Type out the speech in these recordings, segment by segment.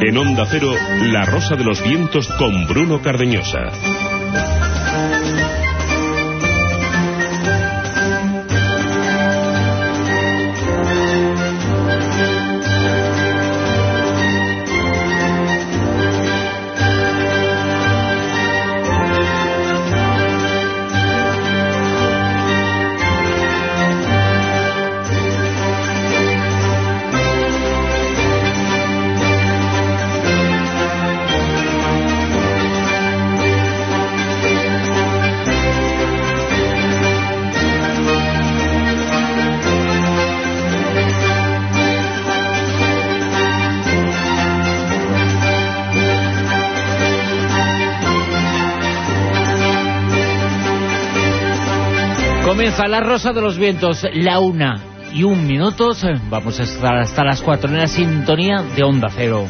En Onda Cero, La Rosa de los Vientos con Bruno Cardeñosa. Comienza La Rosa de los Vientos, la 1:01. Vamos a estar hasta las 4 en la sintonía de Onda Cero.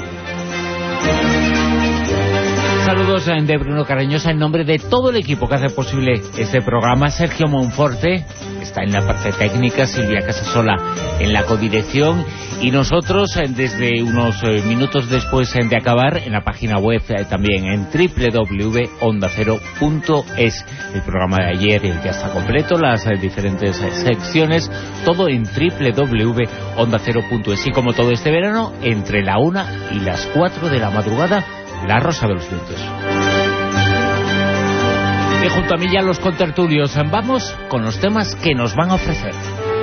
Saludos de Bruno Cardeñosa en nombre de todo el equipo que hace posible este programa. Sergio Monforte está en la parte técnica, Silvia Casasola en la codirección y nosotros desde unos minutos después de acabar en la página web también en www.ondacero.es. El programa de ayer ya está completo, las diferentes secciones, todo en www.ondacero.es. Y como todo este verano, entre la 1 y las 4 de la madrugada, La Rosa de los Vientos. Y junto a mí ya los contertulios. Vamos con los temas que nos van a ofrecer.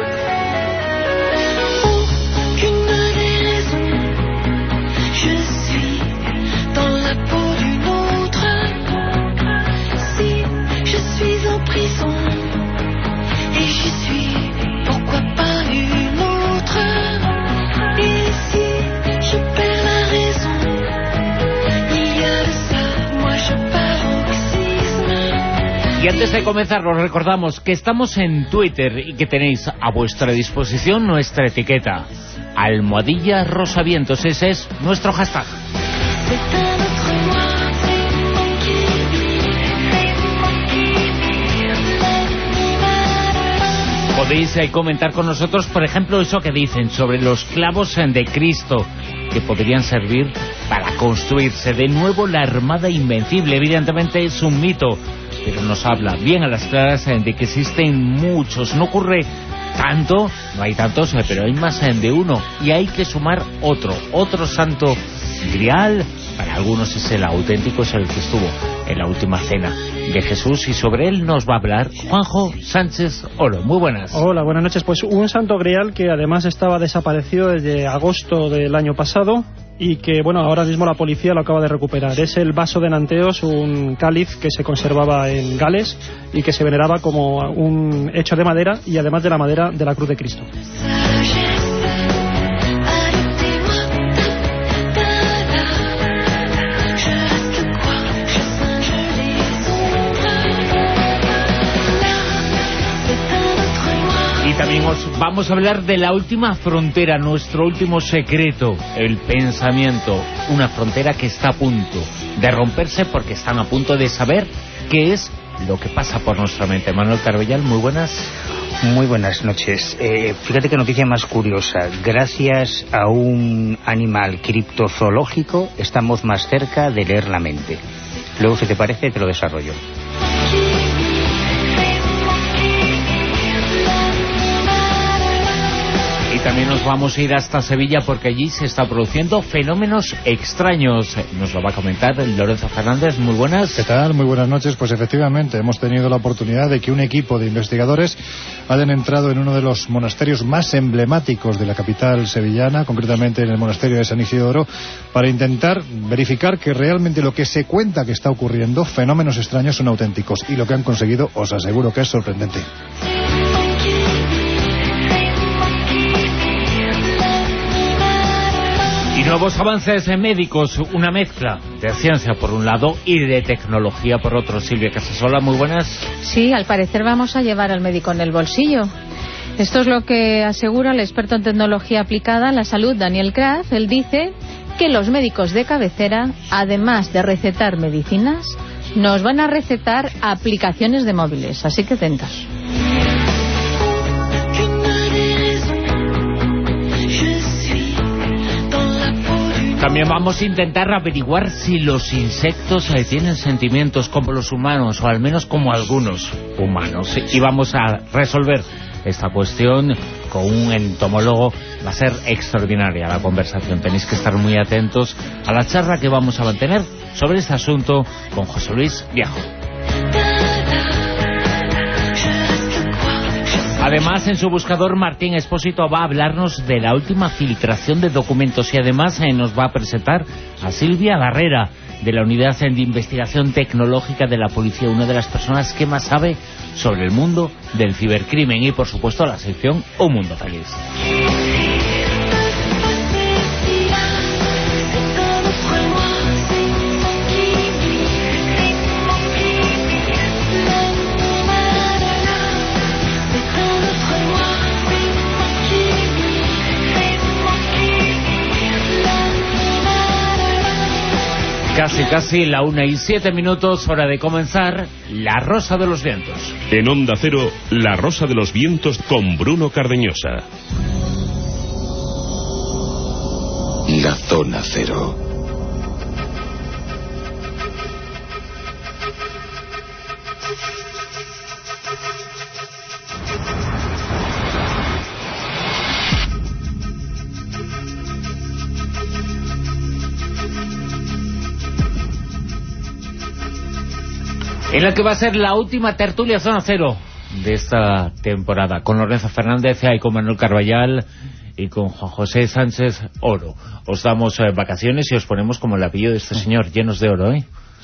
Y antes de comenzar, os recordamos que estamos en Twitter y que tenéis a vuestra disposición nuestra etiqueta @rosavientos. Ese es nuestro hashtag. Podéis comentar con nosotros, por ejemplo, eso que dicen sobre los clavos de Cristo, que podrían servir para construirse de nuevo la Armada Invencible. Evidentemente es un mito, pero nos habla bien a las claras de que existen muchos. No ocurre tanto, no hay tantos, pero hay más de uno. Y hay que sumar otro santo grial. Para algunos es el auténtico, es el que estuvo en la última cena de Jesús. Y sobre él nos va a hablar Juanjo Sánchez Oro. Muy buenas. Hola, buenas noches. Pues un santo grial que además estaba desaparecido desde agosto del año pasado y que, bueno, ahora mismo la policía lo acaba de recuperar. Es el vaso de Nanteos, un cáliz que se conservaba en Gales y que se veneraba como un hecho de madera y además de la madera de la cruz de Cristo. También os vamos a hablar de la última frontera, nuestro último secreto, el pensamiento. Una frontera que está a punto de romperse porque están a punto de saber qué es lo que pasa por nuestra mente. Manuel Carbellal, muy buenas. Muy buenas noches. Fíjate qué noticia más curiosa. Gracias a un animal criptozoológico estamos más cerca de leer la mente. Luego, si te parece, te lo desarrollo. Y también nos vamos a ir hasta Sevilla porque allí se está produciendo fenómenos extraños. Nos lo va a comentar Lorenzo Fernández. Muy buenas. ¿Qué tal? Muy buenas noches. Pues efectivamente hemos tenido la oportunidad de que un equipo de investigadores hayan entrado en uno de los monasterios más emblemáticos de la capital sevillana, concretamente en el monasterio de San Isidoro, para intentar verificar que realmente lo que se cuenta que está ocurriendo, fenómenos extraños, son auténticos. Y lo que han conseguido, os aseguro que es sorprendente. Y nuevos avances en médicos, una mezcla de ciencia por un lado y de tecnología por otro. Silvia Casasola, muy buenas. Sí, al parecer vamos a llevar al médico en el bolsillo. Esto es lo que asegura el experto en tecnología aplicada a la salud, Daniel Kraft. Él dice que los médicos de cabecera, además de recetar medicinas, nos van a recetar aplicaciones de móviles, así que atentos. También vamos a intentar averiguar si los insectos tienen sentimientos como los humanos, o al menos como algunos humanos. Y vamos a resolver esta cuestión con un entomólogo. Va a ser extraordinaria la conversación. Tenéis que estar muy atentos a la charla que vamos a mantener sobre este asunto con José Luis Viejo. Además, en su buscador, Martín Expósito va a hablarnos de la última filtración de documentos y además nos va a presentar a Silvia Barrera, de la Unidad de Investigación Tecnológica de la Policía, una de las personas que más sabe sobre el mundo del cibercrimen, y por supuesto la sección Un Mundo Feliz. Casi la 1:07, hora de comenzar La Rosa de los Vientos. En Onda Cero, La Rosa de los Vientos con Bruno Cardeñosa. La Zona Cero. En la que va a ser la última tertulia Zona Cero de esta temporada, con Lorenzo Fernández y con Manuel Carballal y con Juan José Sánchez Oro. Os damos vacaciones y os ponemos como el apellido de este señor, llenos de oro, ¿eh?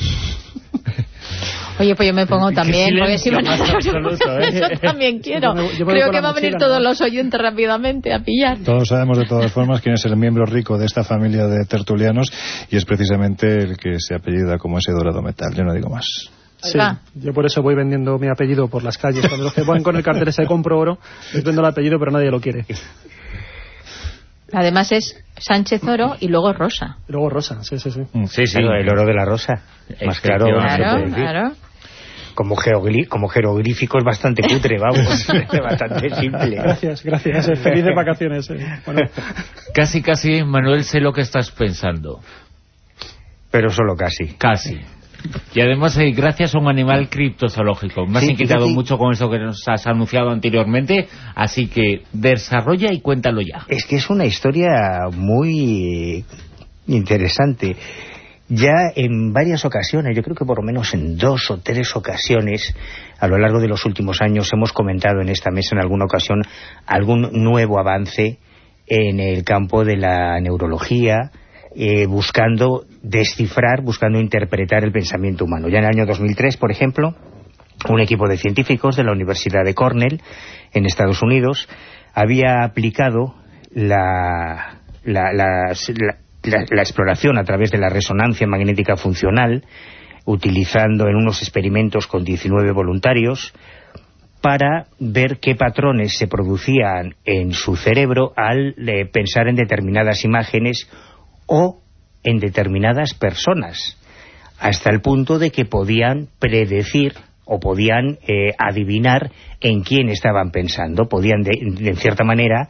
Oye, pues yo me pongo también, porque si van a... absoluto, Yo también quiero. Creo que va a venir todos los oyentes rápidamente a pillar. Todos sabemos de todas formas quién es el miembro rico de esta familia de tertulianos, y es precisamente el que se apellida como ese dorado metal. Yo no digo más. Sí, yo por eso voy vendiendo mi apellido por las calles. Cuando los que van con el cartel ese compro oro, les vendo el apellido, pero nadie lo quiere. Además es Sánchez Oro y luego Rosa. Y luego Rosa, sí. Sí, claro, el oro de la rosa. Más claro, claro. Como jeroglífico es bastante cutre, vamos. Bastante simple. Gracias. Felices vacaciones. Bueno. Casi, Manuel, sé lo que estás pensando. Pero solo casi. Casi. Y además, gracias a un animal criptozoológico. Me has inquietado mucho con eso que nos has anunciado anteriormente, así que desarrolla y cuéntalo ya. Es que es una historia muy interesante. Ya en varias ocasiones, yo creo que por lo menos en 2 o 3 ocasiones, a lo largo de los últimos años, hemos comentado en esta mesa en alguna ocasión algún nuevo avance en el campo de la neurología, buscando descifrar, buscando interpretar el pensamiento humano. Ya en el año 2003, por ejemplo, un equipo de científicos de la Universidad de Cornell, en Estados Unidos, había aplicado la exploración a través de la resonancia magnética funcional, utilizando en unos experimentos con 19 voluntarios, para ver qué patrones se producían en su cerebro al pensar en determinadas imágenes o en determinadas personas, hasta el punto de que podían predecir o podían adivinar en quién estaban pensando, podían de cierta manera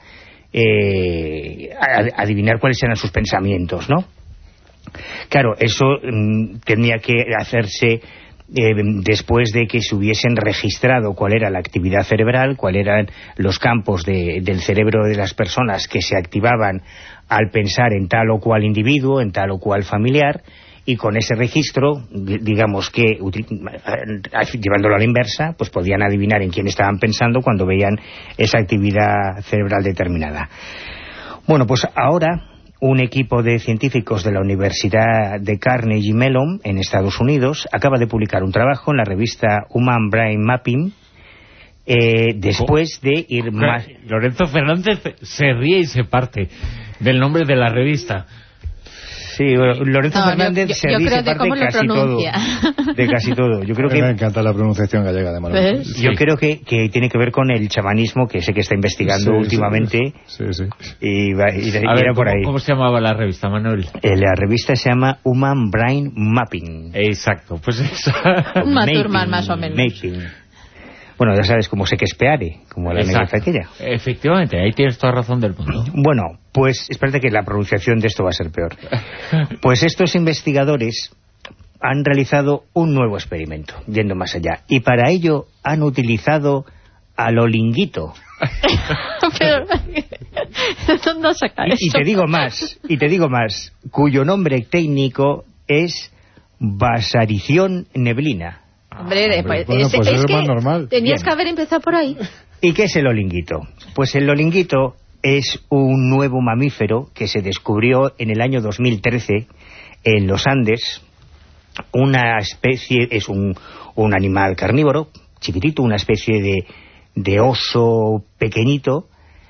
adivinar cuáles eran sus pensamientos, ¿no? Claro, eso tenía que hacerse después de que se hubiesen registrado cuál era la actividad cerebral, cuáles eran los campos del cerebro de las personas que se activaban al pensar en tal o cual individuo, en tal o cual familiar, y con ese registro, digamos que llevándolo a la inversa, pues podían adivinar en quién estaban pensando cuando veían esa actividad cerebral determinada. Bueno, pues ahora un equipo de científicos de la Universidad de Carnegie Mellon en Estados Unidos acaba de publicar un trabajo en la revista Human Brain Mapping, después de ir más... Lorenzo Fernández se ríe y se parte del nombre de la revista. Sí, Lorenzo Fernández se ríe y se parte de casi todo. Yo creo que me encanta la pronunciación gallega de Manuel. Yo creo que tiene que ver con el chamanismo, que sé que está investigando últimamente. Sí. Y era por ahí. ¿Cómo se llamaba la revista, Manuel? La revista se llama Human Brain Mapping. Exacto, pues eso. Un maturman más o menos. Mapping. Bueno, ya sabes, como Shakespeare, como la anécdota aquella. Efectivamente, ahí tienes toda razón del mundo. Bueno, pues espérate que la pronunciación de esto va a ser peor. Pues estos investigadores han realizado un nuevo experimento, yendo más allá. Y para ello han utilizado al olinguito. Pero, ¿dónde has sacado esto? Y te digo más, cuyo nombre técnico es Vasarición neblina. Hombre, Bueno, pues es más normal. Tenías Bien. que haber empezado por ahí. ¿Y qué es el olinguito? Pues el olinguito es un nuevo mamífero que se descubrió en el año 2013 en los Andes. Una especie, es un animal carnívoro, chiquitito, una especie de oso pequeñito,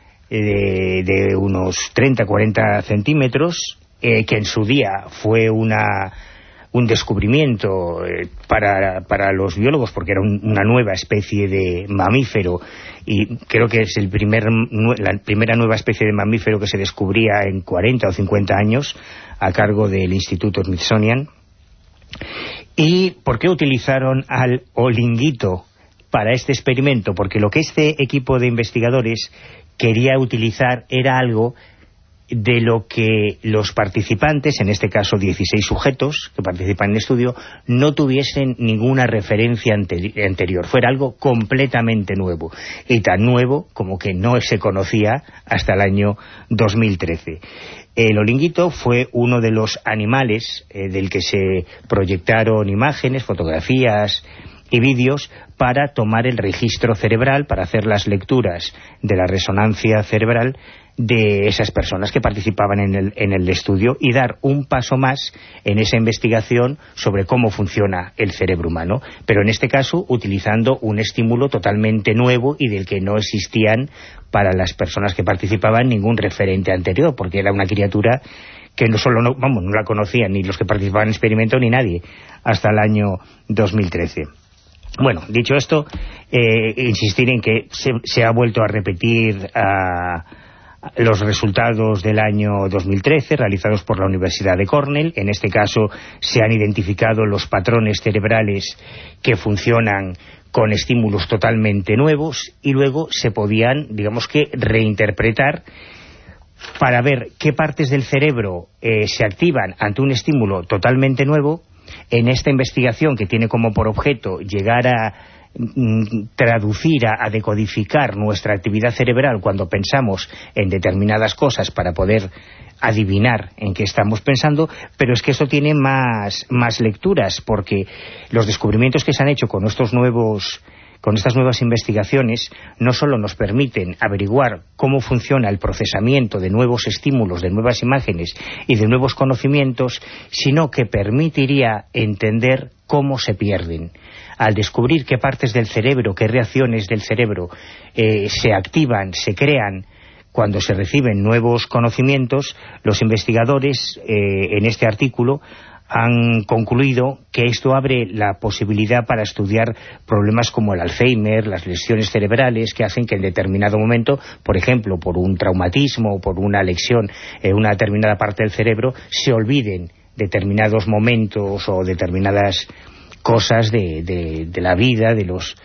de unos 30-40 centímetros, que en su día fue un descubrimiento para los biólogos, porque era una nueva especie de mamífero, y creo que es la primera nueva especie de mamífero que se descubría en 40 o 50 años, a cargo del Instituto Smithsonian. ¿Y por qué utilizaron al olinguito para este experimento? Porque lo que este equipo de investigadores quería utilizar era algo de lo que los participantes, en este caso 16 sujetos que participan en el estudio, no tuviesen ninguna referencia anterior. Fuera algo completamente nuevo, y tan nuevo como que no se conocía hasta el año 2013. El olinguito fue uno de los animales del que se proyectaron imágenes, fotografías y vídeos para tomar el registro cerebral, para hacer las lecturas de la resonancia cerebral de esas personas que participaban en el estudio, y dar un paso más en esa investigación sobre cómo funciona el cerebro humano, pero en este caso utilizando un estímulo totalmente nuevo y del que no existían para las personas que participaban ningún referente anterior, porque era una criatura que no la conocían ni los que participaban en el experimento ni nadie hasta el año 2013. Bueno, dicho esto, insistir en que se ha vuelto a repetir los resultados del año 2013 realizados por la Universidad de Cornell. En este caso se han identificado los patrones cerebrales que funcionan con estímulos totalmente nuevos, y luego se podían, digamos que, reinterpretar para ver qué partes del cerebro se activan ante un estímulo totalmente nuevo. En esta investigación, que tiene como por objeto llegar a traducir, a decodificar nuestra actividad cerebral cuando pensamos en determinadas cosas, para poder adivinar en qué estamos pensando, pero es que esto tiene más lecturas, porque los descubrimientos que se han hecho con estas nuevas investigaciones no solo nos permiten averiguar cómo funciona el procesamiento de nuevos estímulos, de nuevas imágenes y de nuevos conocimientos, sino que permitiría entender cómo se pierden. Al descubrir qué partes del cerebro, qué reacciones del cerebro se activan, se crean cuando se reciben nuevos conocimientos, los investigadores en este artículo han concluido que esto abre la posibilidad para estudiar problemas como el Alzheimer, las lesiones cerebrales que hacen que en determinado momento, por ejemplo, por un traumatismo o por una lesión en una determinada parte del cerebro, se olviden determinados momentos o determinadas cosas de la vida,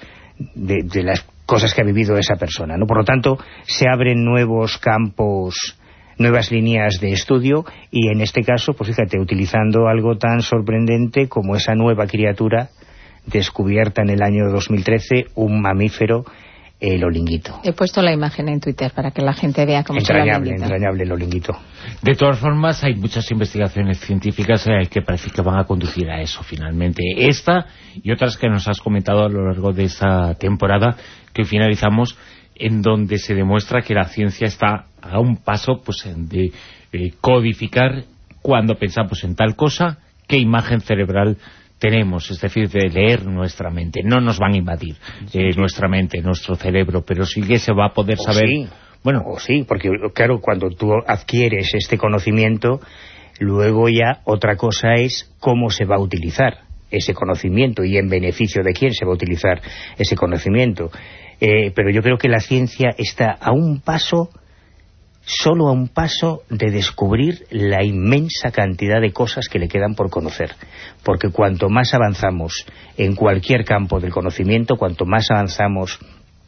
de las cosas que ha vivido esa persona, ¿no? Por lo tanto, se abren nuevos campos, nuevas líneas de estudio, y en este caso, pues fíjate, utilizando algo tan sorprendente como esa nueva criatura descubierta en el año 2013, un mamífero, el olinguito. He puesto la imagen en Twitter para que la gente vea cómo es el olinguito. Entrañable el olinguito. De todas formas, hay muchas investigaciones científicas que parece que van a conducir a eso finalmente. Esta y otras que nos has comentado a lo largo de esta temporada que finalizamos, en donde se demuestra que la ciencia está a un paso pues de codificar cuando pensamos en tal cosa, qué imagen cerebral tenemos, es decir, de leer nuestra mente. No nos van a invadir nuestra mente, nuestro cerebro, pero sí que se va a poder saber... Sí. Bueno, sí, porque claro, cuando tú adquieres este conocimiento, luego ya otra cosa es cómo se va a utilizar ese conocimiento y en beneficio de quién se va a utilizar ese conocimiento. Pero yo creo que la ciencia está a un paso solo a un paso de descubrir la inmensa cantidad de cosas que le quedan por conocer. Porque cuanto más avanzamos en cualquier campo del conocimiento, cuanto más avanzamos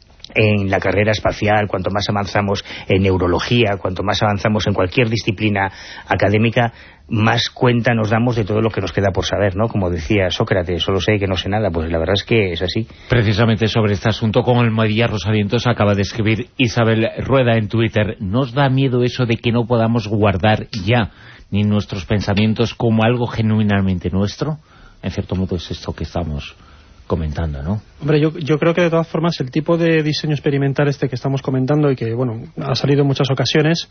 en la carrera espacial, cuanto más avanzamos en neurología, cuanto más avanzamos en cualquier disciplina académica, más cuenta nos damos de todo lo que nos queda por saber, ¿no? Como decía Sócrates, solo sé que no sé nada. Pues la verdad es que es así. Precisamente sobre este asunto, como el María Rosavientos acaba de escribir Isabel Rueda en Twitter, ¿nos da miedo eso de que no podamos guardar ya ni nuestros pensamientos como algo genuinamente nuestro? En cierto modo es esto que estamos comentando, ¿no? Hombre, yo creo que de todas formas el tipo de diseño experimental este que estamos comentando y que, bueno, ha salido en muchas ocasiones,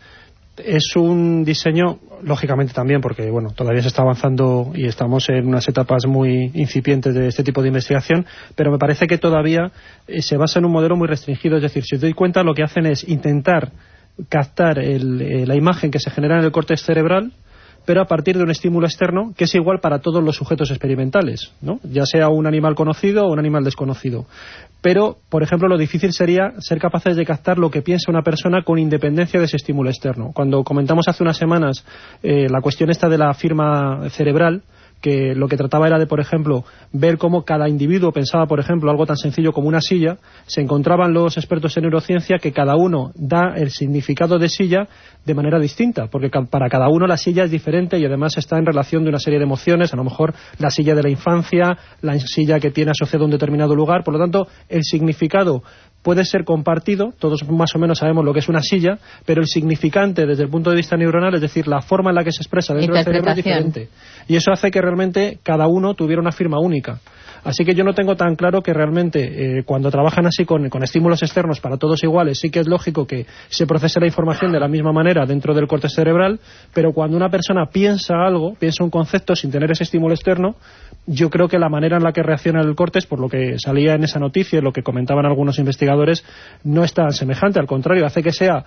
es un diseño, lógicamente también, porque, bueno, todavía se está avanzando y estamos en unas etapas muy incipientes de este tipo de investigación, pero me parece que todavía se basa en un modelo muy restringido. Es decir, si os doy cuenta, lo que hacen es intentar captar la imagen que se genera en el córtex cerebral, pero a partir de un estímulo externo que es igual para todos los sujetos experimentales, ¿no? Ya sea un animal conocido o un animal desconocido. Pero, por ejemplo, lo difícil sería ser capaces de captar lo que piensa una persona con independencia de ese estímulo externo. Cuando comentamos hace unas semanas la cuestión esta de la firma cerebral, que lo que trataba era de, por ejemplo, ver cómo cada individuo pensaba, por ejemplo, algo tan sencillo como una silla, se encontraban los expertos en neurociencia que cada uno da el significado de silla de manera distinta, porque para cada uno la silla es diferente y además está en relación de una serie de emociones, a lo mejor la silla de la infancia, la silla que tiene asociado a un determinado lugar. Por lo tanto, el significado puede ser compartido, todos más o menos sabemos lo que es una silla, pero el significante desde el punto de vista neuronal, es decir, la forma en la que se expresa dentro del cerebro es diferente. Y eso hace que realmente cada uno tuviera una firma única. Así que yo no tengo tan claro que realmente cuando trabajan así con estímulos externos para todos iguales, sí que es lógico que se procese la información de la misma manera dentro del córtex cerebral, pero cuando una persona piensa algo, piensa un concepto sin tener ese estímulo externo, yo creo que la manera en la que reacciona el córtex, por lo que salía en esa noticia y lo que comentaban algunos investigadores, no es tan semejante, al contrario, hace que sea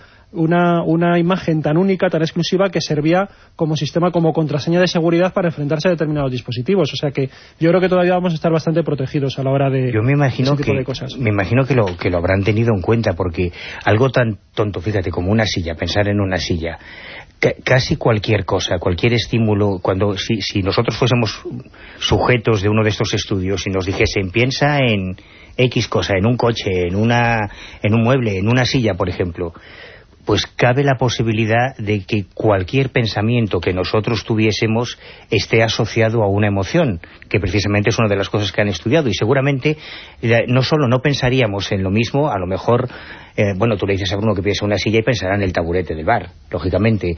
una imagen tan única, tan exclusiva, que servía como sistema, como contraseña de seguridad para enfrentarse a determinados dispositivos. O sea que yo creo que todavía vamos a estar bastante protegidos a la hora de ese tipo de cosas. Me imagino que lo habrán tenido en cuenta, porque algo tan tonto, fíjate, como una silla, pensar en una silla, casi cualquier cosa, cualquier estímulo, si nosotros fuésemos sujetos de uno de estos estudios y nos dijesen, piensa en X cosa, en un coche, en un mueble, en una silla, por ejemplo, pues cabe la posibilidad de que cualquier pensamiento que nosotros tuviésemos esté asociado a una emoción, que precisamente es una de las cosas que han estudiado, y seguramente no solo no pensaríamos en lo mismo, a lo mejor, bueno, tú le dices a Bruno que piensa en una silla y pensará en el taburete del bar, lógicamente.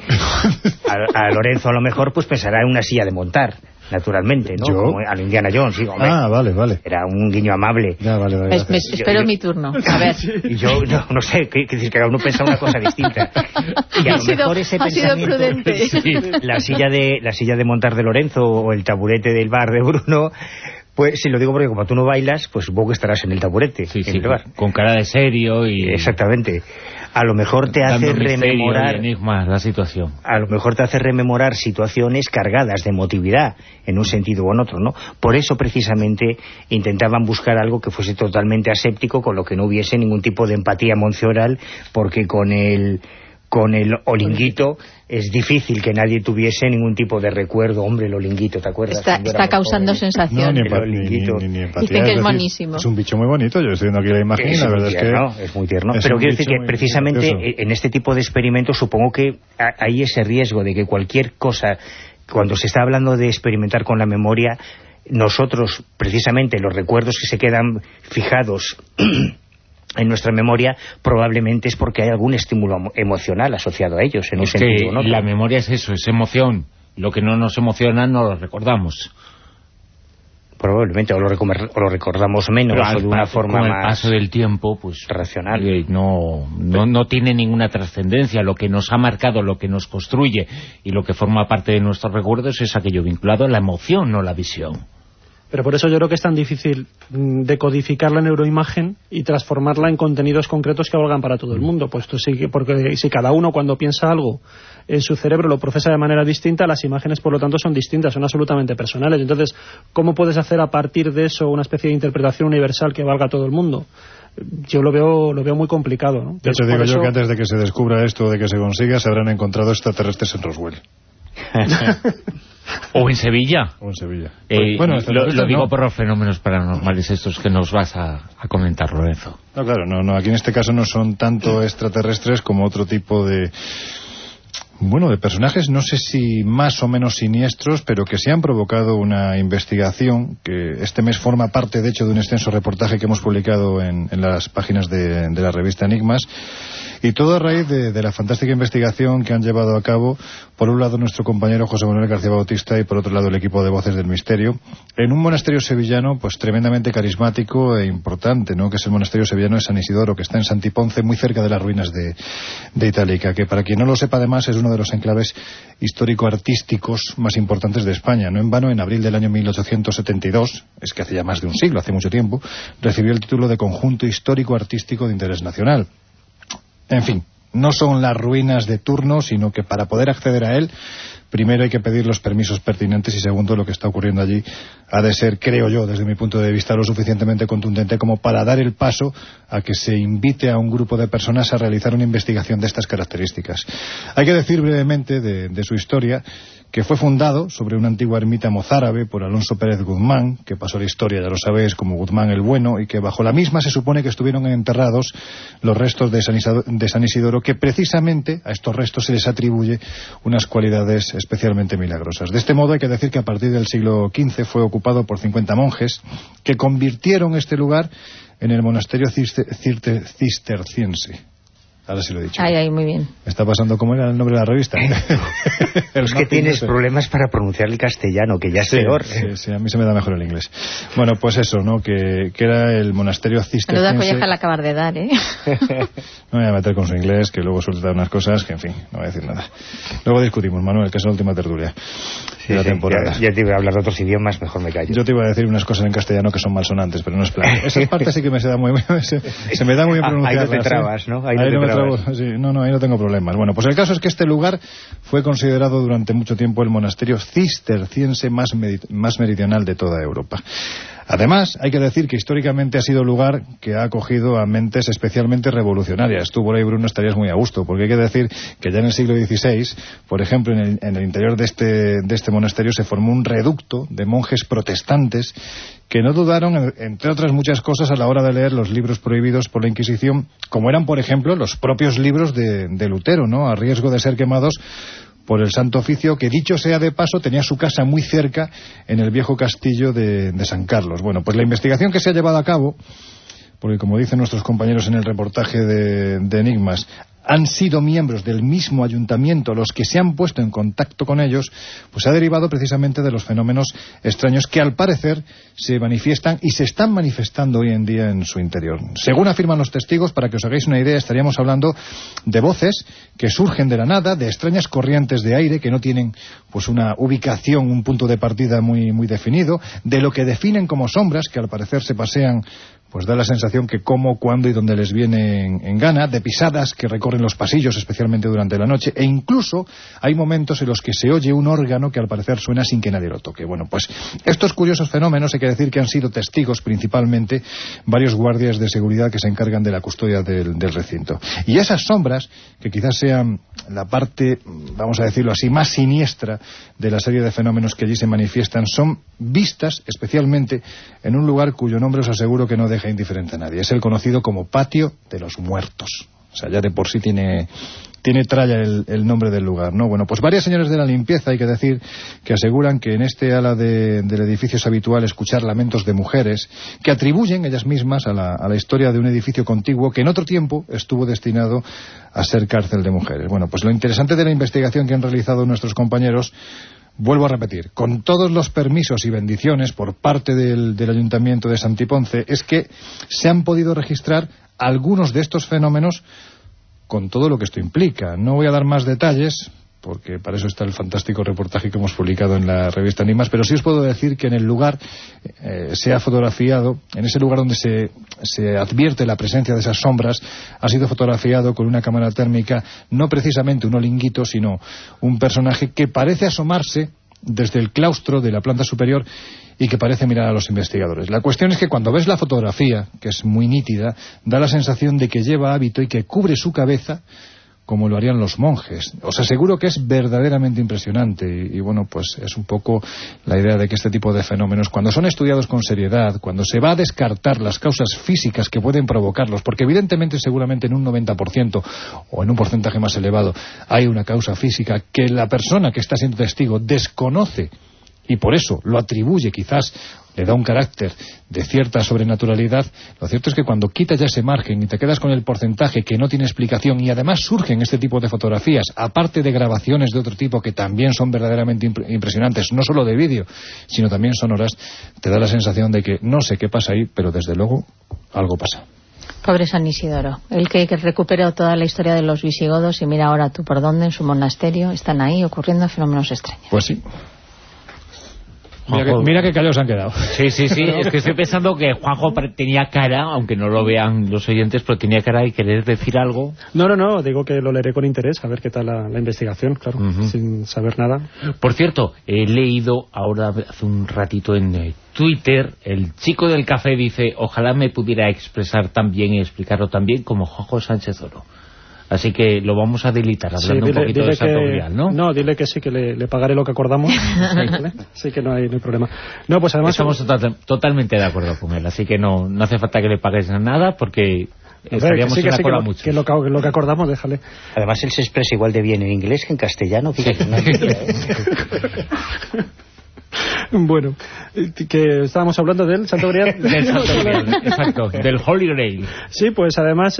A Lorenzo a lo mejor pues pensará en una silla de montar, naturalmente, ¿no? Como a Indiana Jones, sí, hombre. Ah, vale. Era un guiño amable. Ya, vale. Espero mi turno. A ver. Y yo no sé, que cada uno piensa una cosa distinta. Y a lo mejor ese pensamiento, prudente. Sí, la silla de montar de Lorenzo o el taburete del bar de Bruno, pues si lo digo porque como tú no bailas, pues supongo que estarás en el taburete. Sí, con cara de serio y... Exactamente. A lo mejor te hace rememorar enigmas la situación. A lo mejor te hace rememorar situaciones cargadas de emotividad en un sentido o en otro, ¿no? Por eso precisamente intentaban buscar algo que fuese totalmente aséptico, con lo que no hubiese ningún tipo de empatía emocional, porque con el olinguito es difícil que nadie tuviese ningún tipo de recuerdo. Hombre, el olinguito, ¿te acuerdas? Está causando sensación. No, ni empatía. Dicen que es monísimo. Es un bicho muy bonito, yo estoy viendo aquí la imagen y la verdad es que... Es muy tierno. Pero quiero decir que precisamente en este tipo de experimentos supongo que hay ese riesgo de que cualquier cosa, cuando se está hablando de experimentar con la memoria, nosotros, precisamente, los recuerdos que se quedan fijados en nuestra memoria, probablemente es porque hay algún estímulo emocional asociado a ellos, en un sentido, ¿no? La memoria es eso, es emoción. Lo que no nos emociona no lo recordamos. Probablemente, o lo recordamos menos, o de una forma con el más paso del tiempo, pues racional. No tiene ninguna trascendencia. Lo que nos ha marcado, lo que nos construye y lo que forma parte de nuestros recuerdos es aquello vinculado a la emoción, no la visión. Pero por eso yo creo que es tan difícil decodificar la neuroimagen y transformarla en contenidos concretos que valgan para todo el mundo, puesto porque si cada uno cuando piensa algo en su cerebro lo procesa de manera distinta, las imágenes por lo tanto son distintas, son absolutamente personales. Entonces, ¿cómo puedes hacer a partir de eso una especie de interpretación universal que valga a todo el mundo? yo lo veo muy complicado, ¿no? Ya te digo yo que antes de que se descubra esto, de que se consiga, se habrán encontrado extraterrestres en Roswell. O en Sevilla. Bueno, lo digo por los fenómenos paranormales estos que nos vas a comentar, Lorenzo. No, claro, no, aquí en este caso no son tanto extraterrestres como otro tipo de personajes, no sé si más o menos siniestros, pero que sí han provocado una investigación que este mes forma parte, de hecho, de un extenso reportaje que hemos publicado en las páginas de la revista Enigmas, y todo a raíz de la fantástica investigación que han llevado a cabo, por un lado nuestro compañero José Manuel García Bautista y por otro lado el equipo de Voces del Misterio, en un monasterio sevillano pues tremendamente carismático e importante, ¿no?, que es el monasterio sevillano de San Isidoro, que está en Santiponce, muy cerca de las ruinas de Itálica, que para quien no lo sepa además es uno de los enclaves histórico-artísticos más importantes de España. No en vano, en abril del año 1872, es que hace ya más de un siglo, hace mucho tiempo, recibió el título de Conjunto Histórico-Artístico de Interés Nacional. En fin, no son las ruinas de turno, sino que para poder acceder a él, primero hay que pedir los permisos pertinentes y segundo, lo que está ocurriendo allí ha de ser, creo yo, desde mi punto de vista, lo suficientemente contundente como para dar el paso a que se invite a un grupo de personas a realizar una investigación de estas características. Hay que decir brevemente de su historia que fue fundado sobre una antigua ermita mozárabe por Alonso Pérez Guzmán, que pasó a la historia, ya lo sabéis, como Guzmán el Bueno, y que bajo la misma se supone que estuvieron enterrados los restos de San Isidoro, que precisamente a estos restos se les atribuye unas cualidades especialmente milagrosas. De este modo hay que decir que a partir del siglo XV fue ocupado por 50 monjes que convirtieron este lugar en el monasterio cisterciense. Ahora sí lo he dicho. Ay, muy bien. Me está pasando como era el nombre de la revista. Es que tienes problemas para pronunciar el castellano, que ya es peor. Sí, a mí se me da mejor el inglés. Bueno, pues eso, ¿no? Que era el monasterio cisterciense. Menuda colleja la acabar de dar, ¿eh? No me voy a meter con su inglés, que luego suelta unas cosas que, en fin, no voy a decir nada. Luego discutimos, Manuel, que es la última tertulia de la temporada. Ya te iba a hablar de otros idiomas, mejor me callo. Yo te iba a decir unas cosas en castellano que son malsonantes, pero no es plan. Esas partes sí que me se da muy bien pronunciarlas. Ahí no te trabas, ¿no? Ahí no tengo problemas. Bueno, pues el caso es que este lugar fue considerado durante mucho tiempo el monasterio cisterciense más meridional de toda Europa. Además, hay que decir que históricamente ha sido lugar que ha acogido a mentes especialmente revolucionarias. Tú por ahí, Bruno, estarías muy a gusto, porque hay que decir que ya en el siglo XVI, por ejemplo, en el interior de este monasterio se formó un reducto de monjes protestantes que no dudaron, entre otras muchas cosas, a la hora de leer los libros prohibidos por la Inquisición, como eran, por ejemplo, los propios libros de Lutero, ¿no?, a riesgo de ser quemados por el Santo Oficio, que dicho sea de paso tenía su casa muy cerca en el viejo castillo de San Carlos. Bueno, pues la investigación que se ha llevado a cabo, porque como dicen nuestros compañeros en el reportaje de Enigmas, han sido miembros del mismo ayuntamiento los que se han puesto en contacto con ellos, pues ha derivado precisamente de los fenómenos extraños que al parecer se manifiestan y se están manifestando hoy en día en su interior. Según afirman los testigos, para que os hagáis una idea, estaríamos hablando de voces que surgen de la nada, de extrañas corrientes de aire que no tienen pues una ubicación, un punto de partida muy definido, de lo que definen como sombras que al parecer se pasean, pues da la sensación que cómo, cuándo y dónde les viene en gana, de pisadas que recorren los pasillos, especialmente durante la noche, e incluso hay momentos en los que se oye un órgano que al parecer suena sin que nadie lo toque. Bueno, pues estos curiosos fenómenos hay que decir que han sido testigos principalmente varios guardias de seguridad que se encargan de la custodia del recinto. Y esas sombras, que quizás sean la parte, vamos a decirlo así, más siniestra de la serie de fenómenos que allí se manifiestan, son vistas especialmente en un lugar cuyo nombre os aseguro que no deja indiferente a nadie. Es el conocido como Patio de los Muertos. O sea, ya de por sí tiene tralla el nombre del lugar, ¿no? Bueno, pues varias señoras de la limpieza, hay que decir, que aseguran que en este ala del edificio es habitual escuchar lamentos de mujeres que atribuyen ellas mismas a la historia de un edificio contiguo que en otro tiempo estuvo destinado a ser cárcel de mujeres. Bueno, pues lo interesante de la investigación que han realizado nuestros compañeros, vuelvo a repetir, con todos los permisos y bendiciones por parte del Ayuntamiento de Santiponce, es que se han podido registrar algunos de estos fenómenos con todo lo que esto implica. No voy a dar más detalles, porque para eso está el fantástico reportaje que hemos publicado en la revista Enigmas, pero sí os puedo decir que en el lugar se ha fotografiado, en ese lugar donde se advierte la presencia de esas sombras, ha sido fotografiado con una cámara térmica, no precisamente un olinguito, sino un personaje que parece asomarse desde el claustro de la planta superior y que parece mirar a los investigadores. La cuestión es que cuando ves la fotografía, que es muy nítida, da la sensación de que lleva hábito y que cubre su cabeza como lo harían los monjes. Os aseguro que es verdaderamente impresionante y bueno, pues es un poco la idea de que este tipo de fenómenos, cuando son estudiados con seriedad, cuando se va a descartar las causas físicas que pueden provocarlos, porque evidentemente seguramente en un 90% o en un porcentaje más elevado hay una causa física que la persona que está siendo testigo desconoce y por eso lo atribuye, quizás le da un carácter de cierta sobrenaturalidad. Lo cierto es que cuando quitas ya ese margen y te quedas con el porcentaje que no tiene explicación, y además surgen este tipo de fotografías, aparte de grabaciones de otro tipo que también son verdaderamente impresionantes, no solo de vídeo, sino también sonoras, te da la sensación de que no sé qué pasa ahí, pero desde luego algo pasa. Pobre San Isidoro, el que recuperó toda la historia de los visigodos, y mira ahora tú por dónde, en su monasterio, están ahí ocurriendo fenómenos extraños. Pues sí. Mira que callados han quedado. Sí, es que estoy pensando que Juanjo tenía cara, aunque no lo vean los oyentes, pero tenía cara de querer decir algo. No, digo que lo leeré con interés, a ver qué tal la investigación, claro, sin saber nada. Por cierto, he leído ahora hace un ratito en Twitter, el chico del café dice, ojalá me pudiera expresar tan bien y explicarlo tan bien como Juanjo Sánchez Oro. Así que lo vamos a delitar hablando un poquito de Santo Grial, ¿no? No, dile que sí, que le pagaré lo que acordamos. Sí, que no hay problema. No, pues además estamos totalmente de acuerdo con él, así que no hace falta que le pagues nada porque estaríamos en la cola mucho. Que lo que acordamos, déjale. Además él se expresa igual de bien en inglés que en castellano, fíjate. Bueno, que estábamos hablando del Santo Grial. Del Santo Grial, exacto, del Holy Grail. Sí, pues además...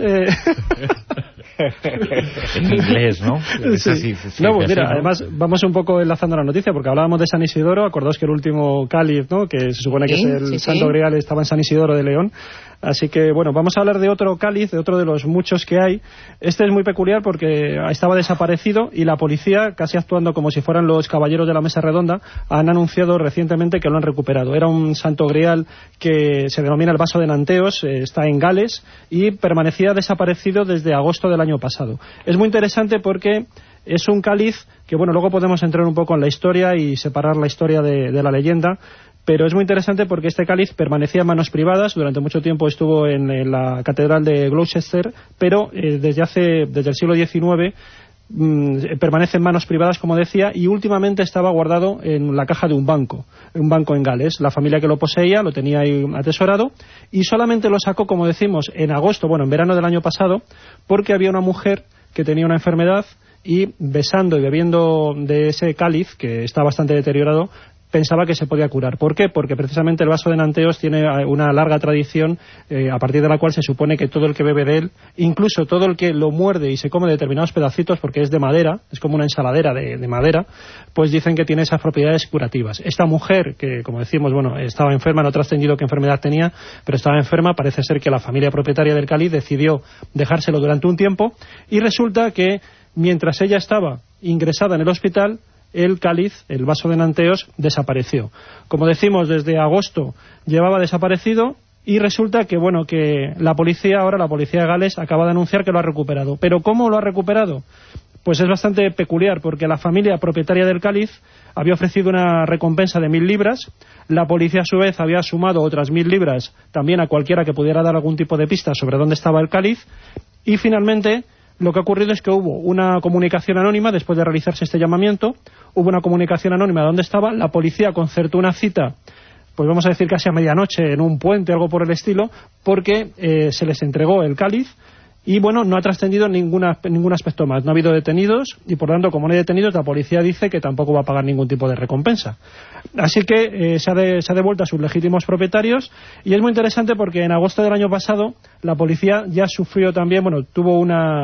en inglés, ¿no? Sí. No, pues mira, además vamos un poco enlazando la noticia, porque hablábamos de San Isidoro. Acordaos que el último cáliz, ¿no?, que se supone que es el Santo Grial, estaba en San Isidoro de León. Así que, bueno, vamos a hablar de otro cáliz, de otro de los muchos que hay. Este es muy peculiar porque estaba desaparecido y la policía, casi actuando como si fueran los caballeros de la mesa redonda, han anunciado recientemente que lo han recuperado. Era un Santo Grial que se denomina el vaso de Nanteos, está en Gales y permanecía desaparecido desde agosto del año pasado. Es muy interesante porque es un cáliz que, bueno, luego podemos entrar un poco en la historia y separar la historia de la leyenda. Pero es muy interesante porque este cáliz permanecía en manos privadas, durante mucho tiempo estuvo en la catedral de Gloucester, pero desde el siglo XIX permanece en manos privadas, como decía, y últimamente estaba guardado en la caja de un banco en Gales. La familia que lo poseía lo tenía ahí atesorado y solamente lo sacó, como decimos, en verano del año pasado, porque había una mujer que tenía una enfermedad y besando y bebiendo de ese cáliz, que está bastante deteriorado, pensaba que se podía curar. ¿Por qué? Porque precisamente el vaso de Nanteos tiene una larga tradición a partir de la cual se supone que todo el que bebe de él, incluso todo el que lo muerde y se come determinados pedacitos, porque es de madera, es como una ensaladera de madera, pues dicen que tiene esas propiedades curativas. Esta mujer, que como decimos, bueno, estaba enferma, no ha trascendido qué enfermedad tenía, pero estaba enferma, parece ser que la familia propietaria del cáliz decidió dejárselo durante un tiempo y resulta que mientras ella estaba ingresada en el hospital, el cáliz, el vaso de Nanteos, desapareció. Como decimos, desde agosto llevaba desaparecido y resulta que, bueno, que la policía de Gales acaba de anunciar que lo ha recuperado. ¿Pero cómo lo ha recuperado? Pues es bastante peculiar, porque la familia propietaria del cáliz había ofrecido una recompensa de 1.000 libras, la policía a su vez había sumado otras 1.000 libras también a cualquiera que pudiera dar algún tipo de pista sobre dónde estaba el cáliz, y finalmente lo que ha ocurrido es que hubo una comunicación anónima después de realizarse este llamamiento, hubo una comunicación anónima de dónde estaba, la policía concertó una cita, pues vamos a decir casi a medianoche, en un puente, algo por el estilo, porque se les entregó el cáliz. Y bueno, no ha trascendido ningún aspecto más. No ha habido detenidos y por lo tanto, como no hay detenidos, la policía dice que tampoco va a pagar ningún tipo de recompensa. Así que se ha devuelto a sus legítimos propietarios y es muy interesante porque en agosto del año pasado la policía ya sufrió también, tuvo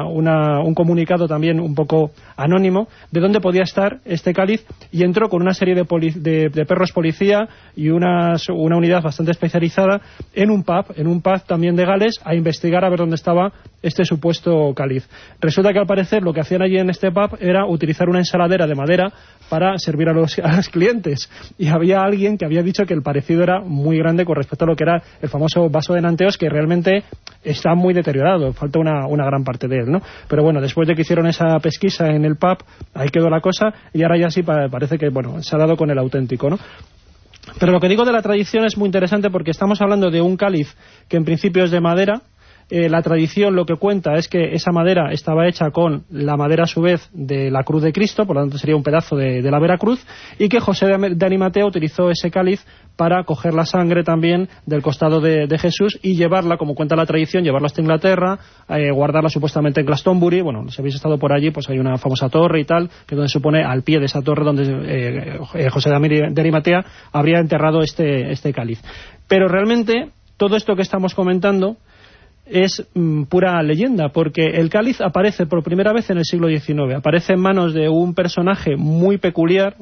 un comunicado también un poco anónimo de dónde podía estar este cáliz y entró con una serie de perros policía y una unidad bastante especializada en un pub también de Gales a investigar a ver dónde estaba este supuesto cáliz. Resulta que al parecer lo que hacían allí en este pub era utilizar una ensaladera de madera para servir a los clientes, y había alguien que había dicho que el parecido era muy grande con respecto a lo que era el famoso vaso de Nanteos, que realmente está muy deteriorado, falta una gran parte de él, ¿no? Pero bueno, después de que hicieron esa pesquisa en el pub, ahí quedó la cosa, y ahora ya sí parece que, bueno, se ha dado con el auténtico, ¿no? Pero lo que digo de la tradición es muy interesante porque estamos hablando de un cáliz que en principio es de madera. La tradición lo que cuenta es que esa madera estaba hecha con la madera a su vez de la cruz de Cristo, por lo tanto sería un pedazo de la Veracruz, y que José de Arimatea utilizó ese cáliz para coger la sangre también del costado de Jesús y llevarla, como cuenta la tradición, llevarla hasta Inglaterra, guardarla supuestamente en Glastonbury. Bueno, si habéis estado por allí, pues hay una famosa torre y tal, que donde se supone al pie de esa torre donde José de Arimatea habría enterrado este cáliz. Pero realmente todo esto que estamos comentando es pura leyenda, porque el cáliz aparece por primera vez en el siglo XIX, aparece en manos de un personaje muy peculiar,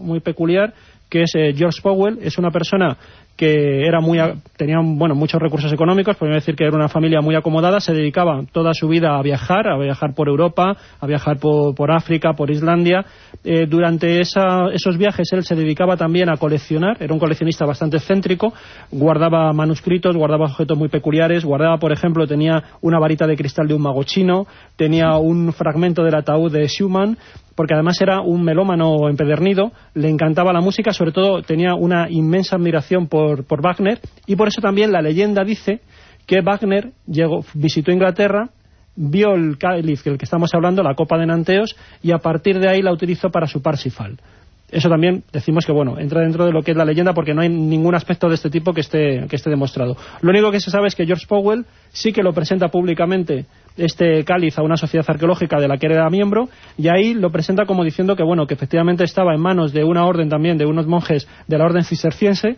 que es George Powell. Es una persona que tenía muchos recursos económicos, podemos decir que era una familia muy acomodada, se dedicaba toda su vida a viajar por Europa, a viajar por África, por Islandia. Durante esos viajes él se dedicaba también a coleccionar, era un coleccionista bastante excéntrico, guardaba manuscritos, guardaba objetos muy peculiares, por ejemplo, tenía una varita de cristal de un mago chino, tenía un fragmento del ataúd de Schumann, porque además era un melómano empedernido, le encantaba la música, sobre todo tenía una inmensa admiración por Wagner, y por eso también la leyenda dice que Wagner visitó Inglaterra, vio el cáliz del que estamos hablando, la copa de Nanteos, y a partir de ahí la utilizó para su Parsifal. Eso también decimos que, bueno, entra dentro de lo que es la leyenda, porque no hay ningún aspecto de este tipo que esté demostrado. Lo único que se sabe es que George Powell sí que lo presenta públicamente, este cáliz, a una sociedad arqueológica de la que era miembro, y ahí lo presenta como diciendo que, bueno, que efectivamente estaba en manos de una orden también, de unos monjes de la orden cisterciense,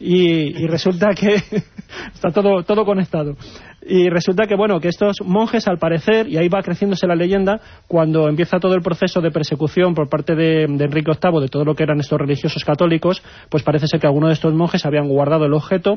y resulta que está todo conectado. Y resulta que, bueno, que estos monjes, al parecer, y ahí va creciéndose la leyenda, cuando empieza todo el proceso de persecución por parte de Enrique VIII de todo lo que eran estos religiosos católicos, pues parece ser que algunos de estos monjes habían guardado el objeto,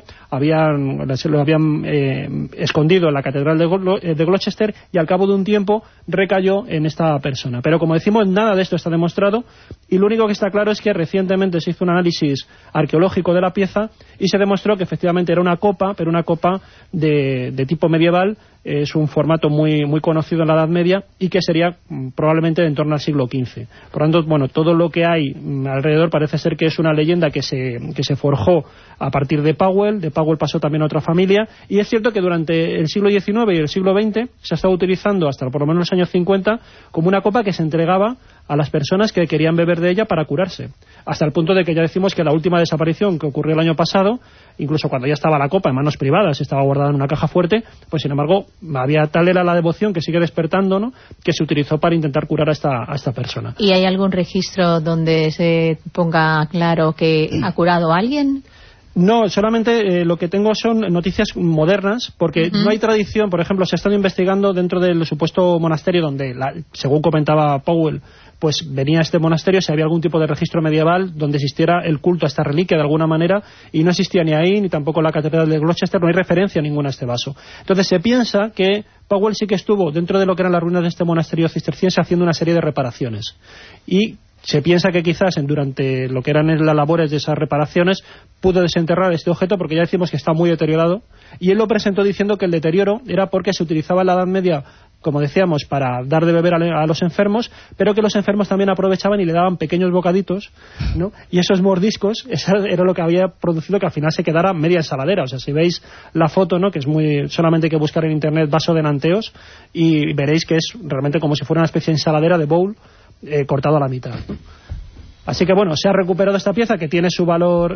lo habían escondido en la catedral de Gloucester, y al cabo de un tiempo recayó en esta persona. Pero como decimos, nada de esto está demostrado, y lo único que está claro es que recientemente se hizo un análisis arqueológico de la pieza y se demostró que efectivamente era una copa, pero una copa de tipo medieval. Es un formato muy conocido en la Edad Media y que sería probablemente en torno al siglo XV. Por lo tanto, bueno, todo lo que hay alrededor parece ser que es una leyenda que se forjó a partir de Powell. De Powell pasó también a otra familia, y es cierto que durante el siglo XIX y el siglo XX se ha estado utilizando hasta por lo menos los años 50 como una copa que se entregaba a las personas que querían beber de ella para curarse, hasta el punto de que ya decimos que la última desaparición que ocurrió el año pasado, incluso cuando ya estaba la copa en manos privadas, estaba guardada en una caja fuerte, pues sin embargo tal era la devoción que sigue despertando, ¿no?, que se utilizó para intentar curar a esta persona. ¿Y hay algún registro donde se ponga claro que ha curado a alguien? No, solamente lo que tengo son noticias modernas, porque no hay tradición. Por ejemplo, se ha estado investigando dentro del supuesto monasterio donde, según comentaba Powell, pues venía este monasterio, si había algún tipo de registro medieval donde existiera el culto a esta reliquia de alguna manera, y no existía ni ahí, ni tampoco en la catedral de Gloucester, no hay referencia ninguna a este vaso. Entonces se piensa que Powell sí que estuvo dentro de lo que eran las ruinas de este monasterio cisterciense haciendo una serie de reparaciones, y se piensa que quizás durante lo que eran las labores de esas reparaciones pudo desenterrar este objeto, porque ya decimos que está muy deteriorado, y él lo presentó diciendo que el deterioro era porque se utilizaba en la Edad Media, como decíamos, para dar de beber a los enfermos, pero que los enfermos también aprovechaban y le daban pequeños bocaditos, ¿no? Y esos mordiscos, eso era lo que había producido que al final se quedara media ensaladera. O sea, si veis la foto, ¿no?, que es solamente hay que buscar en internet vaso de Nanteos, y veréis que es realmente como si fuera una especie de ensaladera de bowl cortado a la mitad, ¿no? Así que bueno, se ha recuperado esta pieza que tiene su valor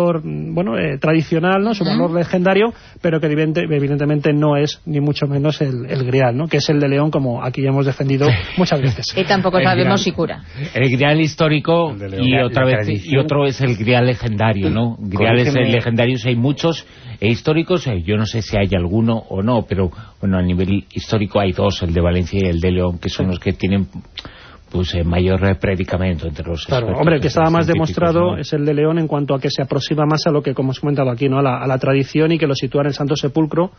tradicional, ¿no?, su valor legendario, pero que evidentemente no es ni mucho menos el Grial, ¿no?, que es el de León, como aquí ya hemos defendido muchas veces. Y tampoco sabemos si cura. El Grial histórico y otro es el Grial legendario, ¿no? Griales legendarios hay muchos, históricos yo no sé si hay alguno o no, pero bueno, a nivel histórico hay dos, el de Valencia y el de León, que son los que tienen pues mayor predicamento entre los expertos. Claro, hombre, el que estaba más demostrado, ¿no?, es el de León, en cuanto a que se aproxima más a lo que, como hemos comentado aquí, ¿no?, a la tradición, y que lo sitúa en el Santo Sepulcro,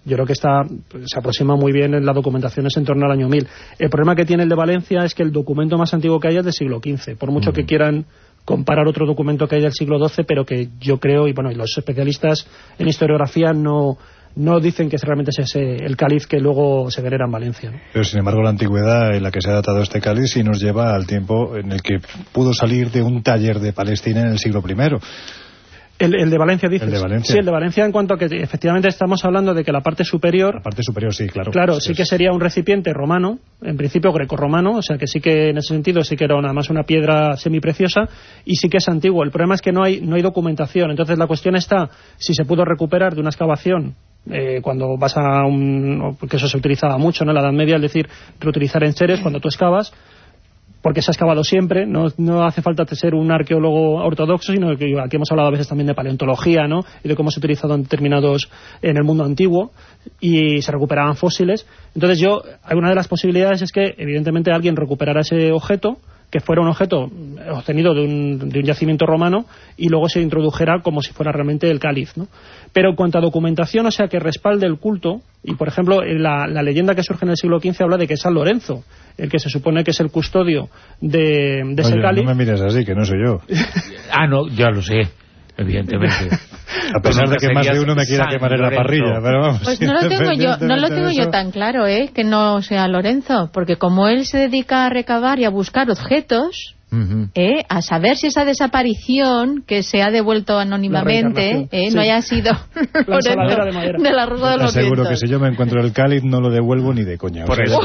yo creo que se aproxima muy bien en la documentación, es en torno al año 1000. El problema que tiene el de Valencia es que el documento más antiguo que hay es del siglo XV, por mucho que quieran comparar otro documento que hay del siglo XII, pero que yo creo, y bueno, y los especialistas en historiografía no dicen que realmente es ese el cáliz que luego se venera en Valencia, ¿no? Pero sin embargo la antigüedad en la que se ha datado este cáliz sí nos lleva al tiempo en el que pudo salir de un taller de Palestina en el siglo I. El de Valencia, dices. El de Valencia. Sí, el de Valencia, en cuanto a que efectivamente estamos hablando de que la parte superior... La parte superior, sí, claro. Claro, sí que sería un recipiente romano, en principio grecorromano, o sea que sí que en ese sentido sí que era nada más una piedra semipreciosa, y sí que es antiguo. El problema es que no hay documentación. Entonces la cuestión está si se pudo recuperar de una excavación cuando vas a que eso se utilizaba mucho, ¿no?, en la Edad Media, es decir, reutilizar enseres cuando tú excavas, porque se ha excavado siempre, no hace falta ser un arqueólogo ortodoxo, sino que aquí hemos hablado a veces también de paleontología, ¿no?, y de cómo se ha utilizado en el mundo antiguo, y se recuperaban fósiles. Entonces una de las posibilidades es que evidentemente alguien recuperara ese objeto, que fuera un objeto obtenido de un yacimiento romano, y luego se introdujera como si fuera realmente el cáliz, ¿no? Pero en cuanto a documentación, o sea, que respalde el culto, y por ejemplo, la leyenda que surge en el siglo XV habla de que es San Lorenzo el que se supone que es el custodio de ese cáliz. No me mires así, que no soy yo. No, ya lo sé, evidentemente. A pesar de que más de uno me quiera quemar en la parrilla, pero vamos. Pues no lo tengo yo tan claro, que no sea Lorenzo, porque como él se dedica a recabar y a buscar objetos, a saber si esa desaparición que se ha devuelto anónimamente no haya sido Lorenzo de la Rosa de los Vientos. Seguro que si yo me encuentro el cáliz no lo devuelvo ni de coña. Por eso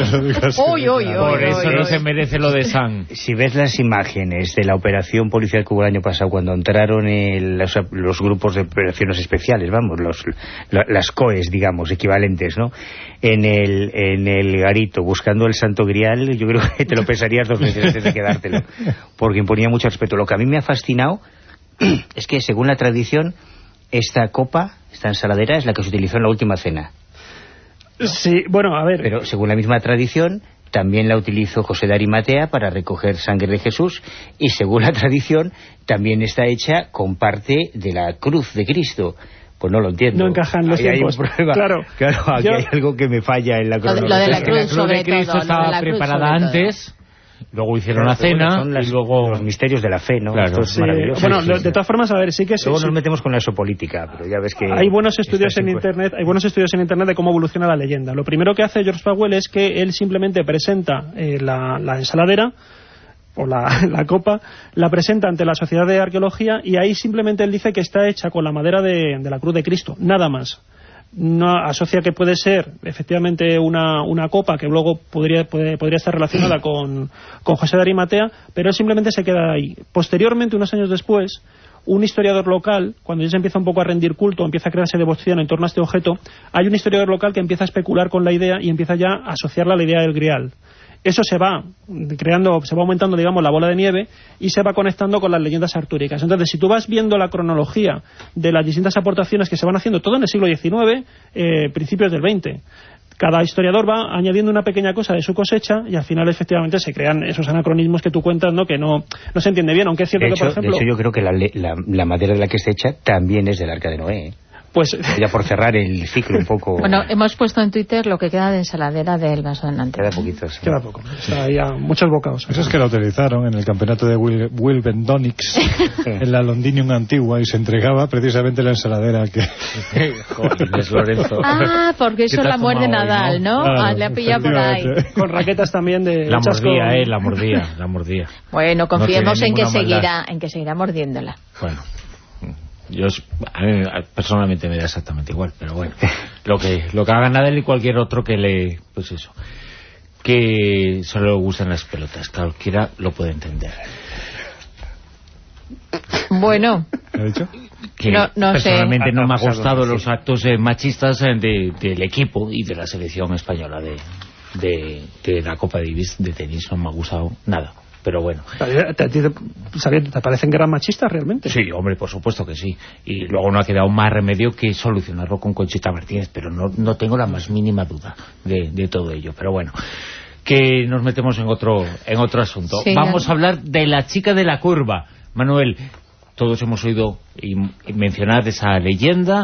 no se merece lo de San. Si ves las imágenes de la operación policial que hubo el año pasado, cuando entraron los grupos de operaciones especiales, vamos, las COEs, digamos, equivalentes, ¿no?, en el garito buscando el Santo Grial, yo creo que te lo pensarías 2 veces antes de quedártelo, porque imponía mucho respeto. Lo que a mí me ha fascinado es que, según la tradición, esta ensaladera, es la que se utilizó en la última cena, ¿no? Sí, bueno, a ver. Pero según la misma tradición, también la utilizó José de Arimatea para recoger sangre de Jesús, y según la tradición, también está hecha con parte de la cruz de Cristo. Pues no lo entiendo. No encajan los tiempos. Hay un problema. Claro, aquí hay algo que me falla en la cronología. Lo de la cruz, sobre de Cristo todo, estaba preparada antes, luego hicieron la cena, y luego los misterios de la fe, ¿no? Claro. Esto es maravilloso. Bueno, de todas formas, a ver, sí que... Luego nos metemos con la exopolítica, pero ya ves que... Hay buenos estudios en Internet, de cómo evoluciona la leyenda. Lo primero que hace George Powell es que él simplemente presenta la ensaladera, o la copa, la presenta ante la Sociedad de Arqueología, y ahí simplemente él dice que está hecha con la madera de la cruz de Cristo, nada más. No asocia que puede ser efectivamente una copa que luego podría estar relacionada con José de Arimatea, pero él simplemente se queda ahí. Posteriormente, unos años después, un historiador local, cuando ya se empieza un poco a rendir culto, empieza a crearse devoción en torno a este objeto, hay un historiador local que empieza a especular con la idea y empieza ya a asociarla a la idea del Grial. Eso se va aumentando, digamos, la bola de nieve, y se va conectando con las leyendas artúricas. Entonces, si tú vas viendo la cronología de las distintas aportaciones que se van haciendo, todo en el siglo XIX, principios del XX, cada historiador va añadiendo una pequeña cosa de su cosecha, y al final efectivamente se crean esos anacronismos que tú cuentas, ¿no?, que no se entiende bien, aunque es cierto que, por ejemplo... De hecho, yo creo que la madera de la que está hecha también es del Arca de Noé, Pues, ya por cerrar el ciclo un poco... Bueno, hemos puesto en Twitter lo que queda de ensaladera del vaso de Nantes. Queda poquito, sí. Queda poco. Está ahí a muchos bocados. Eso es que la utilizaron en el campeonato de Wilbendonix en la Londinium antigua, y se entregaba precisamente la ensaladera que... Joder, es Lorenzo. Porque eso la muerde Nadal, ¿no? Le ha pillado por ahí. Con raquetas también de... La mordía. Bueno, confiemos en que seguirá mordiéndola. Bueno. A mí personalmente me da exactamente igual, pero bueno, lo que haga Nadal y cualquier otro que solo le gustan las pelotas, cualquiera lo puede entender. La ¿Qué ha dicho? Que no personalmente sé. no me ha gustado los actos machistas del equipo y de la selección española de la Copa Davis de tenis. No me ha gustado nada. Pero bueno. ¿Te parecen gran machistas realmente? Sí, hombre, por supuesto que sí. Y luego no ha quedado más remedio que solucionarlo con Conchita Martínez, pero no tengo la más mínima duda de todo ello. Pero bueno, que nos metemos en otro asunto. Sí, vamos a hablar de la chica de la curva. Manuel, todos hemos oído mencionar esa leyenda.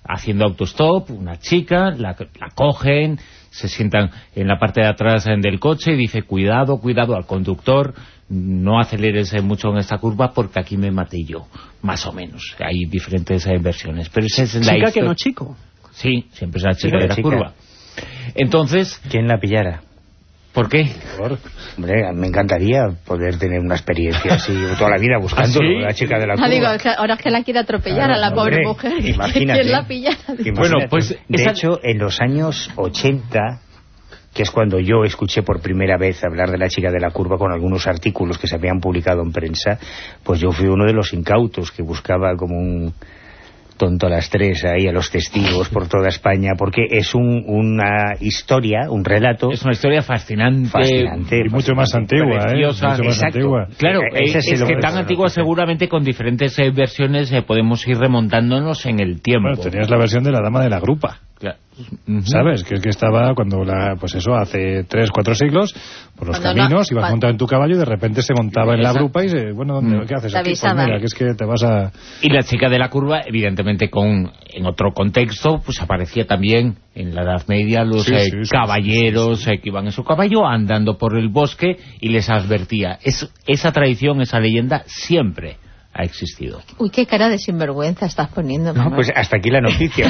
haciendo autostop, una chica, la cogen, se sientan en la parte de atrás del coche y dice, cuidado al conductor, no aceleres mucho en esta curva porque aquí me maté yo, más o menos. Hay diferentes versiones. Pero esa es la chica que no chico. Sí, siempre es la chica de la curva. Entonces... ¿Quién la pillara? ¿Por qué? Hombre, me encantaría poder tener una experiencia así toda la vida buscando la chica de la curva. Digo, ahora es que la quiere atropellar a la pobre mujer. Imagínate. ¿Quién la pillara? Bueno, pues... De hecho, en los años 80, que es cuando yo escuché por primera vez hablar de la chica de la curva con algunos artículos que se habían publicado en prensa, pues yo fui uno de los incautos que buscaba como un tonto a las 3 ahí a los testigos por toda España, porque es una historia, un relato. Es una historia fascinante y mucho más antigua, preciosa. Mucho más antigua. Claro, es que tan antigua seguramente con diferentes versiones podemos ir remontándonos en el tiempo. Bueno, tenías la versión de la dama de la grupa. Claro. ¿Sabes? Que estaba cuando pues eso, hace 3, 4 siglos, por los caminos, ibas montado en tu caballo y de repente se montaba en la grupa y ¿qué haces aquí? Pues mira, que es que te vas a... Y la chica de la curva, evidentemente en otro contexto, pues aparecía también en la Edad Media los caballeros que iban en su caballo andando por el bosque y les advertía. Esa tradición, esa leyenda, siempre ha existido. Uy, qué cara de sinvergüenza estás poniendo, mamá. No, pues hasta aquí la noticia.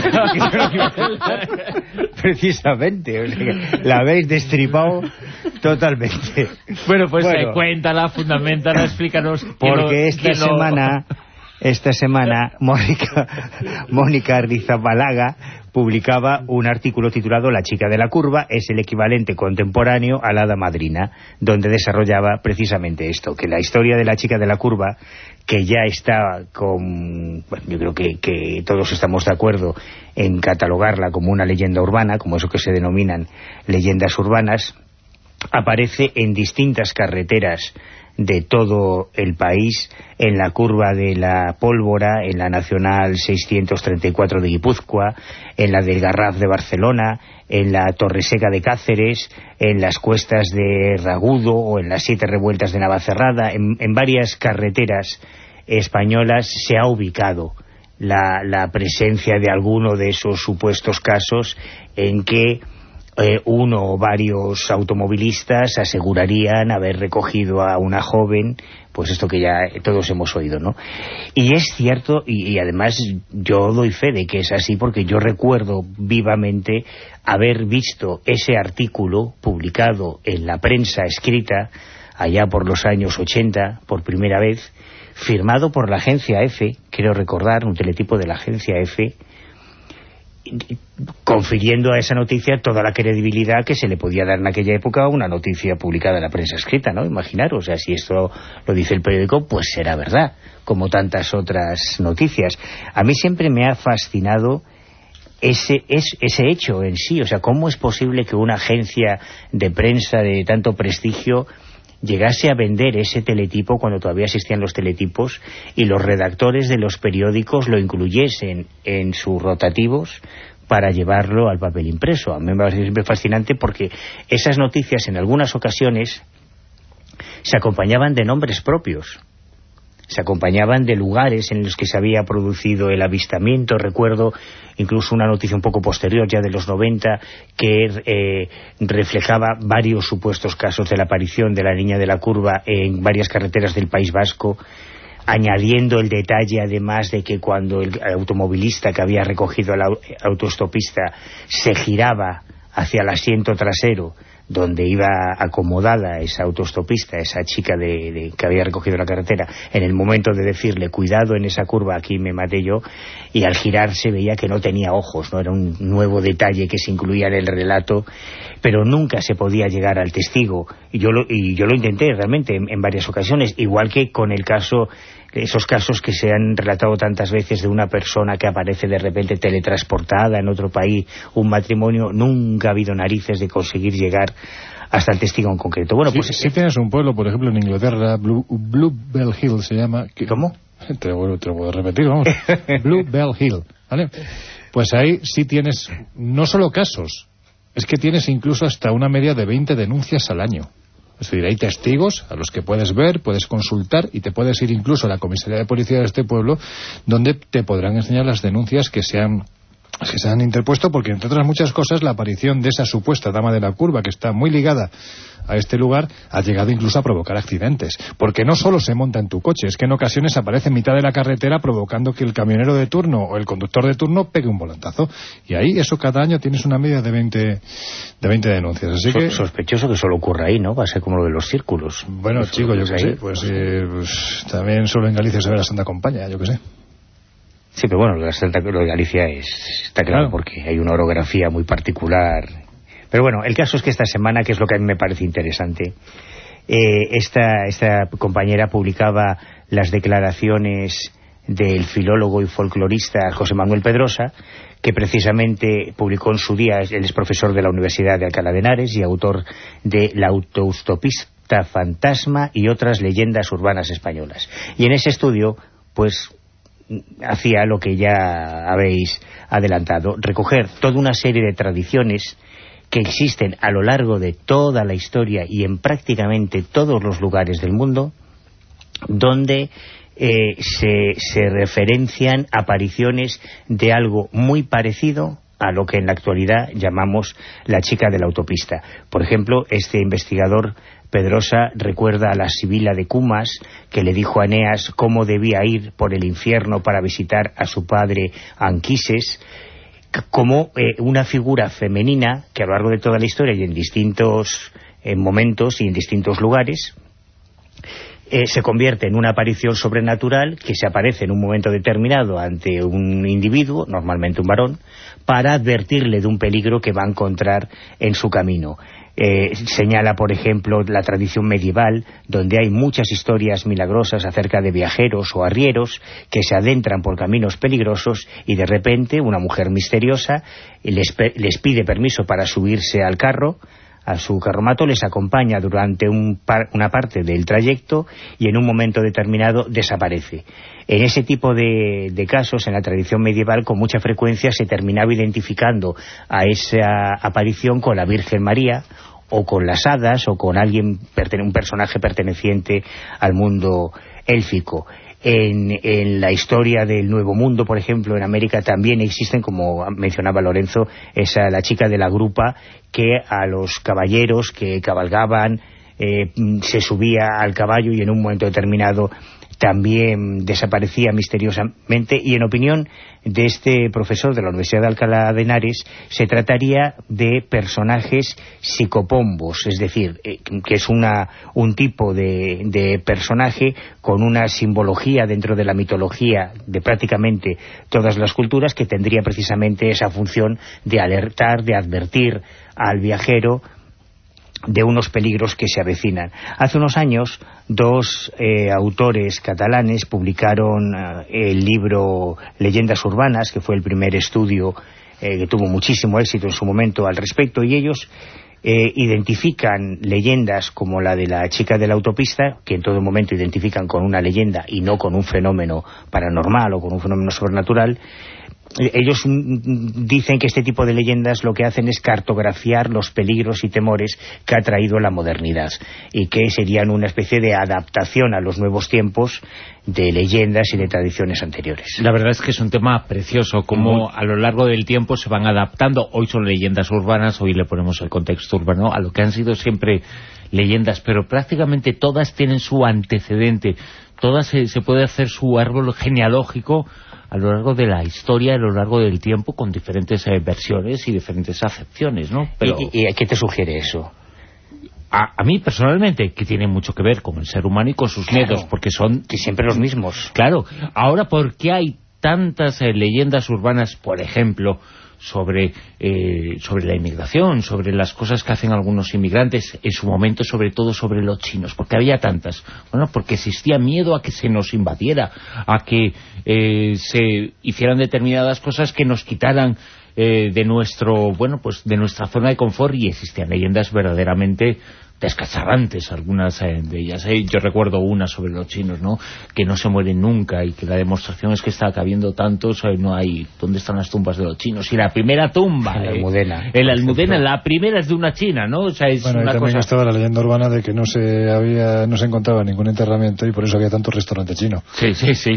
Precisamente, o sea, la habéis destripado totalmente. Bueno, pues cuéntala, fundamentala, explícanos. Porque esta semana Mónica Arrizabalaga publicaba un artículo titulado La chica de la curva es el equivalente contemporáneo a la hada madrina, donde desarrollaba precisamente esto, que la historia de la chica de la curva, que ya está yo creo que todos estamos de acuerdo en catalogarla como una leyenda urbana, como eso que se denominan leyendas urbanas, aparece en distintas carreteras de todo el país, en la curva de la Pólvora, en la Nacional 634 de Guipúzcoa, en la del Garraf de Barcelona, en la Torreseca de Cáceres, en las cuestas de Ragudo o en las 7 Revueltas de Navacerrada. En varias carreteras españolas se ha ubicado la presencia de alguno de esos supuestos casos en que uno o varios automovilistas asegurarían haber recogido a una joven, pues esto que ya todos hemos oído, ¿no? Y es cierto, y además yo doy fe de que es así, porque yo recuerdo vivamente haber visto ese artículo publicado en la prensa escrita allá por los años 80, por primera vez, firmado por la agencia EFE, quiero recordar, un teletipo de la agencia EFE, confiriendo a esa noticia toda la credibilidad que se le podía dar en aquella época a una noticia publicada en la prensa escrita, ¿no? Imaginaros, o sea, si esto lo dice el periódico, pues será verdad, como tantas otras noticias. A mí siempre me ha fascinado ese hecho en sí, o sea, ¿cómo es posible que una agencia de prensa de tanto prestigio llegase a vender ese teletipo cuando todavía existían los teletipos y los redactores de los periódicos lo incluyesen en sus rotativos para llevarlo al papel impreso? A mí me parece siempre fascinante porque esas noticias en algunas ocasiones se acompañaban de nombres propios, se acompañaban de lugares en los que se había producido el avistamiento. Recuerdo incluso una noticia un poco posterior, ya de los 90, que reflejaba varios supuestos casos de la aparición de la niña de la curva en varias carreteras del País Vasco, añadiendo el detalle además de que cuando el automovilista que había recogido al autoestopista se giraba hacia el asiento trasero donde iba acomodada esa autoestopista, esa chica que había recogido la carretera, en el momento de decirle cuidado en esa curva, aquí me maté yo, y al girarse veía que no tenía ojos, ¿no? Era un nuevo detalle que se incluía en el relato, pero nunca se podía llegar al testigo, y yo lo intenté realmente en varias ocasiones, igual que con el caso, esos casos que se han relatado tantas veces de una persona que aparece de repente teletransportada en otro país, un matrimonio. Nunca ha habido narices de conseguir llegar hasta el testigo en concreto. Bueno, sí, pues sí tienes un pueblo, por ejemplo, en Inglaterra, Bluebell Hill se llama. ¿Cómo? Te lo puedo repetir, vamos. Bluebell Hill, ¿vale? Pues ahí sí tienes no solo casos, es que tienes incluso hasta una media de 20 denuncias al año. Es decir, hay testigos a los que puedes ver, puedes consultar y te puedes ir incluso a la comisaría de policía de este pueblo, donde te podrán enseñar las denuncias que se han que se han interpuesto porque, entre otras muchas cosas, la aparición de esa supuesta dama de la curva, que está muy ligada a este lugar, ha llegado incluso a provocar accidentes. Porque no solo se monta en tu coche, es que en ocasiones aparece en mitad de la carretera provocando que el camionero de turno o el conductor de turno pegue un volantazo. Y ahí, eso cada año tienes una media de 20 denuncias. Así que sospechoso que solo ocurra ahí, ¿no? Va a ser como lo de los círculos. Bueno, chico, yo qué sé, pues también solo en Galicia se ve la Santa Compañía, yo qué sé. Sí, pero bueno, lo de Galicia está claro, porque hay una orografía muy particular. Pero bueno, el caso es que esta semana, que es lo que a mí me parece interesante, esta compañera publicaba las declaraciones del filólogo y folclorista José Manuel Pedrosa, que precisamente publicó en su día, él es profesor de la Universidad de Alcalá de Henares y autor de La autostopista fantasma y otras leyendas urbanas españolas. Y en ese estudio, pues, hacía lo que ya habéis adelantado, recoger toda una serie de tradiciones que existen a lo largo de toda la historia y en prácticamente todos los lugares del mundo, donde se referencian apariciones de algo muy parecido a lo que en la actualidad llamamos la chica de la autopista. Por ejemplo, este investigador Pedrosa recuerda a la Sibila de Cumas, que le dijo a Eneas cómo debía ir por el infierno para visitar a su padre Anquises, como una figura femenina que a lo largo de toda la historia y en distintos momentos y en distintos lugares se convierte en una aparición sobrenatural que se aparece en un momento determinado ante un individuo, normalmente un varón, para advertirle de un peligro que va a encontrar en su camino. Señala, por ejemplo, la tradición medieval, donde hay muchas historias milagrosas acerca de viajeros o arrieros que se adentran por caminos peligrosos y de repente una mujer misteriosa les pide permiso para subirse al carro, a su carromato, les acompaña durante una parte del trayecto y en un momento determinado desaparece. En ese tipo de casos, en la tradición medieval, con mucha frecuencia se terminaba identificando a esa aparición con la Virgen María, o con las hadas, o con un personaje perteneciente al mundo élfico. En la historia del Nuevo Mundo, por ejemplo, en América también existen, como mencionaba Lorenzo, la chica de la grupa, que a los caballeros que cabalgaban se subía al caballo y en un momento determinado también desaparecía misteriosamente. Y en opinión de este profesor de la Universidad de Alcalá de Henares, se trataría de personajes psicopombos, es decir, que es un tipo de personaje con una simbología dentro de la mitología de prácticamente todas las culturas, que tendría precisamente esa función de alertar, de advertir al viajero de unos peligros que se avecinan. Hace unos años, dos autores catalanes publicaron el libro Leyendas Urbanas, que fue el primer estudio que tuvo muchísimo éxito en su momento al respecto, y ellos identifican leyendas como la de la chica de la autopista, que en todo momento identifican con una leyenda y no con un fenómeno paranormal o con un fenómeno sobrenatural. Ellos dicen que este tipo de leyendas lo que hacen es cartografiar los peligros y temores que ha traído la modernidad y que serían una especie de adaptación a los nuevos tiempos de leyendas y de tradiciones anteriores. La verdad es que es un tema precioso, como a lo largo del tiempo se van adaptando. Hoy son leyendas urbanas, hoy le ponemos el contexto urbano a lo que han sido siempre leyendas, pero prácticamente todas tienen su antecedente, todas se puede hacer su árbol genealógico a lo largo de la historia, a lo largo del tiempo, con diferentes versiones y diferentes acepciones, ¿no? Pero ¿Y a qué te sugiere eso? A mí personalmente, que tiene mucho que ver con el ser humano y con sus miedos, porque son que siempre los mismos. Claro. Ahora, ¿por qué hay tantas leyendas urbanas, por ejemplo, sobre la inmigración, sobre las cosas que hacen algunos inmigrantes, en su momento sobre todo sobre los chinos? Porque había tantas. Bueno, porque existía miedo a que se nos invadiera, a que se hicieran determinadas cosas que nos quitaran de nuestra zona de confort, y existían leyendas verdaderamente descacharrantes, algunas de ellas. Yo recuerdo una sobre los chinos, ¿no?, que no se mueren nunca, y que la demostración es que está habiendo tantos, no hay... ¿Dónde están las tumbas de los chinos? Y la primera tumba... En la Almudena. En la Almudena, la primera es de una china, ¿no? O sea, es bueno, una y también cosa... estaba la leyenda urbana de que no se encontraba ningún enterramiento y por eso había tanto restaurante chino. Sí.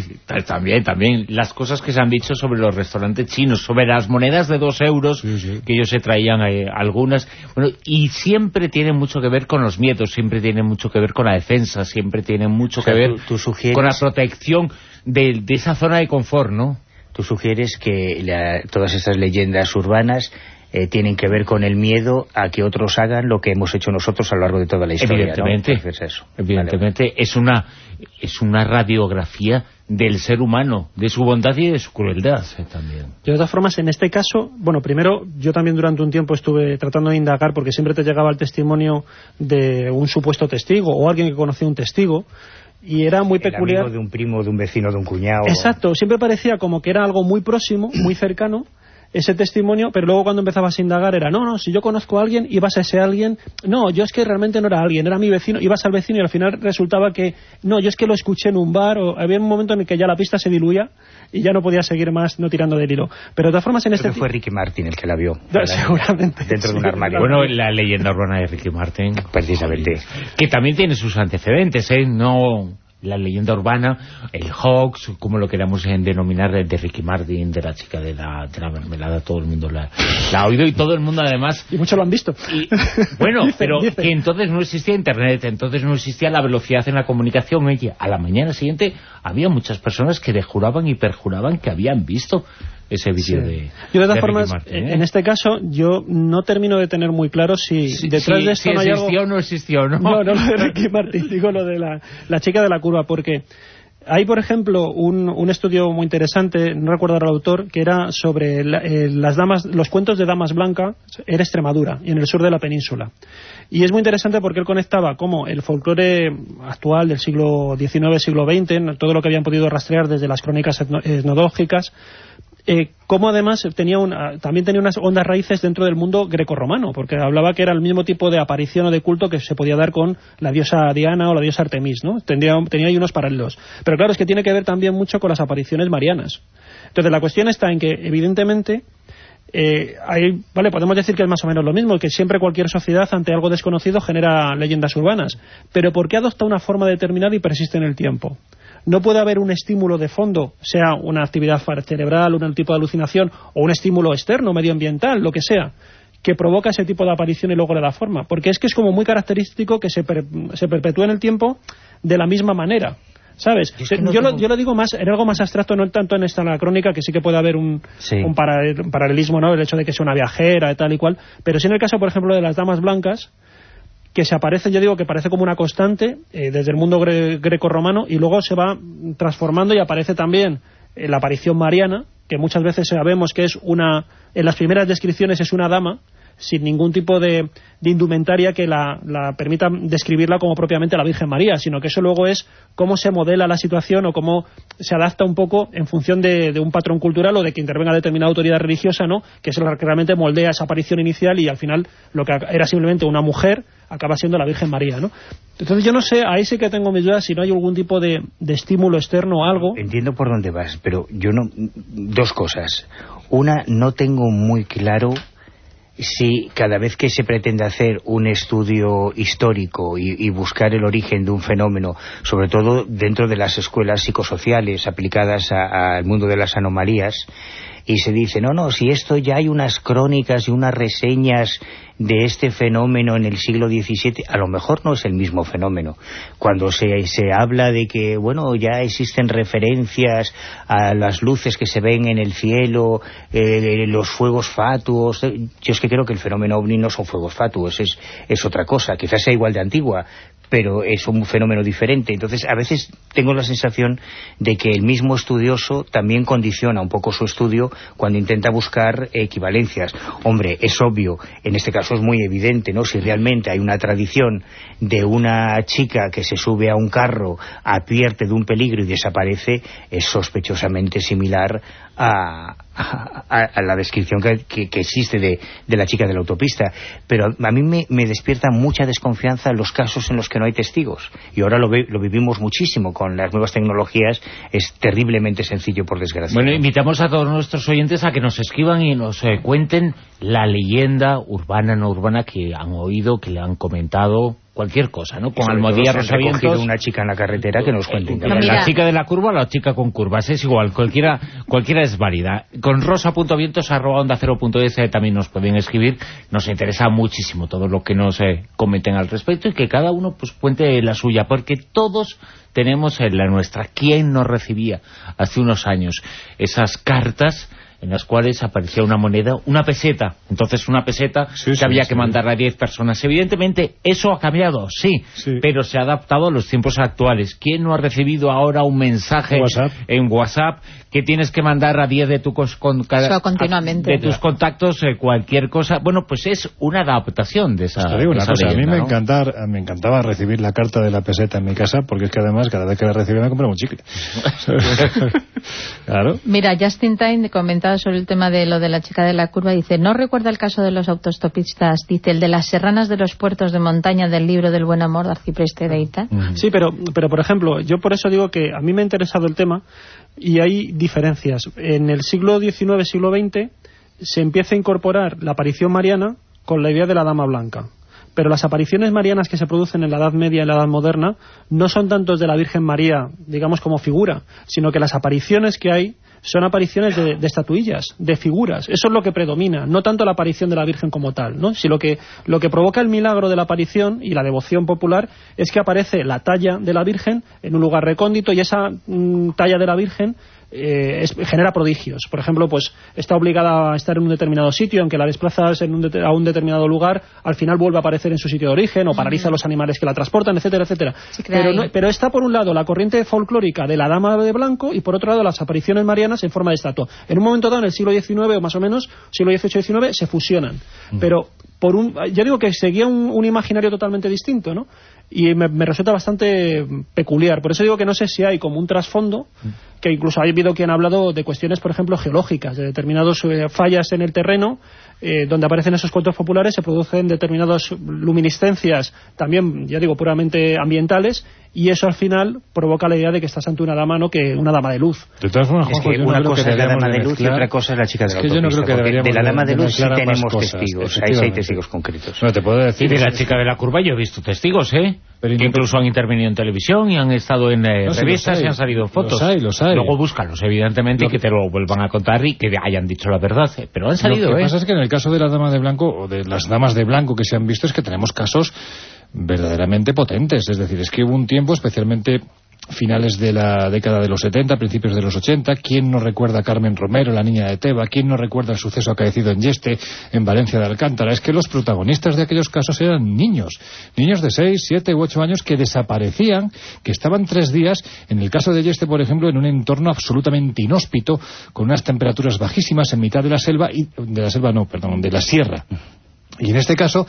También. Las cosas que se han dicho sobre los restaurantes chinos, sobre las monedas de 2 euros, que ellos se traían algunas. Bueno, y siempre tiene mucho que ver con los miedos, siempre tiene mucho que ver con la defensa, siempre tiene mucho que ver tú sugieres... con la protección de esa zona de confort, ¿no? Tú sugieres que todas estas leyendas urbanas tienen que ver con el miedo a que otros hagan lo que hemos hecho nosotros a lo largo de toda la historia, evidentemente, ¿no? Entonces eso. Evidentemente, vale. Es una radiografía del ser humano, de su bondad y de su crueldad también. De todas formas, en este caso, bueno, primero, yo también durante un tiempo estuve tratando de indagar, porque siempre te llegaba el testimonio de un supuesto testigo, o alguien que conocía un testigo, y era muy peculiar. El amigo de un primo, de un vecino, de un cuñado. Exacto, siempre parecía como que era algo muy próximo, muy cercano, ese testimonio, pero luego cuando empezabas a indagar era, no, si yo conozco a alguien, ibas a ese alguien, no, yo es que realmente no era alguien, era mi vecino, ibas al vecino y al final resultaba que, no, yo es que lo escuché en un bar, o había un momento en el que ya la pista se diluía y ya no podía seguir más no tirando del hilo. Pero de todas formas en Creo que fue Ricky Martin el que la vio. Seguramente. Dentro de un armario. Bueno, la leyenda urbana de Ricky Martin. Precisamente. Que también tiene sus antecedentes, no... La leyenda urbana, el hoax, como lo queramos denominar, de Ricky Martin, de la chica de la mermelada, todo el mundo la ha oído y todo el mundo además... Y muchos lo han visto. Bueno, pero que entonces no existía Internet, entonces no existía la velocidad en la comunicación. Oye, a la mañana siguiente había muchas personas que juraban y perjuraban que habían visto ese vídeo de yo de todas Ricky formas, Martin, en este caso, yo no termino de tener muy claro si detrás de esto no hay algo... existió o no existió, ¿no? No, lo de Ricky Martin, digo lo de la chica de la curva, porque hay, por ejemplo, un estudio muy interesante, no recuerdo el autor, que era sobre los cuentos de damas blancas en Extremadura y en el sur de la península. Y es muy interesante porque él conectaba cómo el folclore actual del siglo XIX, siglo XX, todo lo que habían podido rastrear desde las crónicas etnológicas, cómo además también tenía unas hondas raíces dentro del mundo grecorromano, porque hablaba que era el mismo tipo de aparición o de culto que se podía dar con la diosa Diana o la diosa Artemis, ¿no? Tenía ahí unos paralelos. Pero claro, es que tiene que ver también mucho con las apariciones marianas. Entonces la cuestión está en que, evidentemente, podemos decir que es más o menos lo mismo, que siempre cualquier sociedad ante algo desconocido genera leyendas urbanas. Pero ¿por qué adopta una forma determinada y persiste en el tiempo? No puede haber un estímulo de fondo, sea una actividad cerebral, un tipo de alucinación, o un estímulo externo, medioambiental, lo que sea, que provoca ese tipo de aparición y luego le da forma. Porque es que es como muy característico que se perpetúe en el tiempo de la misma manera, ¿sabes? Yo lo digo más en algo más abstracto, no tanto en esta crónica, que sí que puede haber un paralelismo, ¿no? El hecho de que sea una viajera y tal y cual, pero sí en el caso, por ejemplo, de las damas blancas, que se aparecen, yo digo que parece como una constante desde el mundo grecorromano, y luego se va transformando y aparece también la aparición mariana, que muchas veces sabemos que es en las primeras descripciones es una dama sin ningún tipo de indumentaria que la permita describirla como propiamente la Virgen María, sino que eso luego es cómo se modela la situación o cómo se adapta un poco en función de un patrón cultural o de que intervenga determinada autoridad religiosa, ¿no? Que es la que realmente moldea esa aparición inicial, y al final lo que era simplemente una mujer acaba siendo la Virgen María, ¿no? Entonces yo no sé, ahí sí que tengo mis dudas si no hay algún tipo de estímulo externo o algo. Entiendo por dónde vas, pero yo no... Dos cosas. Una, no tengo muy claro si cada vez que se pretende hacer un estudio histórico y buscar el origen de un fenómeno, sobre todo dentro de las escuelas psicosociales aplicadas al mundo de las anomalías, y se dice, no, si esto ya hay unas crónicas y unas reseñas de este fenómeno en el siglo XVII, a lo mejor no es el mismo fenómeno. Cuando se habla de que, bueno, ya existen referencias a las luces que se ven en el cielo, los fuegos fatuos, yo es que creo que el fenómeno ovni no son fuegos fatuos, es otra cosa, quizás sea igual de antigua, pero es un fenómeno diferente. Entonces, a veces tengo la sensación de que el mismo estudioso también condiciona un poco su estudio cuando intenta buscar equivalencias. Hombre, es obvio, en este caso es muy evidente, ¿no? Si realmente hay una tradición de una chica que se sube a un carro, advierte de un peligro y desaparece, es sospechosamente similar a la descripción que existe de la chica de la autopista. Pero a mí me despierta mucha desconfianza en los casos en los que no hay testigos. Y ahora lo vivimos muchísimo con las nuevas tecnologías. Es terriblemente sencillo, por desgracia. Bueno, invitamos a todos nuestros oyentes a que nos escriban y nos cuenten la leyenda urbana, no urbana, que han oído, que le han comentado, cualquier cosa, ¿no? Con Almodía Rosavientos, una chica en la carretera que nos cuente. La chica de la curva o la chica con curvas, es igual, cualquiera es válida. Con rosa.vientos@onda0.es también nos pueden escribir. Nos interesa muchísimo todo lo que nos comenten al respecto y que cada uno pues cuente la suya, porque todos tenemos en la nuestra. ¿Quién nos recibía hace unos años esas cartas en las cuales aparecía una moneda, una peseta? Entonces una peseta que había que mandar a 10 personas. Evidentemente eso ha cambiado, sí, pero se ha adaptado a los tiempos actuales. ¿Quién no ha recibido ahora un mensaje en WhatsApp que tienes que mandar a 10 de, continuamente. de tus contactos cualquier cosa? Bueno, pues es una adaptación de esa, leyenda, a mí me encantaba recibir la carta de la peseta en mi casa, porque es que además cada vez que la recibía me compraba un chicle. Claro. Mira, Justin Time comentaba sobre el tema de lo de la chica de la curva, dice, no recuerda el caso de los autostopistas, dice, el de las serranas de los puertos de montaña del libro del buen amor de Arcipreste de Ita. Sí, pero por ejemplo, yo por eso digo que a mí me ha interesado el tema y hay diferencias. En el siglo XIX, siglo XX se empieza a incorporar la aparición mariana con la idea de la dama blanca. Pero las apariciones marianas que se producen en la Edad Media y la Edad Moderna no son tantos de la Virgen María, digamos, como figura, sino que las apariciones que hay son apariciones de estatuillas, de figuras. Eso es lo que predomina, no tanto la aparición de la Virgen como tal, ¿no? Si lo que provoca el milagro de la aparición y la devoción popular es que aparece la talla de la Virgen en un lugar recóndito, y esa talla de la Virgen genera prodigios. Por ejemplo, pues está obligada a estar en un determinado sitio, aunque la desplazas a un determinado lugar, al final vuelve a aparecer en su sitio de origen, o paraliza a los animales que la transportan, etcétera, etcétera. Pero está por un lado la corriente folclórica de la dama de blanco y por otro lado las apariciones marianas en forma de estatua. En un momento dado, en el siglo XIX o más o menos, siglo XVIII-XIX, se fusionan. Pero yo digo que seguía un imaginario totalmente distinto, ¿no? Y me resulta bastante peculiar. Por eso digo que no sé si hay como un trasfondo, que incluso ha habido quien ha hablado de cuestiones, por ejemplo, geológicas, de determinadas fallas en el terreno, donde aparecen esos cuentos populares, se producen determinadas luminiscencias, también, ya digo, puramente ambientales, y eso al final provoca la idea de que estás ante una dama, no que una dama de luz. De todas formas, es que una cosa es la dama de luz y otra cosa es la chica de la autopista, porque de la dama de luz sí tenemos testigos, ahí sí hay testigos concretos. No te puedo decir. Y de la chica de la curva yo he visto testigos, pero que incluso han intervenido en televisión y han estado en revistas y han salido fotos. Los hay. Luego búscalos, evidentemente, y que te lo vuelvan a contar y que hayan dicho la verdad. Pero han salido, Lo que pasa es que en el caso de la dama de blanco, o de las damas de blanco que se han visto, es que tenemos casos verdaderamente potentes. Es decir, es que hubo un tiempo, especialmente finales de la década de los 70, principios de los 80, ¿quién no recuerda a Carmen Romero, la niña de Teba? ¿Quién no recuerda el suceso acaecido en Yeste, en Valencia de Alcántara? Es que los protagonistas de aquellos casos eran niños de 6, 7 u 8 años que desaparecían, que estaban 3 días, en el caso de Yeste, por ejemplo, en un entorno absolutamente inhóspito, con unas temperaturas bajísimas en mitad de la selva, de la sierra. Y en este caso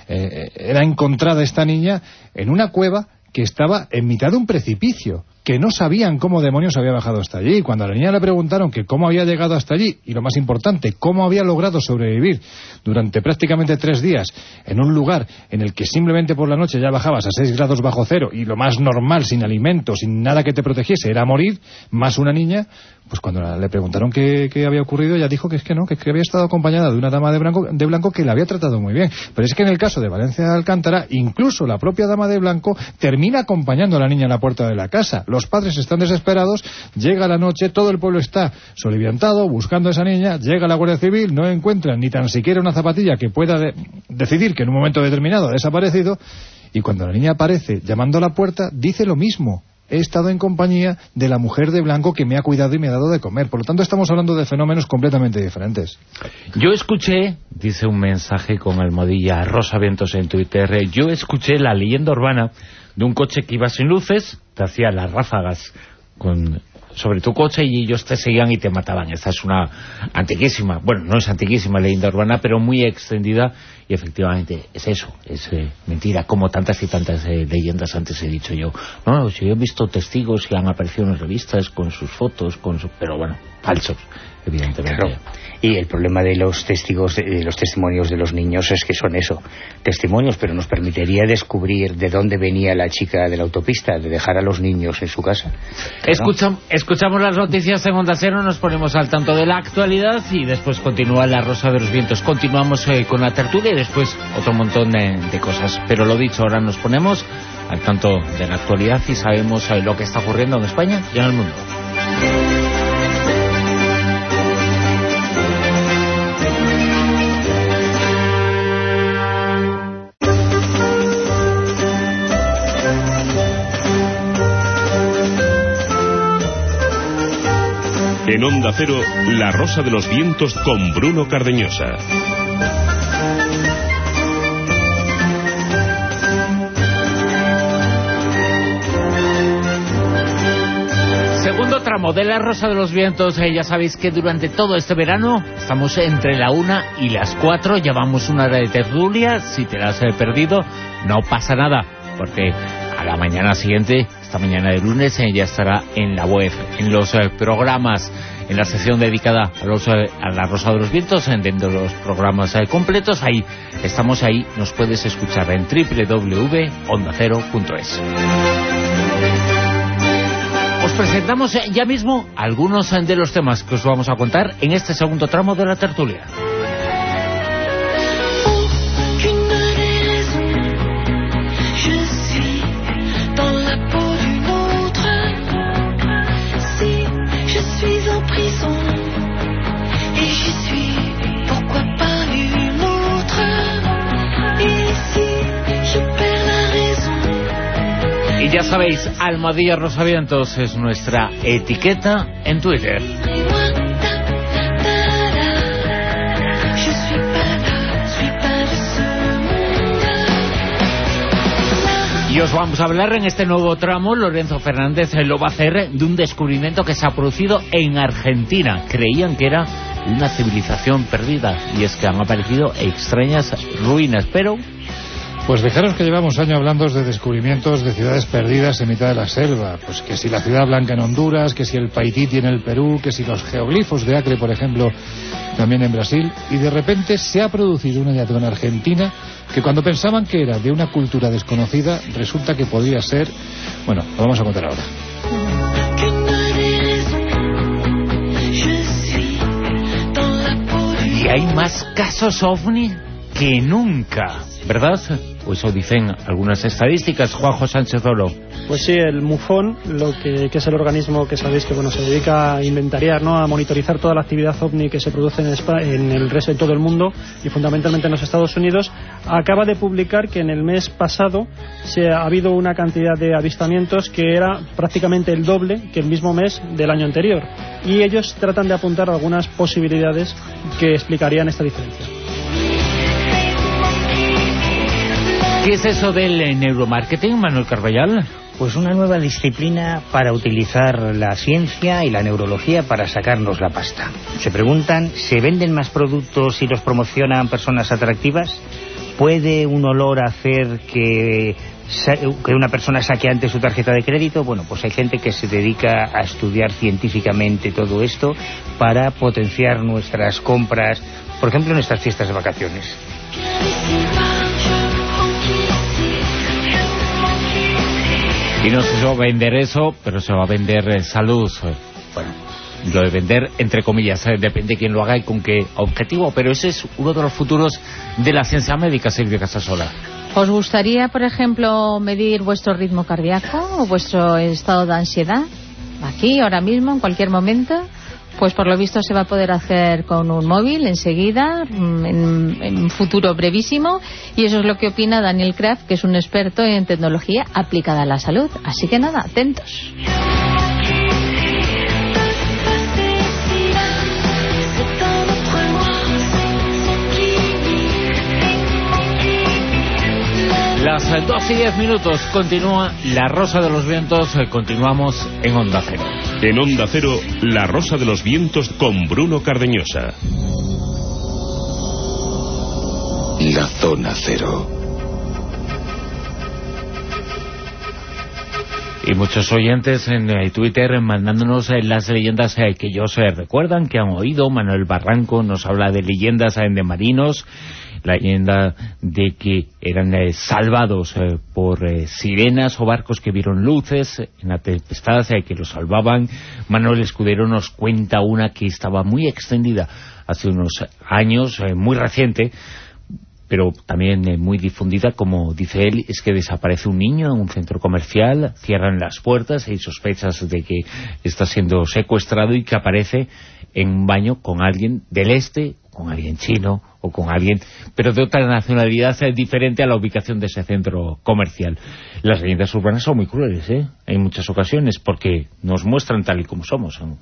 era encontrada esta niña en una cueva que estaba en mitad de un precipicio, que no sabían cómo demonios había bajado hasta allí. Cuando a la niña le preguntaron que cómo había llegado hasta allí, y lo más importante, cómo había logrado sobrevivir durante prácticamente 3 días en un lugar en el que simplemente por la noche ya bajabas a 6 grados bajo cero, y lo más normal, sin alimentos, sin nada que te protegiese, era morir, más una niña, pues cuando le preguntaron qué había ocurrido, ella dijo que es que no, que había estado acompañada de una dama de blanco que la había tratado muy bien. Pero es que en el caso de Valencia de Alcántara, incluso la propia dama de blanco termina acompañando a la niña en la puerta de la casa. Los padres están desesperados, llega la noche, todo el pueblo está soliviantado, buscando a esa niña, llega la Guardia Civil, no encuentran ni tan siquiera una zapatilla que pueda decidir que en un momento determinado ha desaparecido, y cuando la niña aparece llamando a la puerta, dice lo mismo. he estado en compañía de la mujer de blanco que me ha cuidado y me ha dado de comer. Por lo tanto, estamos hablando de fenómenos completamente diferentes. Yo escuché, dice un mensaje con almohadilla Rosa Vientos en Twitter, yo escuché la leyenda urbana de un coche que iba sin luces, te hacía las ráfagas sobre tu coche y ellos te seguían y te mataban. Esta es una antiquísima, bueno, no es antiquísima leyenda urbana, pero muy extendida, y efectivamente es eso, es mentira, como tantas y tantas leyendas antes he dicho yo. No, si yo he visto testigos que han aparecido en revistas con sus fotos, pero bueno, falsos, evidentemente. Claro. Y el problema de los testigos, de los testimonios de los niños es que son eso, testimonios, pero nos permitiría descubrir de dónde venía la chica de la autopista, de dejar a los niños en su casa. Escuchamos las noticias en Onda Cero, nos ponemos al tanto de la actualidad y después continúa La Rosa de los Vientos. Continuamos con la tertulia y después otro montón de cosas. Pero lo dicho, ahora nos ponemos al tanto de la actualidad y sabemos lo que está ocurriendo en España y en el mundo. En Onda Cero, La Rosa de los Vientos con Bruno Cardeñosa. Segundo tramo de La Rosa de los Vientos. Ya sabéis que durante todo este verano estamos entre la 1 y las 4. Llevamos una hora de tertulia. Si te la has perdido, no pasa nada, porque a la mañana siguiente, esta mañana de lunes, ya estará en la web, en los programas, en la sección dedicada a La Rosa de los Vientos, dentro de los programas completos. Ahí estamos, ahí nos puedes escuchar en www.ondacero.es. Os presentamos ya mismo algunos de los temas que os vamos a contar en este segundo tramo de la tertulia. Y ya sabéis, almohadilla Rosa Vientos es nuestra etiqueta en Twitter. Y os vamos a hablar en este nuevo tramo, Lorenzo Fernández lo va a hacer, de un descubrimiento que se ha producido en Argentina. Creían que era una civilización perdida, y es que han aparecido extrañas ruinas, pero... Pues fijaros que llevamos años hablando de descubrimientos de ciudades perdidas en mitad de la selva. Pues que si la Ciudad Blanca en Honduras, que si el Paititi en el Perú, que si los geoglifos de Acre, por ejemplo, también en Brasil. Y de repente se ha producido un hallazgo en Argentina que cuando pensaban que era de una cultura desconocida, resulta que podría ser... Bueno, lo vamos a contar ahora. Y hay más casos OVNI que nunca, ¿verdad? O eso dicen algunas estadísticas. Juanjo Sánchez Oro. Pues sí, el MUFON, que es el organismo que sabéis que se dedica a inventariar, ¿no?, a monitorizar toda la actividad OVNI que se produce en el resto de todo el mundo y fundamentalmente en los Estados Unidos, acaba de publicar que en el mes pasado ha habido una cantidad de avistamientos que era prácticamente el doble que el mismo mes del año anterior, y ellos tratan de apuntar algunas posibilidades que explicarían esta diferencia. ¿Qué es eso del neuromarketing, Manuel Carballal? Pues una nueva disciplina para utilizar la ciencia y la neurología para sacarnos la pasta. Se preguntan, ¿se venden más productos si los promocionan personas atractivas? ¿Puede un olor hacer que una persona saque antes su tarjeta de crédito? Bueno, pues hay gente que se dedica a estudiar científicamente todo esto para potenciar nuestras compras, por ejemplo, en nuestras fiestas de vacaciones. Y no se va a vender eso, pero se va a vender salud. Bueno, lo de vender, entre comillas, depende de quién lo haga y con qué objetivo, pero ese es uno de los futuros de la ciencia médica, Silvia Casasola. ¿Os gustaría, por ejemplo, medir vuestro ritmo cardíaco o vuestro estado de ansiedad? Aquí, ahora mismo, en cualquier momento. Pues por lo visto se va a poder hacer con un móvil enseguida, en un futuro brevísimo, y eso es lo que opina Daniel Kraft, que es un experto en tecnología aplicada a la salud. Así que nada, atentos. Las 2:10, continúa La Rosa de los Vientos, continuamos en Onda Cero. En Onda Cero, La Rosa de los Vientos con Bruno Cardeñosa. La Zona Cero. Y muchos oyentes en Twitter mandándonos las leyendas que ellos recuerdan, que han oído. Manuel Barranco nos habla de leyendas de marinos, la leyenda de que eran salvados por sirenas o barcos que vieron luces en la tempestad, que los salvaban. Manuel Escudero nos cuenta una que estaba muy extendida hace unos años, muy reciente, pero también muy difundida, como dice él, es que desaparece un niño en un centro comercial, cierran las puertas, hay sospechas de que está siendo secuestrado y que aparece en un baño con alguien del este, con alguien chino o con alguien, pero de otra nacionalidad diferente a la ubicación de ese centro comercial. Las leyendas urbanas son muy crueles, en muchas ocasiones, porque nos muestran tal y como somos, ¿no?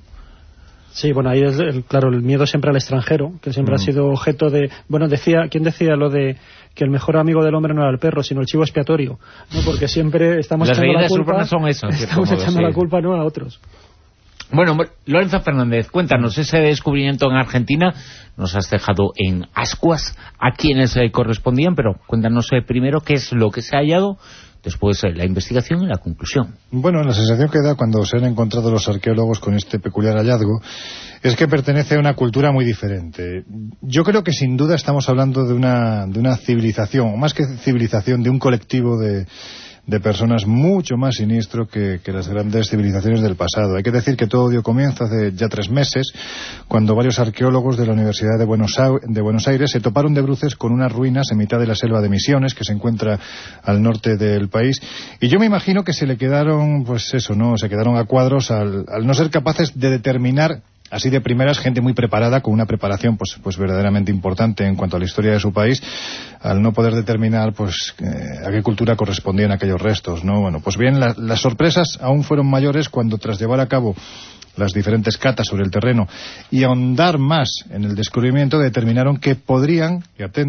Sí, bueno, ahí es, claro, el miedo siempre al extranjero, que siempre ha sido objeto de... Bueno, ¿quién decía lo de que el mejor amigo del hombre no era el perro, sino el chivo expiatorio? ¿No? Porque siempre estamos echando la culpa... Las leyendas urbanas son eso, estamos echando la culpa, no, a otros. Bueno, Lorenzo Fernández, cuéntanos, ese descubrimiento en Argentina nos has dejado en ascuas a quienes correspondían, pero cuéntanos primero qué es lo que se ha hallado, después la investigación y la conclusión. Bueno, la sensación que da cuando se han encontrado los arqueólogos con este peculiar hallazgo es que pertenece a una cultura muy diferente. Yo creo que sin duda estamos hablando de una civilización, o más que civilización, de un colectivo de personas mucho más siniestro que las grandes civilizaciones del pasado. Hay que decir que todo dio comienzo hace ya 3 meses, cuando varios arqueólogos de la Universidad de Buenos Aires se toparon de bruces con unas ruinas en mitad de la selva de Misiones, que se encuentra al norte del país, y yo me imagino que se le quedaron, pues eso, ¿no? Se quedaron a cuadros al no ser capaces de determinar así de primeras, gente muy preparada, con una preparación pues verdaderamente importante en cuanto a la historia de su país, al no poder determinar pues a qué cultura correspondían aquellos restos, ¿no? Bueno, pues bien, las sorpresas aún fueron mayores cuando, tras llevar a cabo las diferentes catas sobre el terreno y ahondar más en el descubrimiento, determinaron que podrían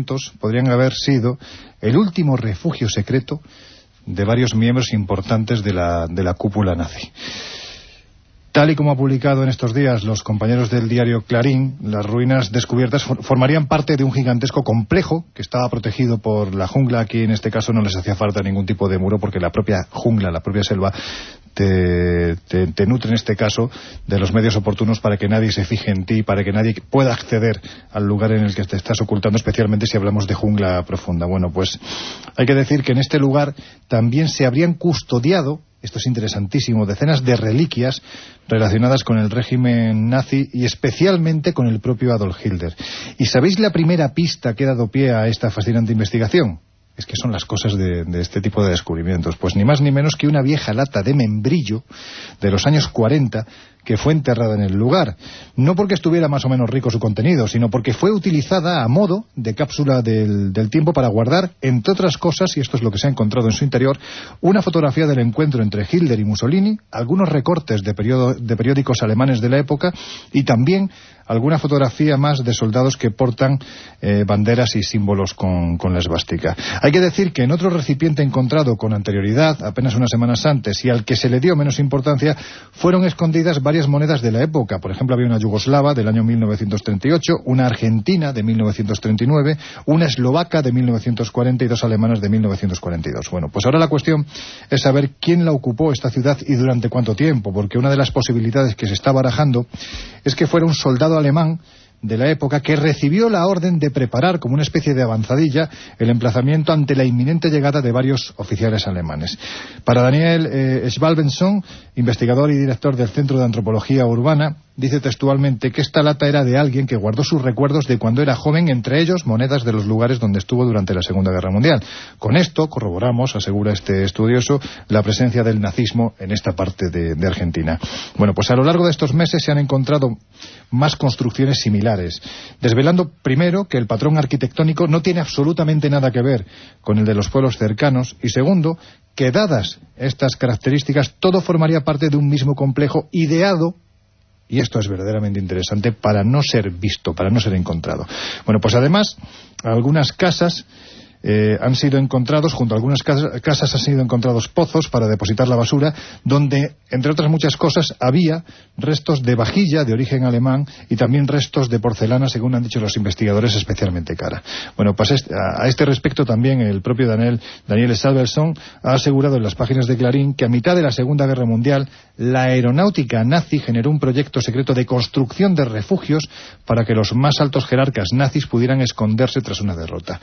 haber sido el último refugio secreto de varios miembros importantes de la cúpula nazi. Tal y como ha publicado en estos días los compañeros del diario Clarín, las ruinas descubiertas formarían parte de un gigantesco complejo que estaba protegido por la jungla. Aquí en este caso no les hacía falta ningún tipo de muro, porque la propia jungla, la propia selva, te nutre en este caso de los medios oportunos para que nadie se fije en ti, para que nadie pueda acceder al lugar en el que te estás ocultando, especialmente si hablamos de jungla profunda. Bueno, pues hay que decir que en este lugar también se habrían custodiado, esto es interesantísimo, decenas de reliquias relacionadas con el régimen nazi y especialmente con el propio Adolf Hitler. ¿Y sabéis la primera pista que ha dado pie a esta fascinante investigación? Es que son las cosas de este tipo de descubrimientos. Pues ni más ni menos que una vieja lata de membrillo de los años 40 que fue enterrada en el lugar. No porque estuviera más o menos rico su contenido, sino porque fue utilizada a modo de cápsula del tiempo para guardar, entre otras cosas, y esto es lo que se ha encontrado en su interior, una fotografía del encuentro entre Hitler y Mussolini, algunos recortes de periódicos alemanes de la época y también alguna fotografía más de soldados que portan banderas y símbolos con la esvástica. Hay que decir que en otro recipiente encontrado con anterioridad, apenas unas semanas antes, y al que se le dio menos importancia, fueron escondidas varias monedas de la época. Por ejemplo, había una yugoslava del año 1938, una argentina de 1939, una eslovaca de 1940 y 2 alemanas de 1942. Bueno, pues ahora la cuestión es saber quién la ocupó esta ciudad y durante cuánto tiempo, porque una de las posibilidades que se está barajando es que fuera un soldado alemán de la época que recibió la orden de preparar como una especie de avanzadilla el emplazamiento ante la inminente llegada de varios oficiales alemanes. Para Daniel Schwalbenson, investigador y director del Centro de Antropología Urbana, dice textualmente que esta lata era de alguien que guardó sus recuerdos de cuando era joven, entre ellos monedas de los lugares donde estuvo durante la Segunda Guerra Mundial. Con esto corroboramos, asegura este estudioso, la presencia del nazismo en esta parte de Argentina. Bueno, pues a lo largo de estos meses se han encontrado más construcciones similares, desvelando primero que el patrón arquitectónico no tiene absolutamente nada que ver con el de los pueblos cercanos, y segundo, que dadas estas características, todo formaría parte de un mismo complejo ideado, y esto es verdaderamente interesante, para no ser visto, para no ser encontrado. Bueno, pues además, algunas casas han sido encontrados, junto a algunas casas han sido encontrados pozos para depositar la basura, donde, entre otras muchas cosas, había restos de vajilla de origen alemán y también restos de porcelana, según han dicho los investigadores, especialmente cara. Bueno, pues a este respecto también el propio Daniel Schwalbenson ha asegurado en las páginas de Clarín que a mitad de la Segunda Guerra Mundial la aeronáutica nazi generó un proyecto secreto de construcción de refugios para que los más altos jerarcas nazis pudieran esconderse tras una derrota.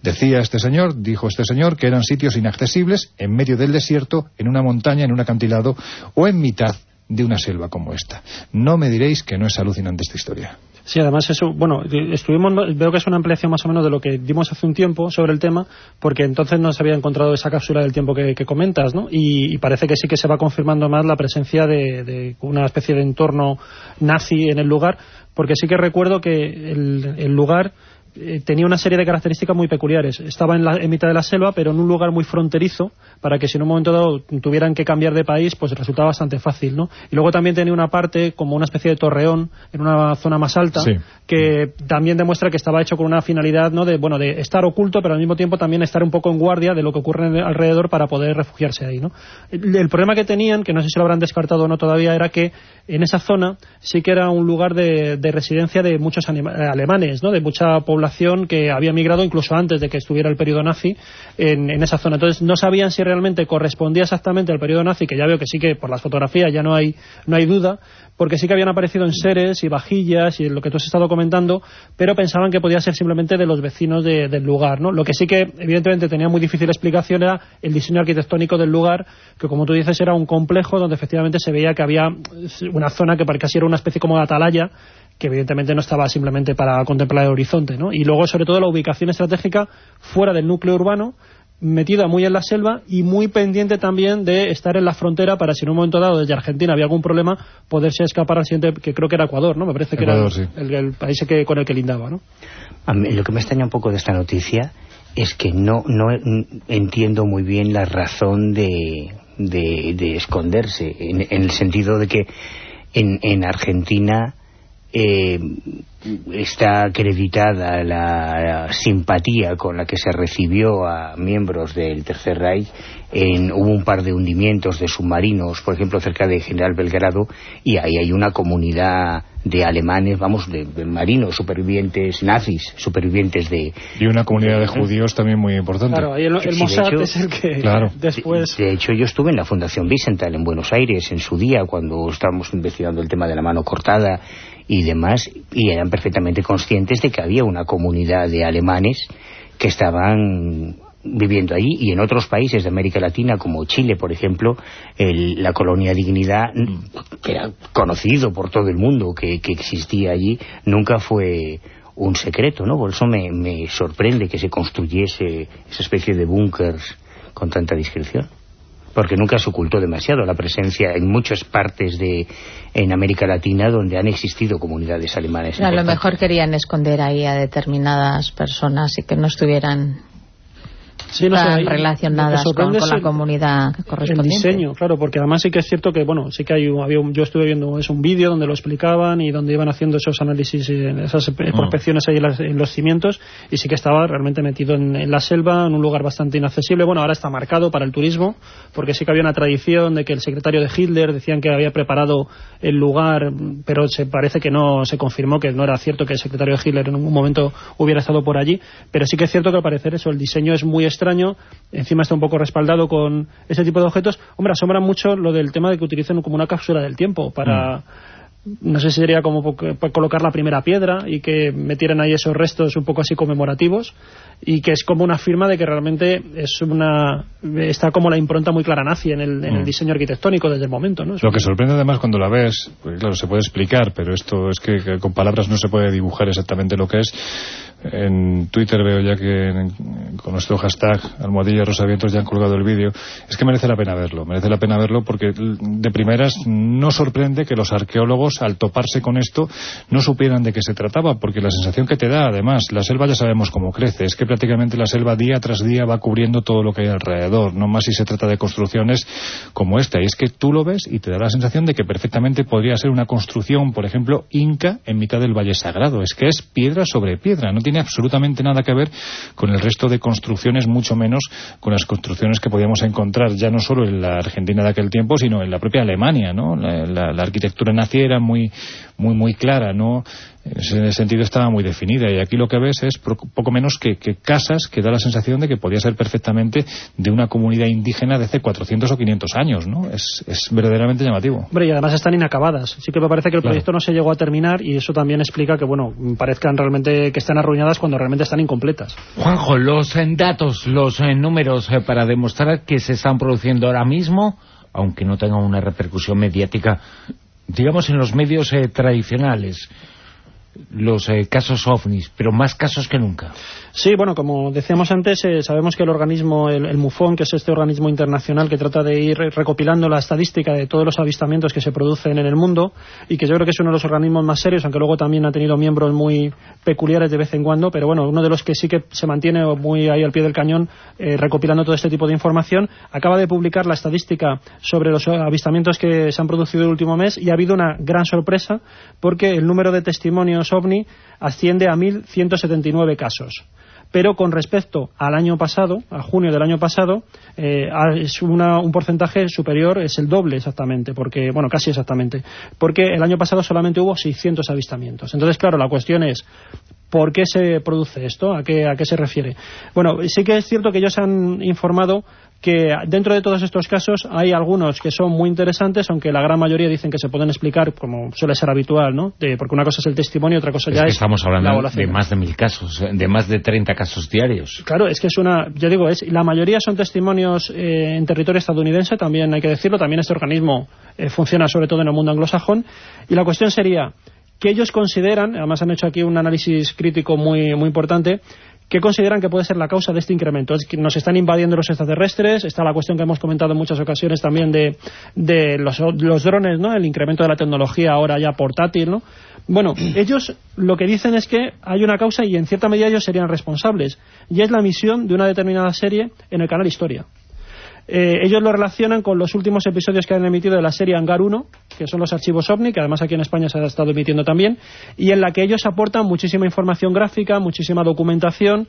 Dijo este señor, que eran sitios inaccesibles, en medio del desierto, en una montaña, en un acantilado o en mitad de una selva como esta. No me diréis que no es alucinante esta historia. Sí, además eso, bueno, veo que es una ampliación más o menos de lo que dimos hace un tiempo sobre el tema, porque entonces no se había encontrado esa cápsula del tiempo que comentas, ¿no? Y parece que sí que se va confirmando más la presencia de una especie de entorno nazi en el lugar, porque sí que recuerdo que el lugar tenía una serie de características muy peculiares. Estaba en mitad de la selva, pero en un lugar muy fronterizo, para que si en un momento dado tuvieran que cambiar de país, pues resultaba bastante fácil, ¿no? Y luego también tenía una parte como una especie de torreón en una zona más alta, sí, que también demuestra que estaba hecho con una finalidad, ¿no?, de estar oculto, pero al mismo tiempo también estar un poco en guardia de lo que ocurre alrededor para poder refugiarse ahí, ¿no? El problema que tenían, que no sé si lo habrán descartado o no todavía, era que en esa zona sí que era un lugar de residencia de muchos alemanes, ¿no?, de mucha población que había migrado incluso antes de que estuviera el periodo nazi en esa zona. Entonces no sabían si realmente correspondía exactamente al periodo nazi, que ya veo que sí, que por las fotografías ya no hay duda, porque sí que habían aparecido enseres y vajillas y lo que tú has estado comentando, pero pensaban que podía ser simplemente de los vecinos del lugar, ¿no? Lo que sí que evidentemente tenía muy difícil explicación era el diseño arquitectónico del lugar, que como tú dices era un complejo donde efectivamente se veía que había una zona que casi era una especie como de atalaya, que evidentemente no estaba simplemente para contemplar el horizonte, ¿no? Y luego, sobre todo, la ubicación estratégica fuera del núcleo urbano, metida muy en la selva y muy pendiente también de estar en la frontera para, si en un momento dado desde Argentina había algún problema, poderse escapar al siguiente, que creo que era Ecuador, ¿no? Me parece que Ecuador, era el país con el que lindaba, ¿no? A mí, lo que me extraña un poco de esta noticia es que no entiendo muy bien la razón de esconderse, en el sentido de que en Argentina está acreditada la simpatía con la que se recibió a miembros del Tercer Reich. Hubo un par de hundimientos de submarinos, por ejemplo, cerca de General Belgrado, y ahí hay una comunidad de alemanes, de marinos supervivientes, nazis, supervivientes de... Y una comunidad de judíos también muy importante. Claro, ahí el Mossad es el que después... De hecho, yo estuve en la Fundación Wiesenthal en Buenos Aires en su día, cuando estábamos investigando el tema de la mano cortada y demás, y eran perfectamente conscientes de que había una comunidad de alemanes que estaban viviendo allí, y en otros países de América Latina como Chile, por ejemplo, la colonia Dignidad, que era conocido por todo el mundo que existía allí, nunca fue un secreto, ¿no? Por eso me sorprende que se construyese esa especie de búnkers con tanta discreción, porque nunca se ocultó demasiado la presencia en muchas partes en América Latina donde han existido comunidades alemanas. A lo mejor querían esconder ahí a determinadas personas y que no estuvieran tan relacionadas con la comunidad correspondiente. El diseño, claro, porque además sí que es cierto que, bueno, sí que yo estuve viendo un vídeo donde lo explicaban y donde iban haciendo esos análisis, esas prospecciones ahí en los cimientos, y sí que estaba realmente metido en la selva, en un lugar bastante inaccesible. Bueno, ahora está marcado para el turismo, porque sí que había una tradición de que el secretario de Hitler decían que había preparado el lugar, pero parece que no se confirmó, que no era cierto que el secretario de Hitler en ningún momento hubiera estado por allí, pero sí que es cierto que al parecer el diseño es muy extraño, encima está un poco respaldado con ese tipo de objetos. Hombre, asombra mucho lo del tema de que utilicen como una cápsula del tiempo para no sé si sería como colocar la primera piedra y que metieran ahí esos restos un poco así conmemorativos, y que es como una firma de que realmente está como la impronta muy clara nazi en el diseño arquitectónico desde el momento, ¿no? Lo que sorprende además cuando la ves, pues claro, se puede explicar, pero esto es que con palabras no se puede dibujar exactamente lo que es. En Twitter veo ya que con nuestro hashtag #RosaVientos ya han colgado el vídeo. Es que merece la pena verlo porque de primeras no sorprende que los arqueólogos, al toparse con esto, no supieran de qué se trataba, porque la sensación que te da, además, la selva ya sabemos cómo crece, es que prácticamente la selva día tras día va cubriendo todo lo que hay alrededor, no más si se trata de construcciones como esta, y es que tú lo ves y te da la sensación de que perfectamente podría ser una construcción, por ejemplo, inca en mitad del Valle Sagrado. Es que es piedra sobre piedra, no tiene absolutamente nada que ver con el resto de construcciones, mucho menos con las construcciones que podíamos encontrar ya no solo en la Argentina de aquel tiempo, sino en la propia Alemania, ¿no? La arquitectura nazi era muy clara, ¿no? En ese sentido estaba muy definida, y aquí lo que ves es poco menos que casas que da la sensación de que podía ser perfectamente de una comunidad indígena de hace 400 o 500 años, ¿no? Es verdaderamente llamativo. Hombre, y además están inacabadas. Sí que me parece que el proyecto no se llegó a terminar, y eso también explica que, bueno, parezcan realmente que están arruinadas cuando realmente están incompletas. Juanjo, los datos, los números para demostrar que se están produciendo ahora mismo, aunque no tengan una repercusión mediática, digamos, en los medios tradicionales, los casos ovnis, pero más casos que nunca. Sí, bueno, como decíamos antes, sabemos que el organismo, el MUFON, que es este organismo internacional que trata de ir recopilando la estadística de todos los avistamientos que se producen en el mundo, y que yo creo que es uno de los organismos más serios, aunque luego también ha tenido miembros muy peculiares de vez en cuando, pero bueno, uno de los que sí que se mantiene muy ahí al pie del cañón, recopilando todo este tipo de información, acaba de publicar la estadística sobre los avistamientos que se han producido el último mes, y ha habido una gran sorpresa, porque el número de testimonios OVNI asciende a 1.179 casos. Pero con respecto al año pasado, a junio del año pasado, es un porcentaje superior, es el doble exactamente, porque, bueno, casi exactamente, porque el año pasado solamente hubo 600 avistamientos. Entonces, claro, la cuestión es, ¿por qué se produce esto? ¿A qué se refiere? Bueno, sí que es cierto que ellos han informado que dentro de todos estos casos hay algunos que son muy interesantes, aunque la gran mayoría dicen que se pueden explicar, como suele ser habitual, ¿no? Porque una cosa es el testimonio, otra cosa ya es estamos hablando de más de 1.000 casos, de más de 30 casos diarios. Claro, es que la mayoría son testimonios en territorio estadounidense, también hay que decirlo, también este organismo funciona sobre todo en el mundo anglosajón, y la cuestión sería que ellos consideran, además han hecho aquí un análisis crítico muy importante, ¿qué consideran que puede ser la causa de este incremento? Es que nos están invadiendo los extraterrestres, está la cuestión que hemos comentado en muchas ocasiones también de los drones, ¿no? El incremento de la tecnología ahora ya portátil, ¿no? Bueno, ellos lo que dicen es que hay una causa, y en cierta medida ellos serían responsables, y es la emisión de una determinada serie en el canal Historia. Ellos lo relacionan con los últimos episodios que han emitido de la serie Hangar 1, que son los archivos OVNI, que además aquí en España se ha estado emitiendo también, y en la que ellos aportan muchísima información gráfica, muchísima documentación,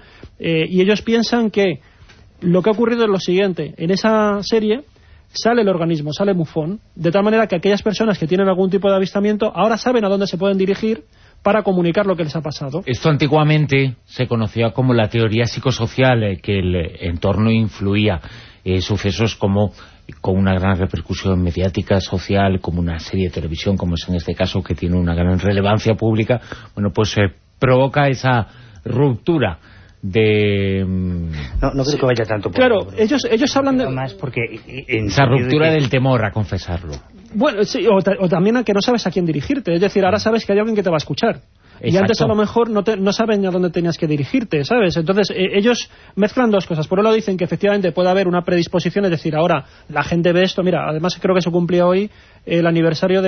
y ellos piensan que lo que ha ocurrido es lo siguiente: en esa serie sale el organismo, sale MUFON, de tal manera que aquellas personas que tienen algún tipo de avistamiento ahora saben a dónde se pueden dirigir para comunicar lo que les ha pasado. Esto antiguamente se conocía como la teoría psicosocial, que el entorno influía. Sucesos como con una gran repercusión mediática, social, como una serie de televisión, como es en este caso, que tiene una gran relevancia pública, bueno, pues provoca esa ruptura de... No creo que vaya tanto por... Claro, ellos hablan de... Más porque esa ruptura del temor a confesarlo. Bueno, sí, o también a que no sabes a quién dirigirte. Es decir, ahora sabes que hay alguien que te va a escuchar. Exacto. Y antes a lo mejor no saben a dónde tenías que dirigirte, ¿sabes? Entonces ellos mezclan dos cosas. Por un lado dicen que efectivamente puede haber una predisposición, es decir, ahora la gente ve esto. Mira, además creo que se cumplía hoy el aniversario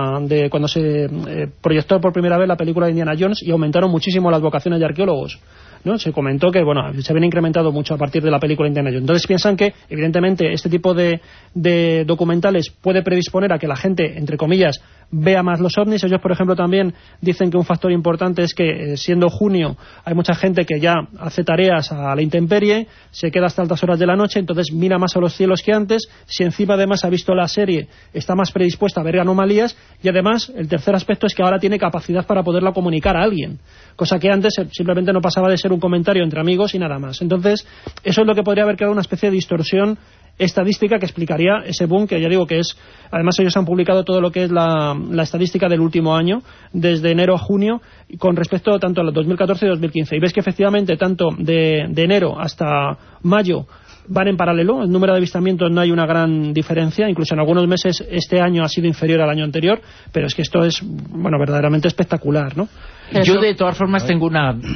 de cuando se proyectó por primera vez la película de Indiana Jones, y aumentaron muchísimo las vocaciones de arqueólogos, ¿no? Se comentó que, bueno, se habían incrementado mucho a partir de la película Indiana Jones. Entonces piensan que, evidentemente, este tipo de documentales puede predisponer a que la gente, entre comillas, vea más los ovnis. Ellos, por ejemplo, también dicen que un factor importante es que, siendo junio, hay mucha gente que ya hace tareas a la intemperie, se queda hasta altas horas de la noche, entonces mira más a los cielos que antes. Si encima además ha visto la serie, está más predispuesta a ver anomalías, y además el tercer aspecto es que ahora tiene capacidad para poderla comunicar a alguien, cosa que antes simplemente no pasaba de ser un comentario entre amigos y nada más. Entonces eso es lo que podría haber creado una especie de distorsión estadística que explicaría ese boom, que ya digo que es... Además ellos han publicado todo lo que es la estadística del último año, desde enero a junio, con respecto tanto a los 2014 y 2015. Y ves que efectivamente tanto de enero hasta mayo van en paralelo, el número de avistamientos no hay una gran diferencia, incluso en algunos meses este año ha sido inferior al año anterior, pero es que esto es, bueno, verdaderamente espectacular, ¿no? Yo de todas formas tengo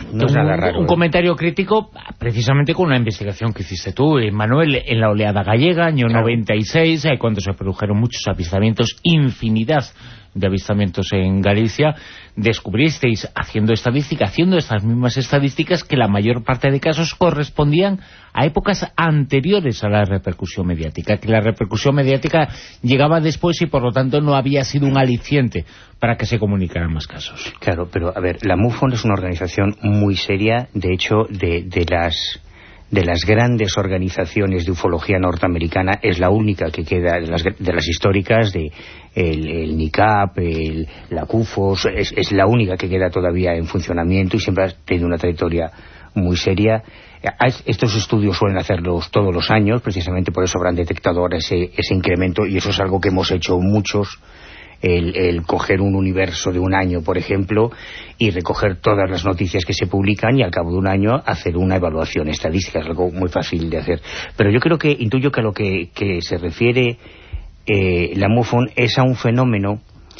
un comentario crítico precisamente con una investigación que hiciste tú, Manuel, en la oleada gallega, año 96, cuando se produjeron muchos avistamientos, infinidad de avistamientos en Galicia. Descubristeis, haciendo estas mismas estadísticas, que la mayor parte de casos correspondían a épocas anteriores a la repercusión mediática, que la repercusión mediática llegaba después y por lo tanto no había sido un aliciente para que se comunicaran más casos. Claro, pero a ver, la MUFON es una organización muy seria, de hecho, de las grandes organizaciones de ufología norteamericana, es la única que queda, de las históricas, de el NICAP, la CUFOS, es la única que queda todavía en funcionamiento y siempre ha tenido una trayectoria muy seria. Estos estudios suelen hacerlos todos los años, precisamente por eso habrán detectado ahora ese incremento, y eso es algo que hemos hecho muchos, el coger un universo de un año, por ejemplo, y recoger todas las noticias que se publican y al cabo de un año hacer una evaluación estadística. Es algo muy fácil de hacer. Pero yo creo que, intuyo que a lo que se refiere la MUFON es a un fenómeno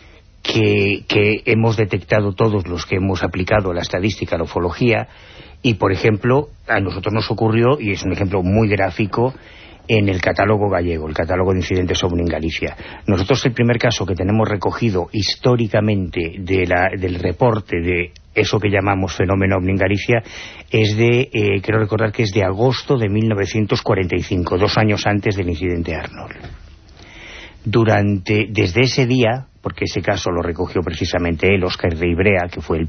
que hemos detectado todos los que hemos aplicado la estadística, la ufología, y por ejemplo, a nosotros nos ocurrió, y es un ejemplo muy gráfico, en el catálogo gallego, el catálogo de incidentes OVNI en Galicia. Nosotros el primer caso que tenemos recogido históricamente del reporte de eso que llamamos fenómeno OVNI en Galicia es quiero recordar que es de agosto de 1945, 2 años antes del incidente Arnold. Desde ese día, porque ese caso lo recogió precisamente él, Óscar Reibrea, que fue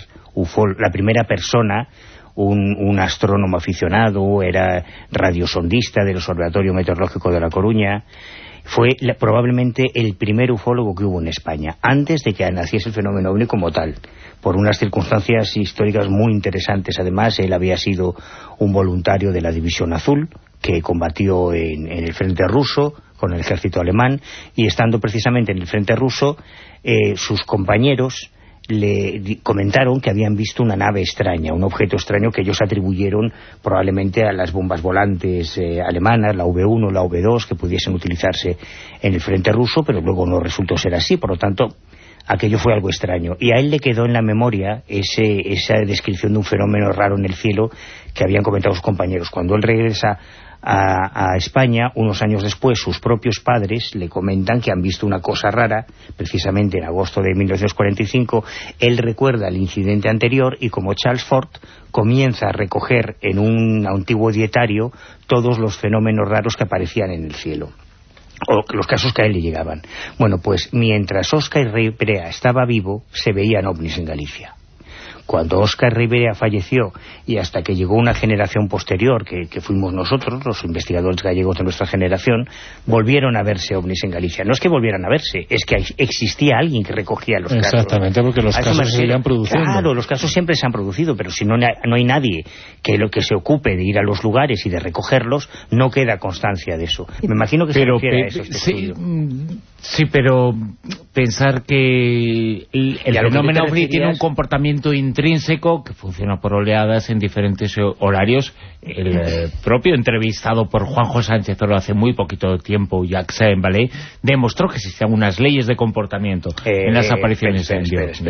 la primera persona, un astrónomo aficionado, era radiosondista del Observatorio Meteorológico de La Coruña, fue probablemente el primer ufólogo que hubo en España, antes de que naciese el fenómeno OVNI como tal, por unas circunstancias históricas muy interesantes. Además, él había sido un voluntario de la División Azul, que combatió en el frente ruso con el ejército alemán, y estando precisamente en el frente ruso, sus compañeros le comentaron que habían visto una nave extraña, un objeto extraño que ellos atribuyeron probablemente a las bombas volantes alemanas, la V1, la V2, que pudiesen utilizarse en el frente ruso, pero luego no resultó ser así. Por lo tanto, aquello fue algo extraño, y a él le quedó en la memoria esa descripción de un fenómeno raro en el cielo que habían comentado sus compañeros. Cuando él regresa a España, unos años después, sus propios padres le comentan que han visto una cosa rara, precisamente en agosto de 1945. Él recuerda el incidente anterior y, como Charles Fort, comienza a recoger en un antiguo dietario todos los fenómenos raros que aparecían en el cielo, o los casos que a él le llegaban. Bueno, pues mientras Óscar Reibrea estaba vivo, se veían ovnis en Galicia. Cuando Óscar Reibrea falleció y hasta que llegó una generación posterior, que fuimos nosotros, los investigadores gallegos de nuestra generación, volvieron a verse ovnis en Galicia. No es que volvieran a verse, es que existía alguien que recogía los casos. Exactamente, porque los casos se seguían produciendo. Claro, los casos siempre se han producido, pero si no hay nadie que se ocupe de ir a los lugares y de recogerlos, no queda constancia de eso. Me imagino que se refiere a eso este estudio. Sí, pero pensar que el fenómeno OVNI tiene un comportamiento intrínseco que funciona por oleadas en diferentes horarios. El propio entrevistado por Juanjo Sánchez Oro hace muy poquito tiempo, Jacques Vallée, demostró que existían unas leyes de comportamiento en las apariciones en Dios.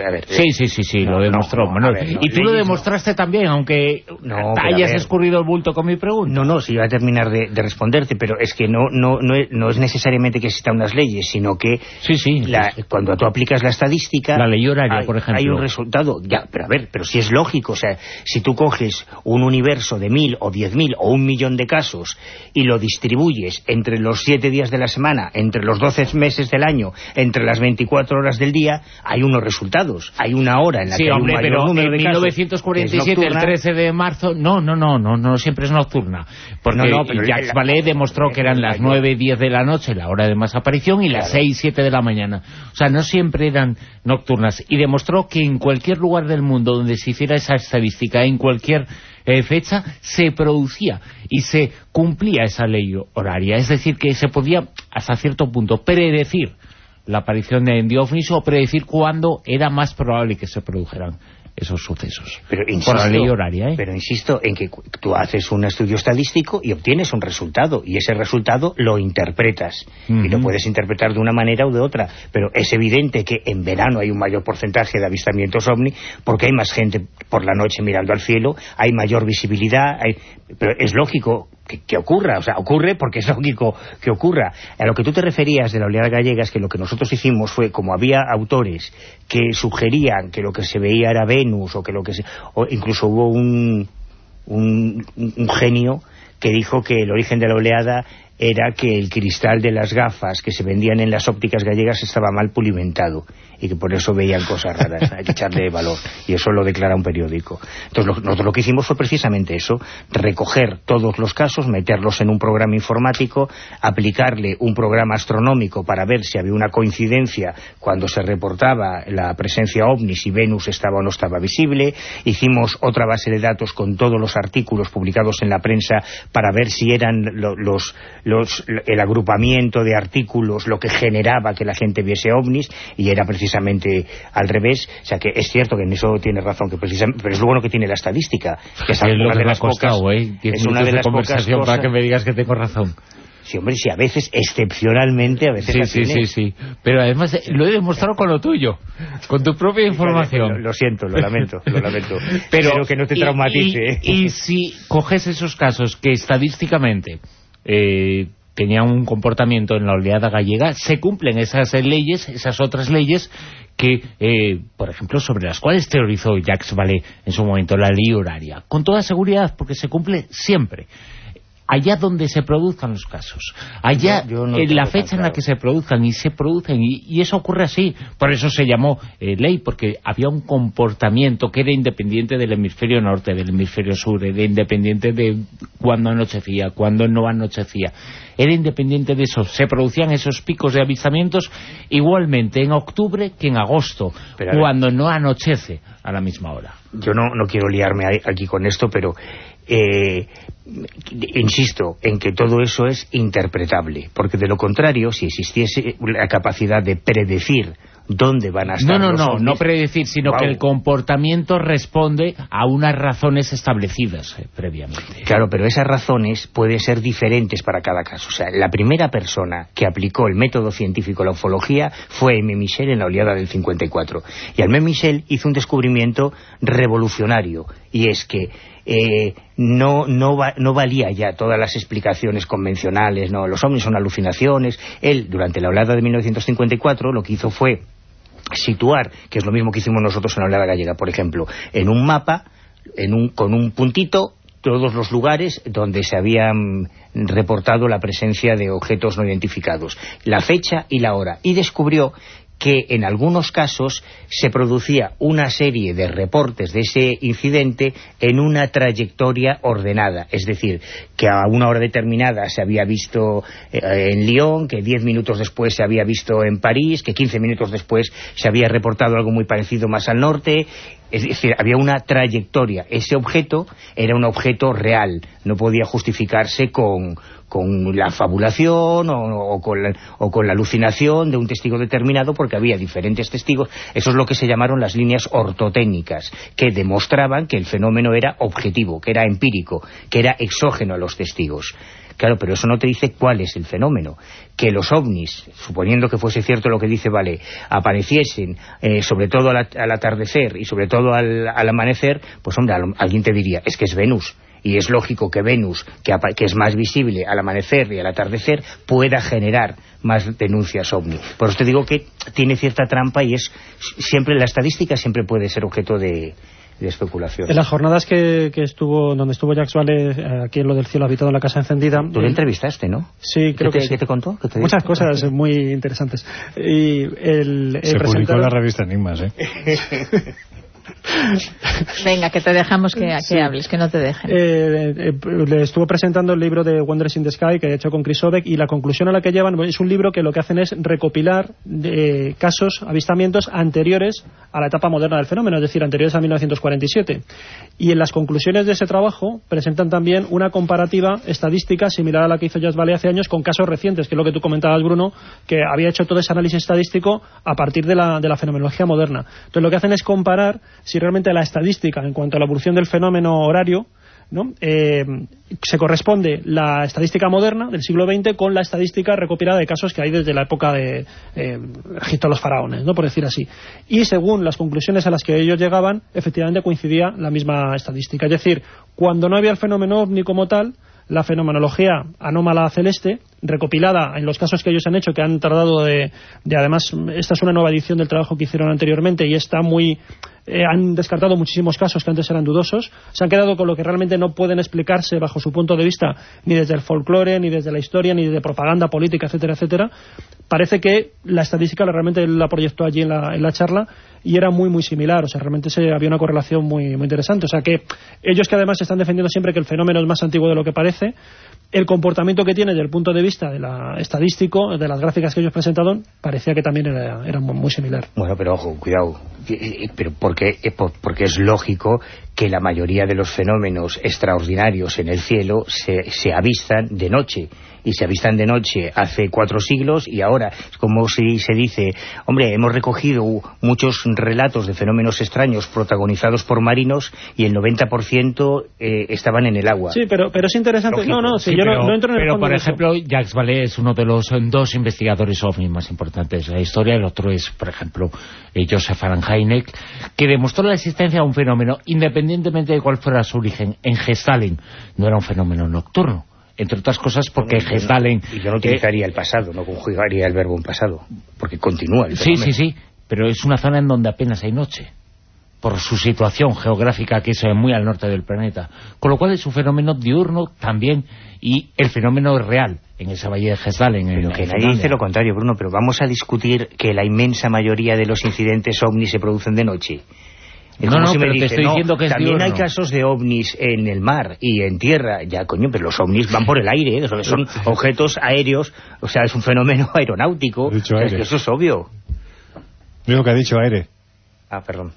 Sí, lo demostró. Y tú lo demostraste también, aunque hayas escurrido el bulto con mi pregunta. No, si iba a terminar de responderte, pero es que no es necesariamente que existan unas leyes, sino que cuando tú aplicas la estadística, la ley horaria, por ejemplo, hay un resultado. Pero si es lógico, o sea, si tú coges un universo de 1000 o 10.000 o 1.000.000 de casos y lo distribuyes entre los 7 días de la semana, entre los 12 meses del año, entre las 24 horas del día, hay unos resultados. Hay una hora en la que hay un mayor número de casos. Sí, hombre, pero en 1947, el 13 de marzo, no siempre es nocturna. Porque Jacques Vallée demostró que eran las 9, 10 de la noche, la hora de más aparición, y las 6, 7 de la mañana. O sea, no siempre eran nocturnas. Y demostró que en cualquier lugar del mundo donde se hiciera esa estadística, en cualquier fecha se producía y se cumplía esa ley horaria. Es decir, que se podía hasta cierto punto predecir la aparición de ovnis o predecir cuándo era más probable que se produjeran esos sucesos. Pero insisto, por la ley horaria, Pero insisto en que tú haces un estudio estadístico y obtienes un resultado, y ese resultado lo interpretas. Y lo puedes interpretar de una manera o de otra, pero es evidente que en verano hay un mayor porcentaje de avistamientos ovni, porque hay más gente por la noche mirando al cielo, hay mayor visibilidad, pero es lógico que ocurra, o sea, ocurre porque es lógico que ocurra. A lo que tú te referías de la oleada gallega es que lo que nosotros hicimos fue, como había autores que sugerían que lo que se veía era Venus, o incluso hubo un genio que dijo que el origen de la oleada era que el cristal de las gafas que se vendían en las ópticas gallegas estaba mal pulimentado y que por eso veían cosas raras. Hay que echarle valor, y eso lo declara un periódico. Entonces nosotros lo que hicimos fue precisamente eso, recoger todos los casos, meterlos en un programa informático, aplicarle un programa astronómico para ver si había una coincidencia cuando se reportaba la presencia ovni, si Venus estaba o no estaba visible. Hicimos otra base de datos con todos los artículos publicados en la prensa para ver si eran el agrupamiento de artículos lo que generaba que la gente viese ovnis, y era precisamente al revés. O sea que es cierto que en eso tiene razón, que precisamente, pero es lo bueno que tiene la estadística, que es una de las pocas, es una de las conversación pocas cosas, para que me digas que tengo razón. Sí, hombre, sí, a veces, excepcionalmente, a veces... Sí. Pero además lo he demostrado con lo tuyo, con tu propia información. Lo siento, lo lamento. Pero que no te traumatice. Y si coges esos casos que estadísticamente tenían un comportamiento en la oleada gallega, se cumplen esas leyes, esas otras leyes que, por ejemplo, sobre las cuales teorizó Jacques Vallée en su momento, la ley horaria. Con toda seguridad, porque se cumple siempre. Allá donde se produzcan los casos, allá en la fecha en la que se produzcan, y eso ocurre así. Por eso se llamó ley, porque había un comportamiento que era independiente del hemisferio norte, del hemisferio sur, era independiente de cuándo anochecía, cuándo no anochecía, era independiente de eso. Se producían esos picos de avistamientos igualmente en octubre que en agosto, cuando no anochece a la misma hora. Yo no quiero liarme aquí con esto, pero insisto en que todo eso es interpretable, porque de lo contrario, si existiese la capacidad de predecir dónde van a estar los ovnis, no predecir, sino que el comportamiento responde a unas razones establecidas previamente. Claro, pero esas razones pueden ser diferentes para cada caso. O sea, la primera persona que aplicó el método científico a la ufología fue Aimé Michel en la oleada del 54. Y Aimé Michel hizo un descubrimiento revolucionario, y es que no valía ya todas las explicaciones convencionales, no, los ovnis son alucinaciones. Él, durante la oleada de 1954, lo que hizo fue situar, que es lo mismo que hicimos nosotros en la oleada gallega, por ejemplo, en un mapa, con un puntito, todos los lugares donde se habían reportado la presencia de objetos no identificados, la fecha y la hora, y descubrió que en algunos casos se producía una serie de reportes de ese incidente en una trayectoria ordenada, es decir, que a una hora determinada se había visto en Lyon, que 10 minutos después se había visto en París, que 15 minutos después se había reportado algo muy parecido más al norte. Es decir, había una trayectoria. Ese objeto era un objeto real, no podía justificarse con la fabulación o con la alucinación de un testigo determinado, porque había diferentes testigos. Eso es lo que se llamaron las líneas ortotécnicas, que demostraban que el fenómeno era objetivo, que era empírico, que era exógeno a los testigos. Claro, pero eso no te dice cuál es el fenómeno. Que los ovnis, suponiendo que fuese cierto lo que dice Vallée, apareciesen sobre todo al atardecer y sobre todo al amanecer, pues hombre, alguien te diría, es que es Venus. Y es lógico que Venus, que es más visible al amanecer y al atardecer, pueda generar más denuncias ovni. Por eso te digo que tiene cierta trampa, y es siempre la estadística siempre puede ser objeto de especulación. En las jornadas donde estuvo Jacques Vallée, aquí en lo del cielo habitado en la casa encendida... Tú lo entrevistaste, ¿no? Sí, creo que sí. ¿Qué te contó? ¿Qué te Muchas cosas muy interesantes. Y se publicó en la revista Enigmas, Venga, que te dejamos que hables, que no te dejen. Le estuvo presentando el libro de Wonders in the Sky, que he hecho con Chris Odek, y la conclusión a la que llevan es un libro que lo que hacen es recopilar casos, avistamientos anteriores a la etapa moderna del fenómeno, es decir, anteriores a 1947. Y en las conclusiones de ese trabajo presentan también una comparativa estadística similar a la que hizo Jazz Valley hace años con casos recientes, que es lo que tú comentabas, Bruno, que había hecho todo ese análisis estadístico a partir de la fenomenología moderna. Entonces lo que hacen es comparar si realmente la estadística en cuanto a la evolución del fenómeno horario, ¿no? Se corresponde la estadística moderna del siglo XX con la estadística recopilada de casos que hay desde la época de Egipto de los faraones, ¿no? Por decir así. Y según las conclusiones a las que ellos llegaban, efectivamente coincidía la misma estadística. Es decir, cuando no había el fenómeno ovni como tal, la fenomenología anómala celeste, recopilada en los casos que ellos han hecho, que han tardado además, esta es una nueva edición del trabajo que hicieron anteriormente y está muy... han descartado muchísimos casos que antes eran dudosos, se han quedado con lo que realmente no pueden explicarse bajo su punto de vista, ni desde el folclore, ni desde la historia, ni de propaganda política, etcétera, etcétera. Parece que la estadística realmente la proyectó allí en la charla y era muy, muy similar, o sea, realmente había una correlación muy, muy interesante. O sea, que ellos, que además están defendiendo siempre que el fenómeno es más antiguo de lo que parece, el comportamiento que tiene desde el punto de vista estadístico, de las gráficas que ellos presentaron, parecía que también era muy similar. Bueno, pero ojo, cuidado, pero porque es lógico que la mayoría de los fenómenos extraordinarios en el cielo se avistan de noche. Y se avistan de noche hace 4 siglos y ahora, como si se dice, hombre, hemos recogido muchos relatos de fenómenos extraños protagonizados por marinos y el 90% estaban en el agua. Sí, pero es interesante. Lógico. No entro en el fondo por de eso. ejemplo, Jacques Vallée es uno de los 2 investigadores OVNI más importantes de la historia. El otro es, por ejemplo, Joseph Allen Hynek, que demostró la existencia de un fenómeno, independientemente de cuál fuera su origen, en Gestalen. No era un fenómeno nocturno. Entre otras cosas porque Gestalen... Y yo no utilizaría el pasado, no conjugaría el verbo en pasado, porque continúa el fenómeno. Sí, pero es una zona en donde apenas hay noche, por su situación geográfica, que es muy al norte del planeta. Con lo cual es un fenómeno diurno también, y el fenómeno es real en esa bahía de Gestalen. Pero que nadie dice lo contrario, Bruno, pero vamos a discutir que la inmensa mayoría de los incidentes ovnis se producen de noche. No, pero te estoy diciendo que es también diurno. hay casos de ovnis en el mar y en tierra. Ya, coño, pero los ovnis van por el aire, son objetos aéreos, o sea, es un fenómeno aeronáutico. Dicho aire. Eso es obvio. Digo que ha dicho aire. Ah, perdón.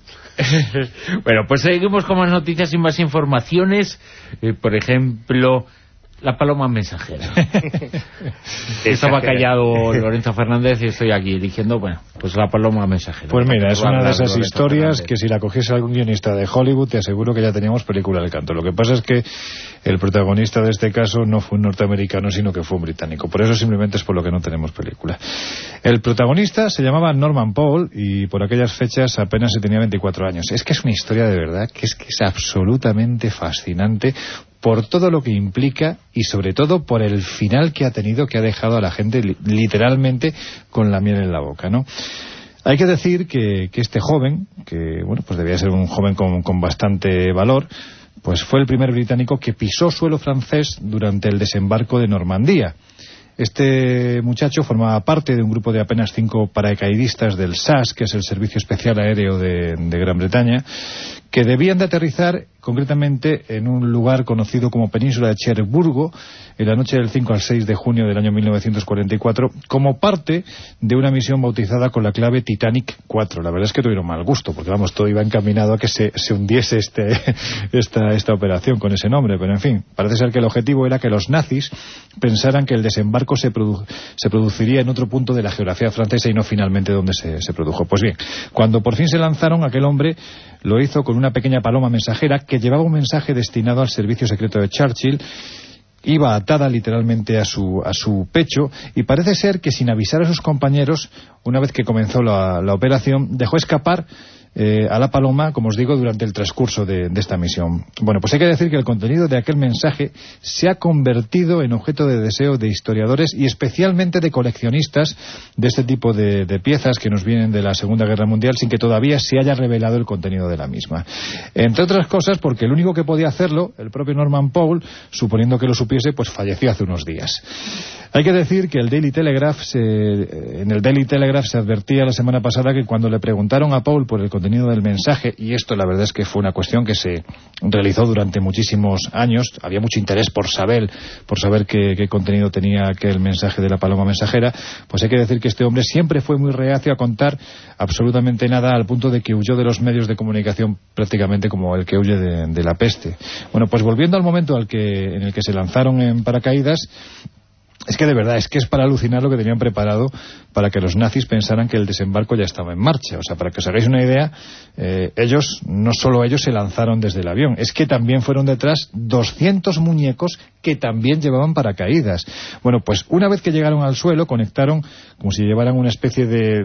Bueno, pues seguimos con más noticias y más informaciones. Por ejemplo, la paloma mensajera. Estaba callado Lorenzo Fernández y estoy aquí diciendo, bueno, pues la paloma mensajera. Pues mira, es una de esas Lorenzo historias Fernández, que si la cogiese algún guionista de Hollywood te aseguro que ya teníamos película del canto. Lo que pasa es que el protagonista de este caso no fue un norteamericano, sino que fue un británico. Por eso simplemente es por lo que no tenemos película. El protagonista se llamaba Norman Paul y por aquellas fechas apenas se tenía 24 años. Es que es una historia de verdad que es absolutamente fascinante por todo lo que implica y sobre todo por el final que ha tenido, que ha dejado a la gente literalmente con la miel en la boca, ¿no? Hay que decir que este joven, que bueno, pues debía ser un joven con bastante valor, pues fue el primer británico que pisó suelo francés durante el desembarco de Normandía. Este muchacho formaba parte de un grupo de apenas 5 paracaidistas del SAS, que es el Servicio Especial Aéreo de Gran Bretaña, que debían de aterrizar concretamente en un lugar conocido como Península de Cherburgo en la noche del 5 al 6 de junio del año 1944 como parte de una misión bautizada con la clave Titanic 4. La verdad es que tuvieron mal gusto porque vamos, todo iba encaminado a que se hundiese esta operación con ese nombre, pero en fin, parece ser que el objetivo era que los nazis pensaran que el desembarco se produciría en otro punto de la geografía francesa y no finalmente donde se produjo. Pues bien, cuando por fin se lanzaron, aquel hombre lo hizo con una pequeña paloma mensajera que llevaba un mensaje destinado al servicio secreto de Churchill. Iba atada literalmente a su pecho y parece ser que sin avisar a sus compañeros, una vez que comenzó la operación, dejó escapar a la paloma, como os digo, durante el transcurso de esta misión. Bueno, pues hay que decir que el contenido de aquel mensaje se ha convertido en objeto de deseo de historiadores y especialmente de coleccionistas de este tipo de piezas que nos vienen de la Segunda Guerra Mundial sin que todavía se haya revelado el contenido de la misma. Entre otras cosas porque el único que podía hacerlo, el propio Norman Paul, suponiendo que lo supiese, pues falleció hace unos días. Hay que decir que en el Daily Telegraph se advertía la semana pasada que cuando le preguntaron a Paul por el contenido del mensaje, y esto la verdad es que fue una cuestión que se realizó durante muchísimos años, había mucho interés por saber qué contenido tenía aquel mensaje de la paloma mensajera, pues hay que decir que este hombre siempre fue muy reacio a contar absolutamente nada, al punto de que huyó de los medios de comunicación prácticamente como el que huye de la peste. Bueno, pues volviendo al momento en el que se lanzaron en paracaídas, es que de verdad, es que es para alucinar lo que tenían preparado para que los nazis pensaran que el desembarco ya estaba en marcha. O sea, para que os hagáis una idea, no solo ellos se lanzaron desde el avión, es que también fueron detrás 200 muñecos que también llevaban paracaídas. Bueno, pues una vez que llegaron al suelo, conectaron, como si llevaran una especie de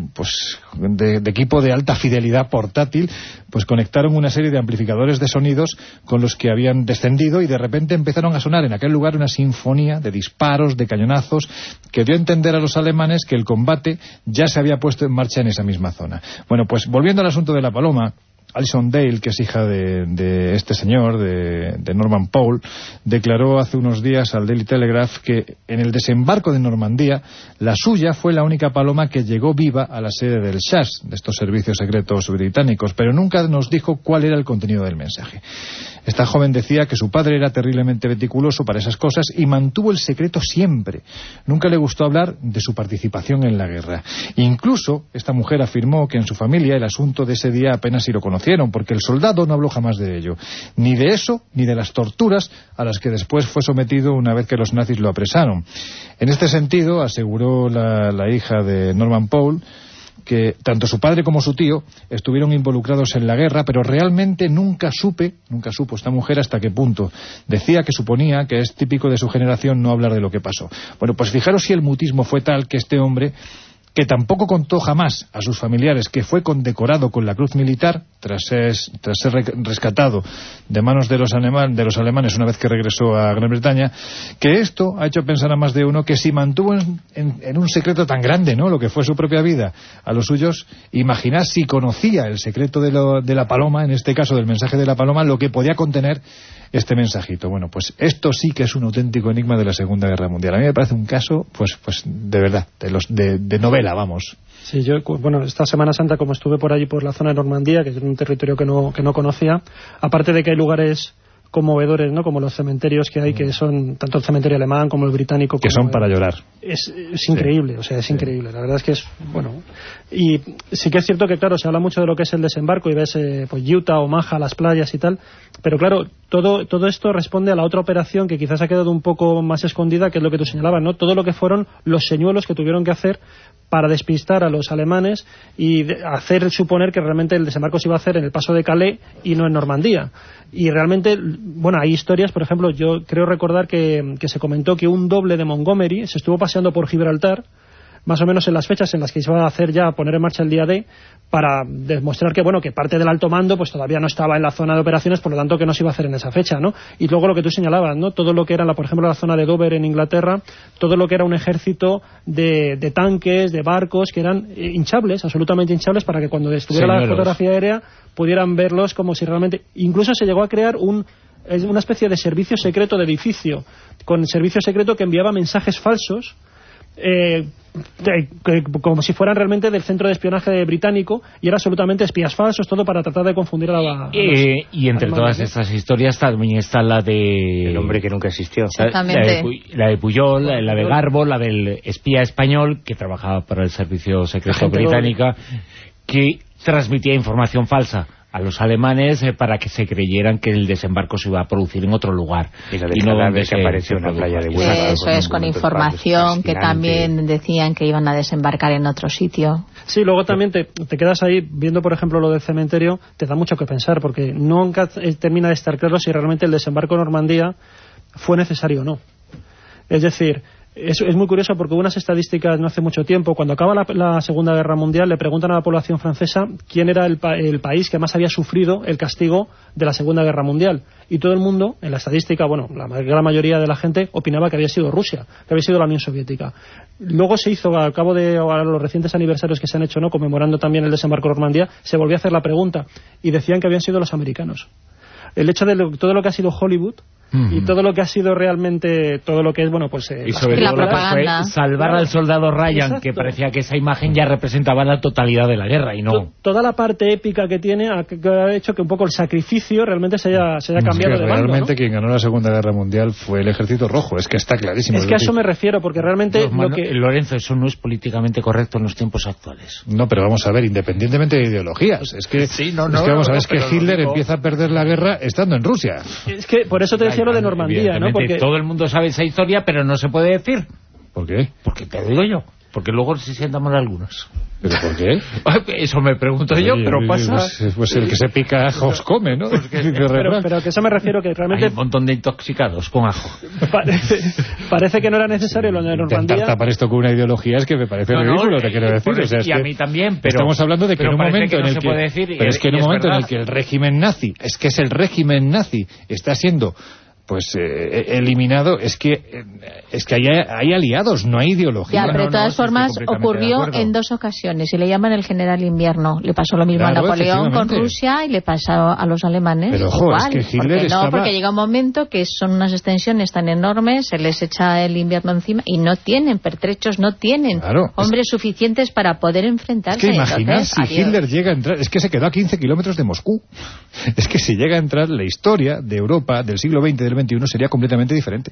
equipo de alta fidelidad portátil, pues conectaron una serie de amplificadores de sonidos con los que habían descendido, y de repente empezaron a sonar en aquel lugar una sinfonía de disparos, de cañonazos, que dio a entender a los alemanes que el combate ya se había puesto en marcha en esa misma zona. Bueno, pues volviendo al asunto de la paloma, Alison Dale, que es hija de este señor, de Norman Paul, declaró hace unos días al Daily Telegraph que en el desembarco de Normandía, la suya fue la única paloma que llegó viva a la sede del SAS, de estos servicios secretos británicos, pero nunca nos dijo cuál era el contenido del mensaje. Esta joven decía que su padre era terriblemente meticuloso para esas cosas y mantuvo el secreto siempre. Nunca le gustó hablar de su participación en la guerra. Incluso, esta mujer afirmó que en su familia el asunto de ese día apenas si lo conocieron, porque el soldado no habló jamás de ello. Ni de eso, ni de las torturas a las que después fue sometido una vez que los nazis lo apresaron. En este sentido, aseguró la hija de Norman Paul, que tanto su padre como su tío estuvieron involucrados en la guerra, pero realmente nunca supo esta mujer hasta qué punto. Decía que suponía que es típico de su generación no hablar de lo que pasó. Bueno, pues fijaros si el mutismo fue tal que este hombre, que tampoco contó jamás a sus familiares que fue condecorado con la Cruz Militar tras ser rescatado de manos de los alemanes una vez que regresó a Gran Bretaña, que esto ha hecho pensar a más de uno que si mantuvo en un secreto tan grande, ¿no?, lo que fue su propia vida a los suyos, imaginad si conocía el secreto de la paloma, en este caso del mensaje de la paloma, lo que podía contener este mensajito. Bueno, pues esto sí que es un auténtico enigma de la Segunda Guerra Mundial. A mí me parece un caso, pues de verdad, de novela, vamos. Sí, yo, bueno, esta Semana Santa, como estuve por allí por la zona de Normandía, que es un territorio que no conocía, aparte de que hay lugares conmovedores, ¿no?, como los cementerios que hay, que son tanto el cementerio alemán como el británico, que son para llorar. Es increíble, o sea, es increíble. La verdad es que es, bueno, y sí que es cierto que, claro, se habla mucho de lo que es el desembarco y ves pues Utah, Omaha, las playas y tal, pero claro, todo esto responde a la otra operación que quizás ha quedado un poco más escondida, que es lo que tú señalabas, ¿no? Todo lo que fueron los señuelos que tuvieron que hacer para despistar a los alemanes y hacer suponer que realmente el desembarco se iba a hacer en el paso de Calais y no en Normandía. Y realmente, bueno, hay historias, por ejemplo, yo creo recordar que se comentó que un doble de Montgomery se estuvo paseando por Gibraltar, más o menos en las fechas en las que se iba a hacer ya, poner en marcha el día D, para demostrar que, bueno, que parte del alto mando pues todavía no estaba en la zona de operaciones, por lo tanto que no se iba a hacer en esa fecha, ¿no? Y luego lo que tú señalabas, ¿no?, todo lo que era, por ejemplo, la zona de Dover en Inglaterra, todo lo que era un ejército de tanques, de barcos, que eran hinchables, absolutamente hinchables, para que cuando estuviera la fotografía aérea pudieran verlos como si realmente... Incluso se llegó a crear una especie de servicio secreto de edificio, con servicio secreto que enviaba mensajes falsos, como si fueran realmente del centro de espionaje británico, y era absolutamente espías falsos, todo para tratar de confundir a la... y entre todas estas historias también está la de... El hombre que nunca existió. Exactamente. La de Pujol, la de Garbo, la del espía español que trabajaba para el servicio secreto británico, que transmitía información falsa a los alemanes para que se creyeran que el desembarco se iba a producir en otro lugar. Y no donde que apareció en la playa de Huelva. Eso es, con información que también decían que iban a desembarcar en otro sitio. Sí, luego también te quedas ahí viendo, por ejemplo, lo del cementerio, te da mucho que pensar, porque nunca termina de estar claro si realmente el desembarco en Normandía fue necesario o no. Es decir, es muy curioso porque hubo unas estadísticas no hace mucho tiempo, cuando acaba la Segunda Guerra Mundial, le preguntan a la población francesa quién era el país que más había sufrido el castigo de la Segunda Guerra Mundial, y todo el mundo, en la estadística, bueno, la gran mayoría de la gente opinaba que había sido Rusia, que había sido la Unión Soviética. Luego se hizo, al cabo de los recientes aniversarios que se han hecho, ¿no?, conmemorando también el desembarco de Normandía, se volvió a hacer la pregunta y decían que habían sido los americanos. El hecho de todo lo que ha sido Hollywood y todo lo que ha sido realmente, todo lo que es, bueno, pues... y sobre todo lo que fue salvar al soldado Ryan, que parecía que esa imagen ya representaba la totalidad de la guerra, y no... Toda la parte épica que tiene ha hecho que un poco el sacrificio realmente se haya cambiado de bando, realmente, ¿no? Quien ganó la Segunda Guerra Mundial fue el Ejército Rojo, es que está clarísimo. Es que a eso me refiero, porque realmente... Lorenzo, eso no es políticamente correcto en los tiempos actuales. No, pero vamos a ver, independientemente de ideologías, es que vamos a ver, es que Hitler empieza a perder la guerra estando en Rusia. Es que por eso te decía lo de Normandía, ¿no? Porque todo el mundo sabe esa historia, pero no se puede decir. ¿Por qué? Porque te digo yo. Porque luego se sientan mal algunos. ¿Pero por qué? Eso me pregunto yo, pero pasa... Pues el que se pica ajos come, ¿no? Pero que eso me refiero, que realmente... Hay un montón de intoxicados con ajo. Parece que no era necesario lo de Normandía. Intentar tapar esto con una ideología es que me parece ridículo, te quiero decir. O sea, y a mí también, pero... Estamos hablando de que en un momento en el que... Pero es que en un momento en el que el régimen nazi, está siendo... pues eliminado, es que hay aliados, no hay ideología. Ya, pero de todas formas ocurrió en 2 ocasiones y le llaman el general invierno. Le pasó lo mismo a Napoleón con Rusia y le pasó a los alemanes. Pero ojo, es que Hitler porque llega un momento que son unas extensiones tan enormes, se les echa el invierno encima y no tienen pertrechos, no tienen hombres suficientes para poder enfrentarse. Es que imaginar si Hitler llega a entrar, es que se quedó a 15 kilómetros de Moscú. Es que si llega a entrar, la historia de Europa del siglo XX, del XXI sería completamente diferente.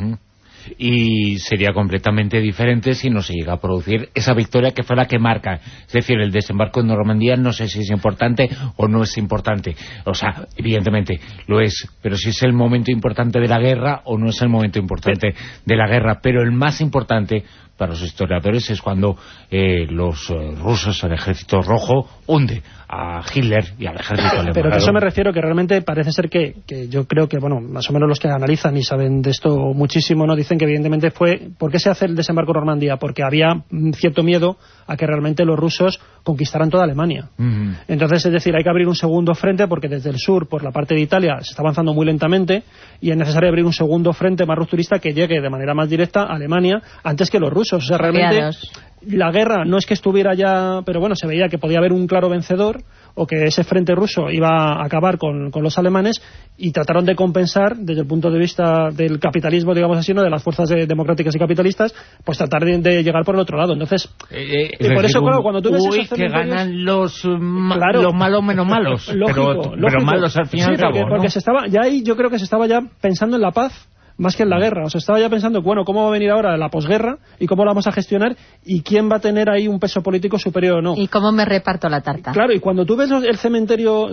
Y sería completamente diferente si no se llega a producir esa victoria que fue la que marca. Es decir, el desembarco en Normandía no sé si es importante o no es importante. O sea, evidentemente lo es, pero si es el momento importante de la guerra o no es el momento importante de la guerra. Pero el más importante para los historiadores es cuando los rusos, el Ejército Rojo, hunde a Hitler y al ejército alemán. Pero a eso me refiero, que realmente parece ser que yo creo que, bueno, más o menos los que analizan y saben de esto muchísimo, ¿no? Dicen que evidentemente fue... ¿Por qué se hace el desembarco en Normandía? Porque había cierto miedo a que realmente los rusos conquistaran toda Alemania. Entonces, es decir, hay que abrir un segundo frente porque desde el sur, por la parte de Italia, se está avanzando muy lentamente y es necesario abrir un segundo frente más rupturista que llegue de manera más directa a Alemania antes que los rusos. O sea, realmente... La guerra no es que estuviera ya, pero bueno, se veía que podía haber un claro vencedor o que ese frente ruso iba a acabar con los alemanes y trataron de compensar desde el punto de vista del capitalismo, digamos así, ¿no? De las fuerzas democráticas y capitalistas, pues tratar de llegar por el otro lado. Entonces, por eso, claro, cuando tú ves esos que ganan los malos menos malos, lógico, pero malos al fin y al cabo, porque se estaba, ya ahí yo creo que se estaba ya pensando en la paz más que en la guerra. O sea, estaba ya pensando, bueno, ¿cómo va a venir ahora la posguerra? ¿Y cómo la vamos a gestionar? ¿Y quién va a tener ahí un peso político superior o no? ¿Y cómo me reparto la tarta? Claro, y cuando tú ves el cementerio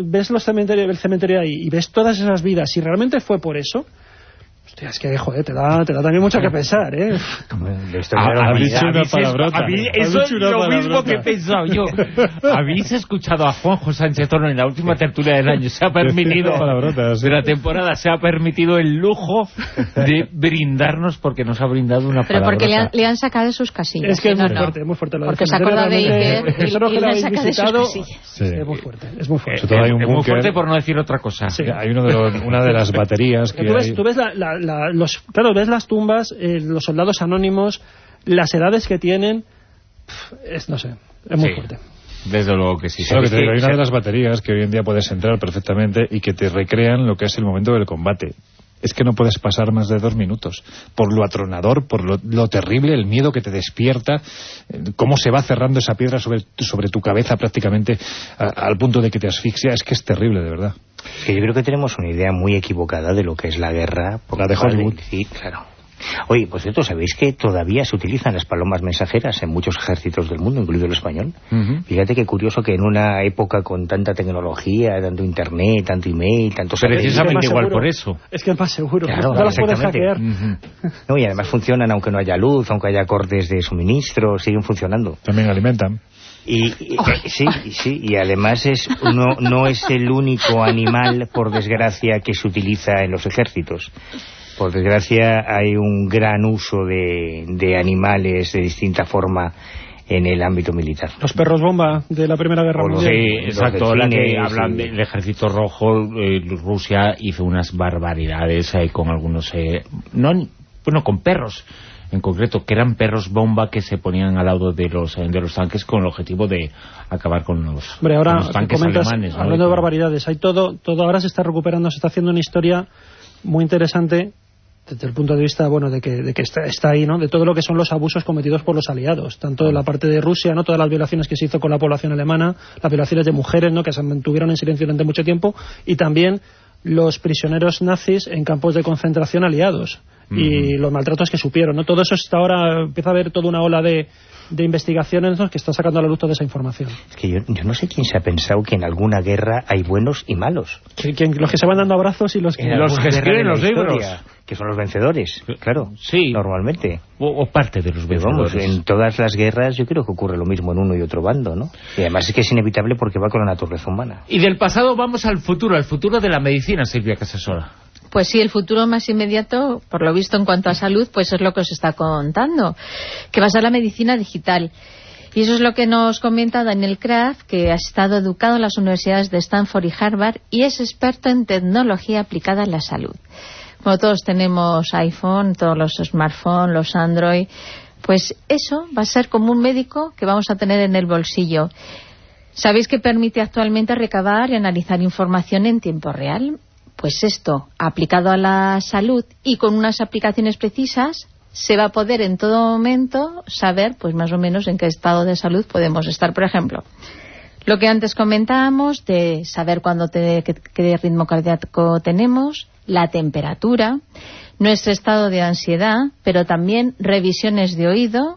ahí y ves todas esas vidas, si realmente fue por eso... Hostia, es que, joder, te da también mucho que pensar, ¿eh? Has dicho una palabrota. Eso es lo mismo que he pensado yo. ¿Habéis escuchado a Juanjo Sánchez Toro en la última tertulia del año? Se ha permitido, de la temporada, se ha permitido el lujo de brindarnos porque nos ha brindado una pero palabrota. Pero porque le han sacado de sus casillas. Es que es muy fuerte. Porque se acuerda de Iker y le han sacado de sus casillas. Sí. Es muy fuerte, es muy fuerte. Es muy fuerte por no decir otra cosa. Sí. Hay una de las baterías que tú ves ves las tumbas, los soldados anónimos, las edades que tienen, no sé, es muy fuerte. Desde luego que sí. Claro, hay una de las baterías que hoy en día puedes entrar perfectamente y que te recrean lo que es el momento del combate. Es que no puedes pasar más de 2 minutos. Por lo atronador, por lo terrible, el miedo que te despierta, cómo se va cerrando esa piedra sobre tu cabeza prácticamente al punto de que te asfixia. Es que es terrible, de verdad. Que yo creo que tenemos una idea muy equivocada de lo que es la guerra. La de Hollywood. Sí, claro. Oye, por cierto, ¿sabéis que todavía se utilizan las palomas mensajeras en muchos ejércitos del mundo, incluido el español? Fíjate qué curioso que en una época con tanta tecnología, tanto internet, tanto email, tanto... Precisamente igual por eso. Es que es más seguro. Claro, no las puedes hackear. No, y además funcionan aunque no haya luz, aunque haya cortes de suministro, siguen funcionando. También alimentan. Sí, y además no es el único animal, por desgracia, que se utiliza en los ejércitos. Por desgracia hay un gran uso de animales de distinta forma en el ámbito militar. Los perros bomba de la Primera Guerra Mundial. Sí, exacto, la que hablan del Ejército Rojo. Rusia hizo unas barbaridades con algunos... con perros en concreto, que eran perros bomba que se ponían al lado de los tanques con el objetivo de acabar con los tanques alemanes, ¿no? Hablando de barbaridades, hay todo ahora se está recuperando, se está haciendo una historia muy interesante desde el punto de vista, bueno, de que está ahí, ¿no? De todo lo que son los abusos cometidos por los aliados, tanto de la parte de Rusia, ¿no? Todas las violaciones que se hizo con la población alemana, las violaciones de mujeres, ¿no? Que se mantuvieron en silencio durante mucho tiempo, y también los prisioneros nazis en campos de concentración aliados y los maltratos que supieron, ¿no? Todo eso hasta ahora empieza a haber toda una ola de investigaciones, ¿no? Que está sacando a la luz toda esa información. Es que yo no sé quién se ha pensado que en alguna guerra hay buenos y malos. Los que se van dando abrazos y los que escriben los libros, que son los vencedores, claro, sí, normalmente. O parte de los vencedores. Vamos, en todas las guerras yo creo que ocurre lo mismo en uno y otro bando, ¿no? Y además es que es inevitable porque va con la naturaleza humana. Y del pasado vamos al futuro de la medicina, Silvia Casasola. Pues sí, el futuro más inmediato, por lo visto en cuanto a salud, pues es lo que os está contando, que va a ser la medicina digital. Y eso es lo que nos comenta Daniel Kraft, que ha estado educado en las universidades de Stanford y Harvard y es experto en tecnología aplicada en la salud. Como todos tenemos iPhone, todos los smartphones, los Android, pues eso va a ser como un médico que vamos a tener en el bolsillo. ¿Sabéis que permite actualmente recabar y analizar información en tiempo real? Pues esto, aplicado a la salud y con unas aplicaciones precisas, se va a poder en todo momento saber, pues más o menos, en qué estado de salud podemos estar. Por ejemplo, lo que antes comentábamos, de saber qué ritmo cardíaco tenemos, la temperatura, nuestro estado de ansiedad, pero también revisiones de oído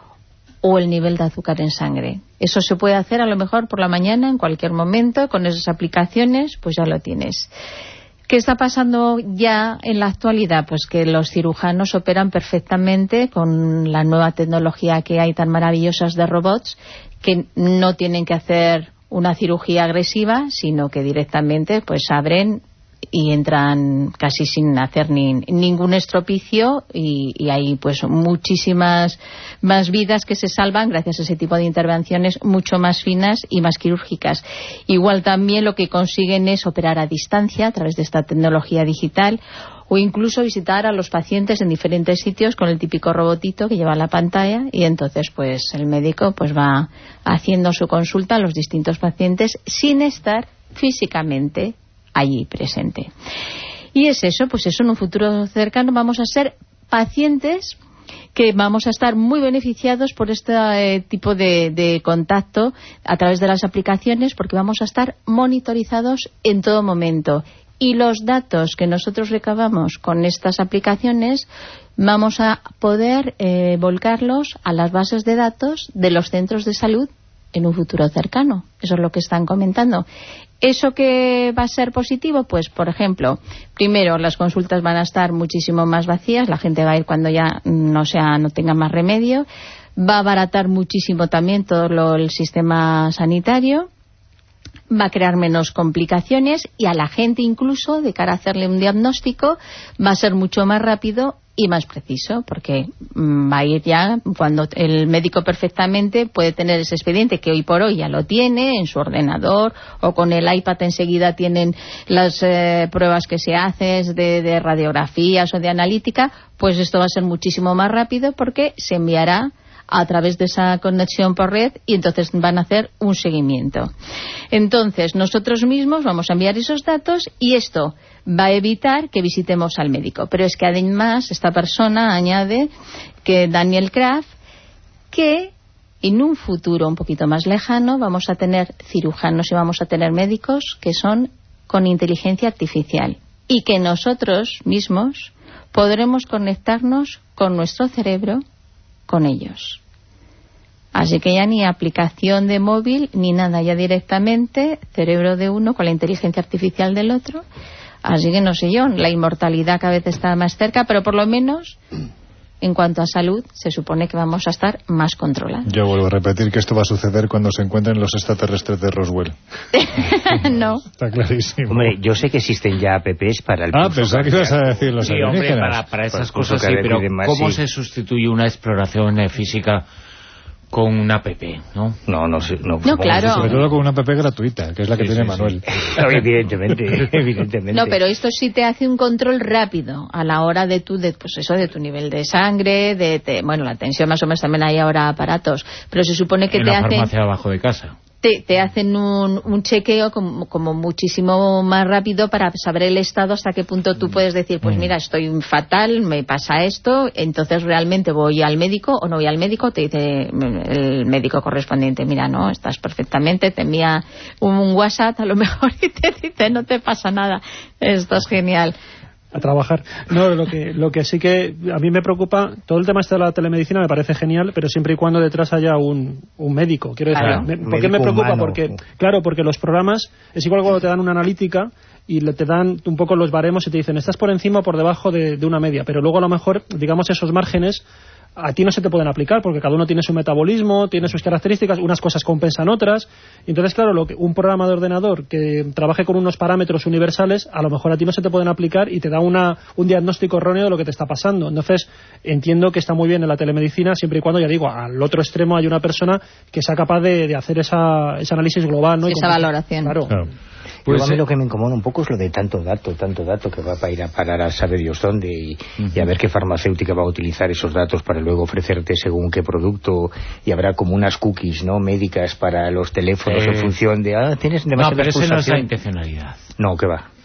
o el nivel de azúcar en sangre. Eso se puede hacer a lo mejor por la mañana, en cualquier momento, con esas aplicaciones, pues ya lo tienes. ¿Qué está pasando ya en la actualidad? Pues que los cirujanos operan perfectamente con la nueva tecnología que hay tan maravillosas de robots, que no tienen que hacer una cirugía agresiva, sino que directamente pues abren y entran casi sin hacer ningún estropicio y hay pues muchísimas más vidas que se salvan gracias a ese tipo de intervenciones mucho más finas y más quirúrgicas. Igual también lo que consiguen es operar a distancia a través de esta tecnología digital o incluso visitar a los pacientes en diferentes sitios con el típico robotito que lleva la pantalla y entonces pues el médico pues va haciendo su consulta a los distintos pacientes sin estar físicamente allí presente. Y es eso, pues eso en un futuro cercano vamos a ser pacientes que vamos a estar muy beneficiados por este tipo de contacto a través de las aplicaciones porque vamos a estar monitorizados en todo momento. Y los datos que nosotros recabamos con estas aplicaciones vamos a poder volcarlos a las bases de datos de los centros de salud en un futuro cercano. Eso es lo que están comentando. ¿Eso que va a ser positivo? Pues, por ejemplo, primero, las consultas van a estar muchísimo más vacías, la gente va a ir cuando ya no tenga más remedio, va a abaratar muchísimo también todo el sistema sanitario, va a crear menos complicaciones y a la gente incluso, de cara a hacerle un diagnóstico, va a ser mucho más rápido y más preciso, porque va a ir ya cuando el médico perfectamente puede tener ese expediente que hoy por hoy ya lo tiene en su ordenador o con el iPad enseguida tienen las pruebas que se hacen de radiografías o de analítica, pues esto va a ser muchísimo más rápido porque se enviará a través de esa conexión por red y entonces van a hacer un seguimiento. Entonces nosotros mismos vamos a enviar esos datos y esto va a evitar que visitemos al médico. Pero es que además esta persona añade, que Daniel Kraft, que en un futuro un poquito más lejano vamos a tener cirujanos y vamos a tener médicos que son con inteligencia artificial y que nosotros mismos podremos conectarnos con nuestro cerebro con ellos. Así que ya ni aplicación de móvil ni nada, ya directamente cerebro de uno con la inteligencia artificial del otro. Así que no sé yo, la inmortalidad cada vez está más cerca, pero por lo menos en cuanto a salud se supone que vamos a estar más controlados. Yo vuelvo a repetir que esto va a suceder cuando se encuentren los extraterrestres de Roswell. No. Está clarísimo. Hombre, yo sé que existen ya apps para el pensaba que ibas a decir los alienígenas. Hombre, para esas cosas sí, pero ¿cómo se sustituye una exploración física con una app, ¿no? No, claro. Sobre todo con una app gratuita, que es la que tiene Manuel. Evidentemente. No, pero esto sí te hace un control rápido a la hora de tu nivel de sangre, la tensión más o menos también hay ahora aparatos, pero se supone que en te la hacen... farmacia abajo de casa. te hacen un chequeo como muchísimo más rápido para saber el estado, hasta qué punto tú puedes decir, pues mira, estoy fatal, me pasa esto, entonces realmente voy al médico o no voy al médico. Te dice el médico correspondiente, mira, no, estás perfectamente, te envía un WhatsApp a lo mejor y te dice, no te pasa nada. Esto es genial. A trabajar. No, lo que sí que a mí me preocupa, todo el tema este de la telemedicina me parece genial, pero siempre y cuando detrás haya un médico. Quiero decir, claro. ¿por qué me preocupa? Porque los programas, es igual cuando te dan una analítica y te dan un poco los baremos y te dicen, estás por encima o por debajo de una media, pero luego a lo mejor, digamos, esos márgenes a ti no se te pueden aplicar, porque cada uno tiene su metabolismo, tiene sus características, unas cosas compensan otras, y entonces claro, un programa de ordenador que trabaje con unos parámetros universales, a lo mejor a ti no se te pueden aplicar y te da un diagnóstico erróneo de lo que te está pasando. Entonces entiendo que está muy bien en la telemedicina, siempre y cuando, ya digo, al otro extremo hay una persona que sea capaz de hacer ese análisis global, ¿no? Esa valoración. Claro. Pues a mí lo que me incomoda un poco es lo de tanto dato que va a ir a parar a saber Dios dónde y a ver qué farmacéutica va a utilizar esos datos para luego ofrecerte según qué producto, y habrá como unas cookies, ¿no?, médicas para los teléfonos en función de, tienes demasiadas pulsaciones. No, pero esa no es la intencionalidad. No, ¿qué va?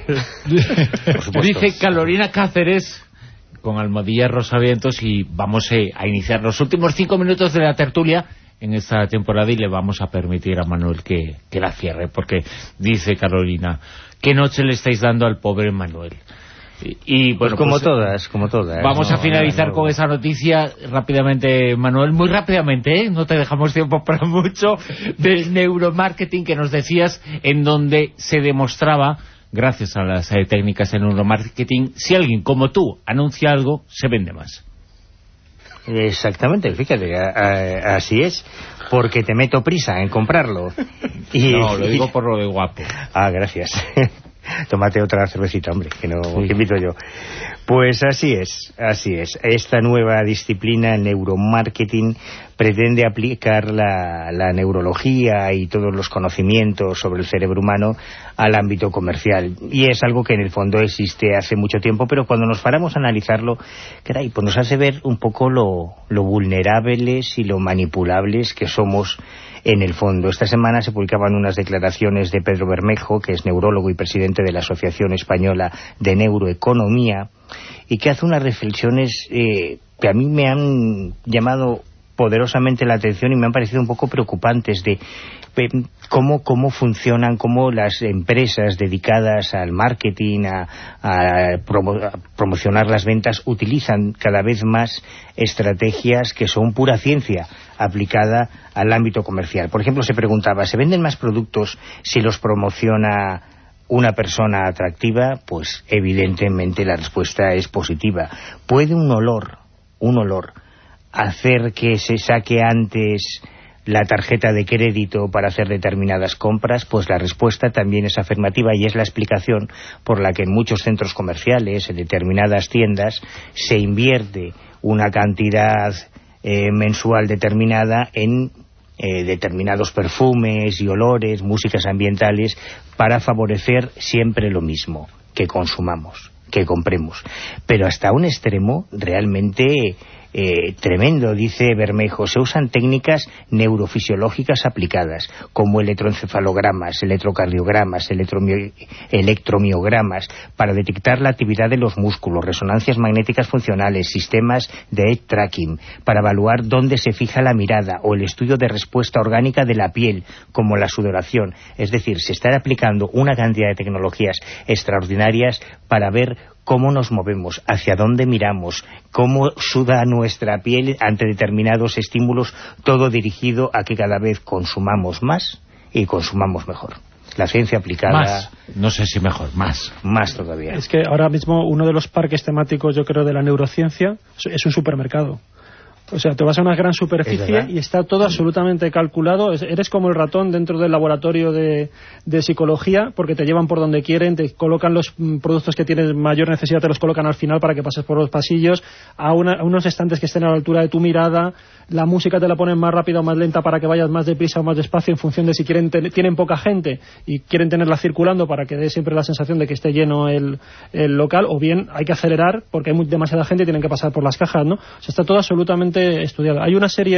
Por supuesto. Dice Carolina Cáceres con Almohadilla Rosavientos, y vamos a iniciar los últimos 5 minutos de la tertulia en esta temporada, y le vamos a permitir a Manuel que la cierre, porque dice Carolina, ¿qué noche le estáis dando al pobre Manuel? Y bueno, como todas. Vamos a finalizar con esa noticia rápidamente, Manuel, muy rápidamente, ¿eh? No te dejamos tiempo para mucho, del neuromarketing que nos decías, en donde se demostraba, gracias a las técnicas de neuromarketing, si alguien como tú anuncia algo, se vende más. Exactamente, fíjate, así es, porque te meto prisa en comprarlo. No, lo digo por lo de guapo. Gracias. Tómate otra cervecita, hombre, que invito yo. Pues así es. Esta nueva disciplina, el neuromarketing, pretende aplicar la neurología y todos los conocimientos sobre el cerebro humano al ámbito comercial. Y es algo que en el fondo existe hace mucho tiempo, pero cuando nos paramos a analizarlo, caray, pues nos hace ver un poco lo vulnerables y lo manipulables que somos en el fondo. Esta semana se publicaban unas declaraciones de Pedro Bermejo, que es neurólogo y presidente de la Asociación Española de Neuroeconomía, y que hace unas reflexiones que a mí me han llamado poderosamente la atención y me han parecido un poco preocupantes, de cómo funcionan, cómo las empresas dedicadas al marketing, a promocionar las ventas, utilizan cada vez más estrategias que son pura ciencia aplicada al ámbito comercial. Por ejemplo, se preguntaba, ¿se venden más productos si los promociona una persona atractiva? Pues evidentemente la respuesta es positiva. ¿Puede un olor hacer que se saque antes la tarjeta de crédito para hacer determinadas compras? Pues la respuesta también es afirmativa, y es la explicación por la que en muchos centros comerciales, en determinadas tiendas, se invierte una cantidad mensual determinada en determinados perfumes y olores, músicas ambientales, para favorecer siempre lo mismo, que consumamos, que compremos. Pero hasta un extremo realmente tremendo, dice Bermejo. Se usan técnicas neurofisiológicas aplicadas, como electroencefalogramas, electrocardiogramas, electromiogramas, para detectar la actividad de los músculos, resonancias magnéticas funcionales, sistemas de eye tracking, para evaluar dónde se fija la mirada, o el estudio de respuesta orgánica de la piel, como la sudoración. Es decir, se están aplicando una cantidad de tecnologías extraordinarias para ver cómo nos movemos, hacia dónde miramos, cómo suda nuestra piel ante determinados estímulos, todo dirigido a que cada vez consumamos más y consumamos mejor. La ciencia aplicada... Más, no sé si mejor, más. Más todavía. Es que ahora mismo uno de los parques temáticos, yo creo, de la neurociencia es un supermercado. O sea, te vas a una gran superficie y está todo absolutamente calculado. Eres como el ratón dentro del laboratorio de psicología, porque te llevan por donde quieren, te colocan los productos que tienes mayor necesidad, te los colocan al final para que pases por los pasillos, a unos estantes que estén a la altura de tu mirada. La música te la ponen más rápida o más lenta para que vayas más deprisa o más despacio, en función de si tienen poca gente y quieren tenerla circulando para que dé siempre la sensación de que esté lleno el local, o bien hay que acelerar porque hay demasiada gente y tienen que pasar por las cajas, ¿no? O sea, está todo absolutamente estudiado. Hay una serie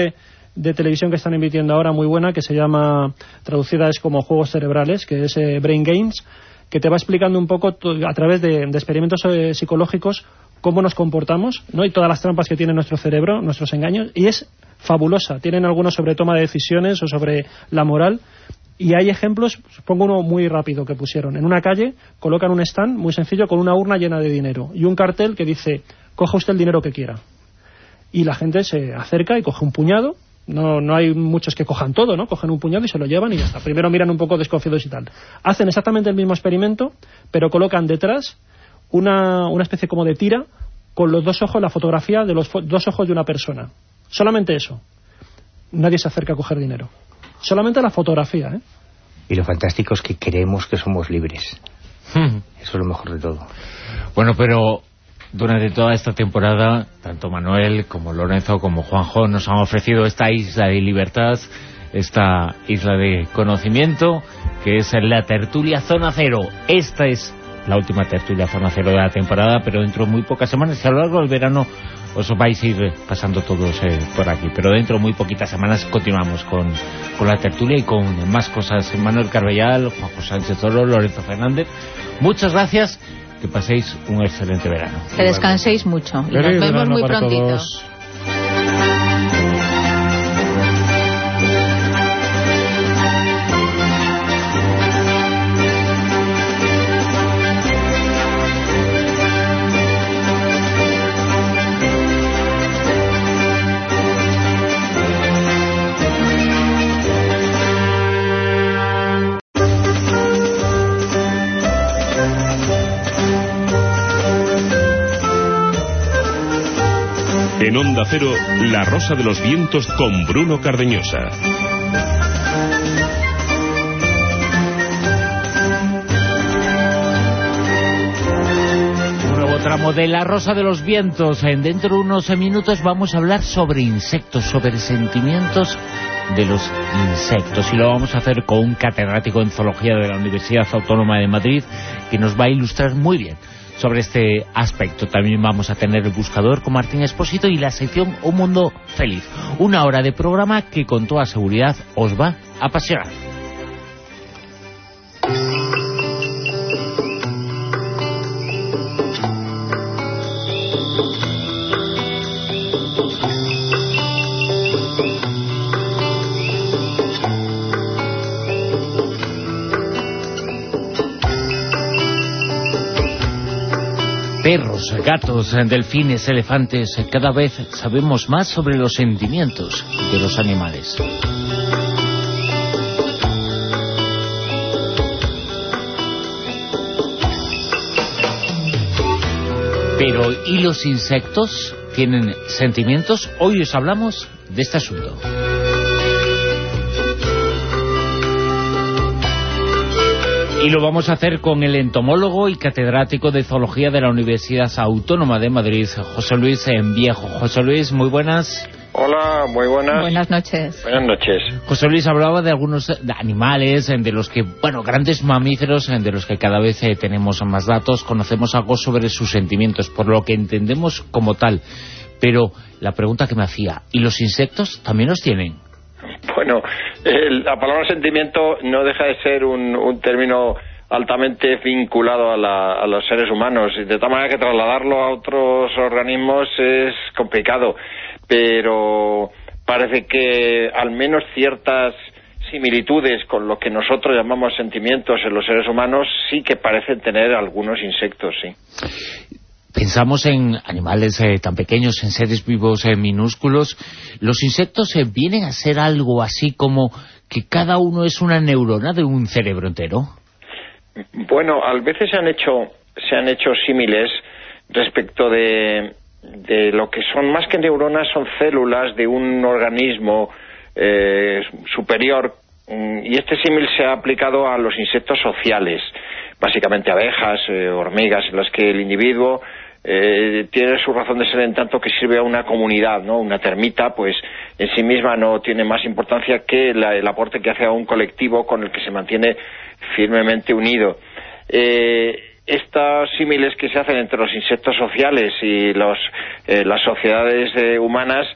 de televisión que están emitiendo ahora muy buena, que se llama, traducida es como Juegos Cerebrales, que es Brain Games, que te va explicando un poco a través de experimentos psicológicos cómo nos comportamos, ¿no? Y todas las trampas que tiene nuestro cerebro, nuestros engaños, y es fabulosa. Tienen algunos sobre toma de decisiones o sobre la moral, y hay ejemplos. Pongo uno muy rápido que pusieron. En una calle colocan un stand muy sencillo con una urna llena de dinero y un cartel que dice: coja usted el dinero que quiera. Y la gente se acerca y coge un puñado. No hay muchos que cojan todo, ¿no? Cogen un puñado y se lo llevan y ya está. Primero miran un poco desconfiados y tal. Hacen exactamente el mismo experimento, pero colocan detrás una especie como de tira con los dos ojos, la fotografía de los dos ojos de una persona. Solamente eso. Nadie se acerca a coger dinero. Solamente la fotografía, ¿eh? Y lo fantástico es que creemos que somos libres. Eso es lo mejor de todo. Bueno, pero durante toda esta temporada, tanto Manuel como Lorenzo como Juanjo nos han ofrecido esta isla de libertad, esta isla de conocimiento, que es la tertulia Zona Cero. Esta es la última tertulia Zona Cero de la temporada, pero dentro de muy pocas semanas, y a lo largo del verano os vais a ir pasando todos por aquí, pero dentro de muy poquitas semanas continuamos con la tertulia y con más cosas. Manuel Carbellal, Juanjo Sánchez Oro, Lorenzo Fernández, muchas gracias, que paséis un excelente verano. Que descanséis mucho y nos vemos muy prontito. Todos. En Onda Cero, La Rosa de los Vientos con Bruno Cardeñosa. Un nuevo tramo de La Rosa de los Vientos. Dentro de unos minutos vamos a hablar sobre insectos, sobre sentimientos de los insectos, y lo vamos a hacer con un catedrático en zoología de la Universidad Autónoma de Madrid, que nos va a ilustrar muy bien sobre este aspecto. También vamos a tener el buscador con Martín Expósito y la sección Un Mundo Feliz. Una hora de programa que con toda seguridad os va a apasionar. Perros, gatos, delfines, elefantes, cada vez sabemos más sobre los sentimientos de los animales. Pero, ¿y los insectos? ¿Tienen sentimientos? Hoy os hablamos de este asunto. Y lo vamos a hacer con el entomólogo y catedrático de zoología de la Universidad Autónoma de Madrid, José Luis Viejo. José Luis, muy buenas. Hola, muy buenas. Buenas noches. Buenas noches. José Luis hablaba de algunos animales, de los que, grandes mamíferos, de los que cada vez tenemos más datos, conocemos algo sobre sus sentimientos, por lo que entendemos como tal. Pero la pregunta que me hacía, ¿y los insectos también los tienen? Bueno, la palabra sentimiento no deja de ser un término altamente vinculado a los seres humanos, de tal manera que trasladarlo a otros organismos es complicado, pero parece que al menos ciertas similitudes con lo que nosotros llamamos sentimientos en los seres humanos sí que parecen tener algunos insectos, sí. Pensamos en animales tan pequeños, en seres vivos minúsculos. ¿Los insectos vienen a ser algo así como que cada uno es una neurona de un cerebro entero? Bueno, a veces se han hecho símiles respecto de lo que son, más que neuronas, son células de un organismo superior, y este símil se ha aplicado a los insectos sociales, básicamente abejas, hormigas, en las que el individuo tiene su razón de ser en tanto que sirve a una comunidad, ¿no? Una termita, pues en sí misma no tiene más importancia que el aporte que hace a un colectivo con el que se mantiene firmemente unido. Estos símiles que se hacen entre los insectos sociales y las sociedades humanas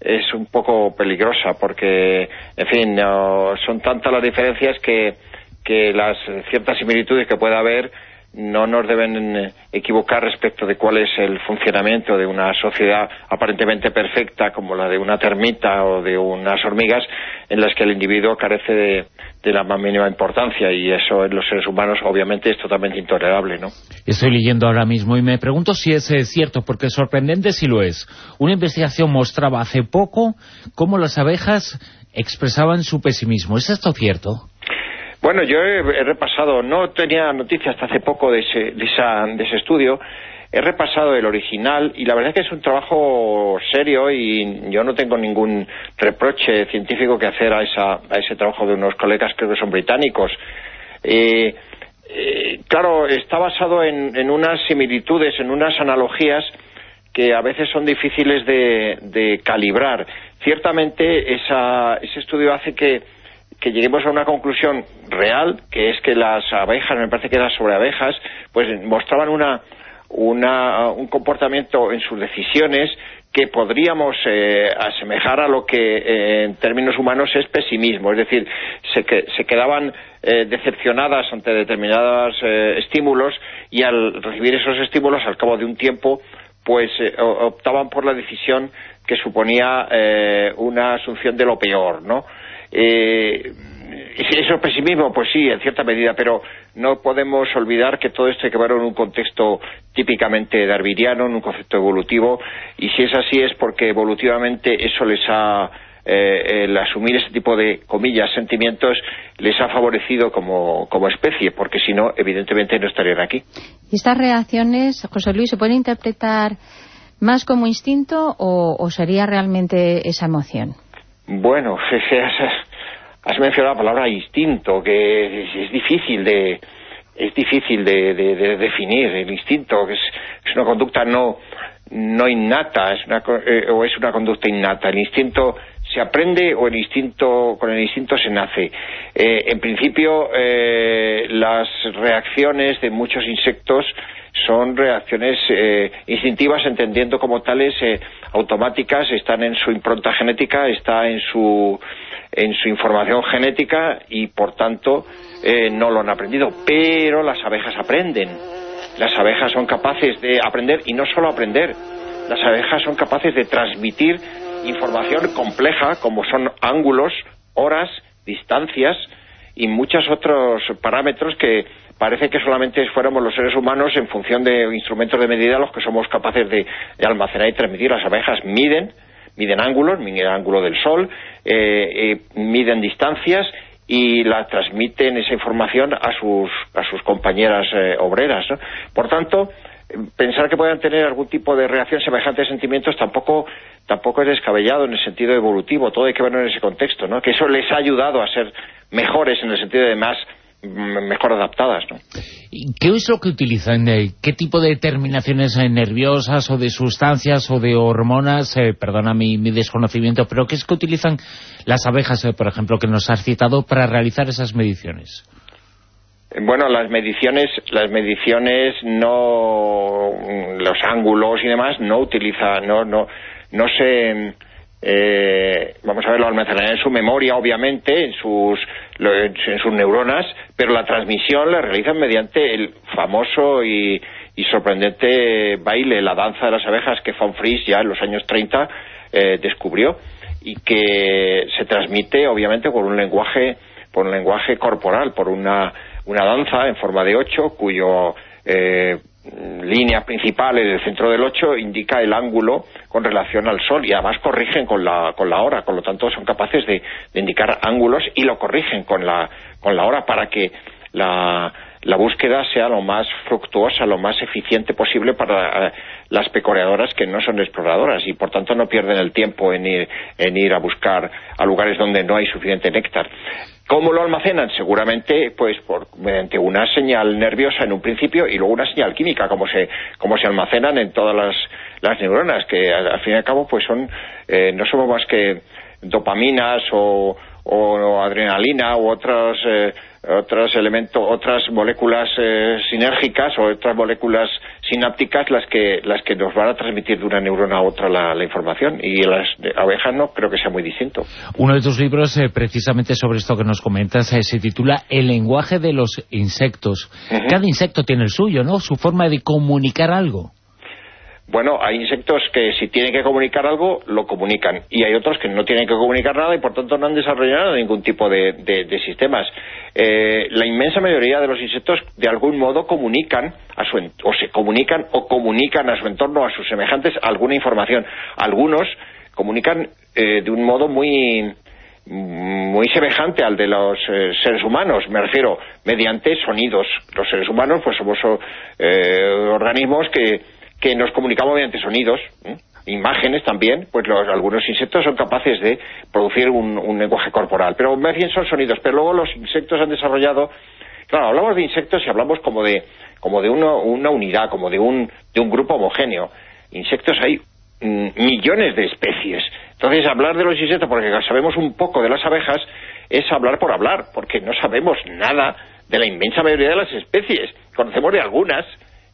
es un poco peligrosa, porque, en fin, son tantas las diferencias que las ciertas similitudes que pueda haber no nos deben equivocar respecto de cuál es el funcionamiento de una sociedad aparentemente perfecta como la de una termita o de unas hormigas, en las que el individuo carece de la más mínima importancia, y eso en los seres humanos obviamente es totalmente intolerable, ¿no? Estoy leyendo ahora mismo y me pregunto si es cierto, porque es sorprendente si lo es. Una investigación mostraba hace poco cómo las abejas expresaban su pesimismo. ¿Es esto cierto? Bueno, yo he repasado, no tenía noticias hasta hace poco de ese estudio, he repasado el original y la verdad es que es un trabajo serio y yo no tengo ningún reproche científico que hacer a ese trabajo de unos colegas, creo que son británicos. Claro, está basado en unas similitudes, en unas analogías que a veces son difíciles de calibrar. Ciertamente ese estudio hace que lleguemos a una conclusión real, que es que las abejas, me parece que era sobre abejas, pues mostraban un comportamiento en sus decisiones que podríamos asemejar a lo que en términos humanos es pesimismo, es decir, se quedaban decepcionadas ante determinados estímulos, y al recibir esos estímulos al cabo de un tiempo pues optaban por la decisión que suponía una asunción de lo peor, ¿no? ¿Eso es pesimismo? Pues sí, en cierta medida, pero no podemos olvidar que todo esto hay que verlo en un contexto típicamente darwiniano, en un concepto evolutivo, y si es así es porque evolutivamente eso les ha el asumir ese tipo de, comillas, sentimientos les ha favorecido como especie, porque si no, evidentemente no estarían aquí. ¿Y estas reacciones, José Luis, se pueden interpretar más como instinto o sería realmente esa emoción? Bueno, has mencionado la palabra instinto, que es difícil de definir. El instinto, que es una conducta no innata, o es una conducta innata. El instinto se aprende o con el instinto se nace. En principio, las reacciones de muchos insectos son reacciones instintivas, entendiendo como tales automáticas, están en su impronta genética, está en su información genética, y por tanto no lo han aprendido. Pero las abejas aprenden. Las abejas son capaces de aprender, y no solo aprender, las abejas son capaces de transmitir información compleja, como son ángulos, horas, distancias y muchos otros parámetros que parece que solamente fuéramos los seres humanos, en función de instrumentos de medida, los que somos capaces de almacenar y transmitir. Las abejas miden ángulos, miden el ángulo del sol, miden distancias y la transmiten esa información a sus compañeras obreras, ¿no? Por tanto, pensar que puedan tener algún tipo de reacción semejante a sentimientos tampoco es descabellado en el sentido evolutivo. Todo hay que verlo en ese contexto, ¿no? Que eso les ha ayudado a ser mejores en el sentido de mejor adaptadas, ¿no? ¿Y qué es lo que utilizan? ¿Qué tipo de terminaciones nerviosas o de sustancias o de hormonas? Perdona mi desconocimiento, pero ¿qué es que utilizan las abejas, por ejemplo, que nos has citado, para realizar esas mediciones? Bueno, las mediciones no, los ángulos y demás no utilizan, no se, vamos a ver, lo almacenarán en su memoria, obviamente, en sus neuronas, pero la transmisión la realizan mediante el famoso y sorprendente baile, la danza de las abejas, que Von Fries ya en los años 30 descubrió, y que se transmite obviamente por un lenguaje corporal, por una danza en forma de 8, cuyo línea principal en el centro del 8 indica el ángulo con relación al sol, y además corrigen con la hora, por lo tanto son capaces de indicar ángulos y lo corrigen con la hora, para que la búsqueda sea lo más fructuosa, lo más eficiente posible para las pecoreadoras, que no son exploradoras, y por tanto no pierden el tiempo en ir a buscar a lugares donde no hay suficiente néctar. ¿Cómo lo almacenan? Seguramente pues mediante una señal nerviosa en un principio, y luego una señal química, como se almacenan en todas las neuronas, que al fin y al cabo pues son no somos más que dopaminas o adrenalina u otros otras moléculas sinérgicas o otras moléculas sinápticas las que nos van a transmitir de una neurona a otra la información, y las abejas no creo que sea muy distinto. Uno de tus libros, precisamente sobre esto que nos comentas, se titula El lenguaje de los insectos. Cada insecto tiene el suyo, ¿no? Su forma de comunicar algo. Bueno, hay insectos que si tienen que comunicar algo, lo comunican, y hay otros que no tienen que comunicar nada y por tanto no han desarrollado ningún tipo de sistemas. La inmensa mayoría de los insectos de algún modo comunican comunican a su entorno, a sus semejantes, alguna información. Algunos comunican de un modo muy semejante al de los seres humanos, me refiero, mediante sonidos. Los seres humanos pues somos organismos que nos comunicamos mediante sonidos, imágenes también, pues algunos insectos son capaces de producir un lenguaje corporal, pero más bien son sonidos. Pero luego los insectos han desarrollado, claro, hablamos de insectos y hablamos como de una unidad, como de un grupo homogéneo. Insectos hay millones de especies. Entonces hablar de los insectos, porque sabemos un poco de las abejas, es hablar por hablar, porque no sabemos nada de la inmensa mayoría de las especies. Conocemos de algunas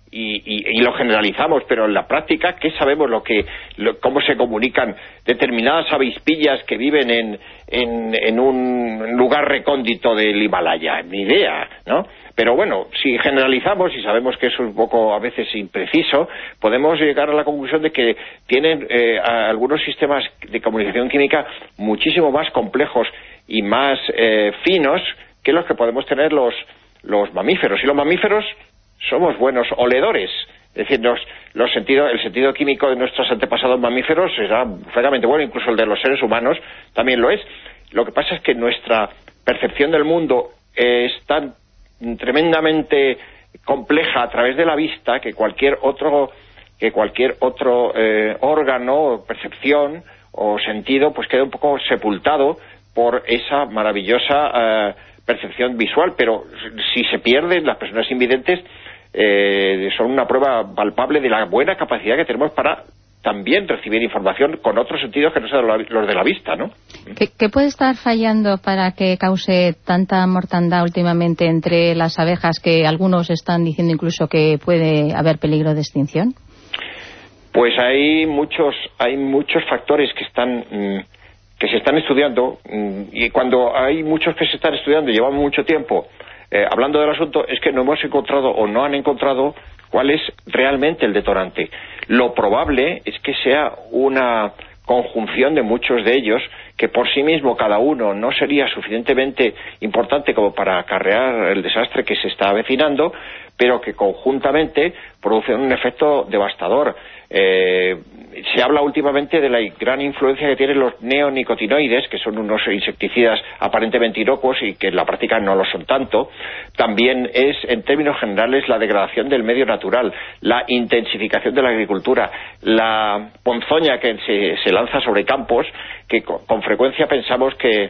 y lo generalizamos, pero en la práctica, ¿qué sabemos cómo se comunican determinadas avispillas que viven en un lugar recóndito del Himalaya? Ni idea, ¿no? Pero bueno, si generalizamos y sabemos que es un poco a veces impreciso, podemos llegar a la conclusión de que tienen algunos sistemas de comunicación química muchísimo más complejos y más finos que los que podemos tener los mamíferos. Y los mamíferos somos buenos oledores, es decir, el sentido químico de nuestros antepasados mamíferos era francamente bueno, incluso el de los seres humanos también lo es. Lo que pasa es que nuestra percepción del mundo es tan tremendamente compleja a través de la vista que cualquier otro órgano, percepción o sentido pues queda un poco sepultado por esa maravillosa percepción visual. Pero si se pierden, las personas invidentes son una prueba palpable de la buena capacidad que tenemos para también recibir información con otros sentidos que no sean los de la vista, ¿no? ¿Qué puede estar fallando para que cause tanta mortandad últimamente entre las abejas, que algunos están diciendo incluso que puede haber peligro de extinción? Pues hay muchos factores que se están estudiando, y cuando hay muchos que se están estudiando y llevamos mucho tiempo hablando del asunto, es que no hemos encontrado o no han encontrado cuál es realmente el detonante. Lo probable es que sea una conjunción de muchos de ellos, que por sí mismo cada uno no sería suficientemente importante como para acarrear el desastre que se está avecinando, pero que conjuntamente producen un efecto devastador. Se habla últimamente de la gran influencia que tienen los neonicotinoides, que son unos insecticidas aparentemente inocuos y que en la práctica no lo son tanto. También es, en términos generales, la degradación del medio natural, la intensificación de la agricultura, la ponzoña que se lanza sobre campos, que con frecuencia pensamos que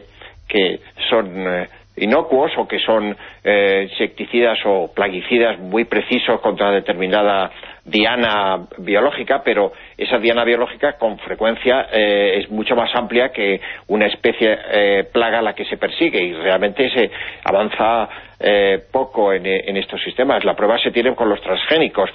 son inocuos o que son insecticidas o plaguicidas muy precisos contra determinada diana biológica, pero esa diana biológica con frecuencia es mucho más amplia que una especie plaga a la que se persigue, y realmente se avanza poco en estos sistemas. La prueba se tiene con los transgénicos.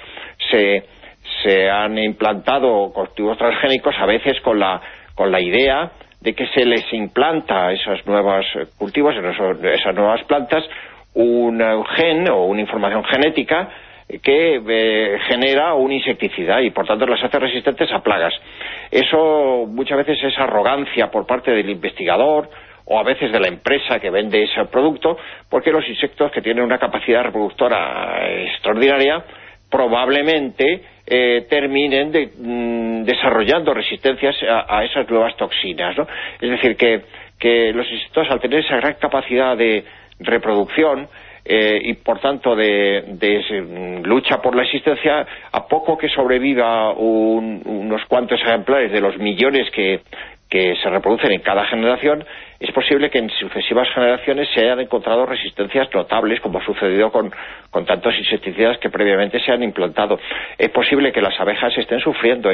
Se han implantado cultivos transgénicos a veces con la idea de que se les implanta a esos nuevos cultivos, esas nuevas plantas, un gen o una información genética que genera un insecticida y por tanto las hace resistentes a plagas. Eso muchas veces es arrogancia por parte del investigador o a veces de la empresa que vende ese producto, porque los insectos, que tienen una capacidad reproductora extraordinaria, probablemente terminen desarrollando resistencias a esas nuevas toxinas, ¿no? Es decir, que los insectos, al tener esa gran capacidad de reproducción y por tanto de lucha por la existencia, a poco que sobreviva unos cuantos ejemplares de los millones que se reproducen en cada generación, es posible que en sucesivas generaciones se hayan encontrado resistencias notables, como ha sucedido con tantos insecticidas que previamente se han implantado. Es posible que las abejas estén sufriendo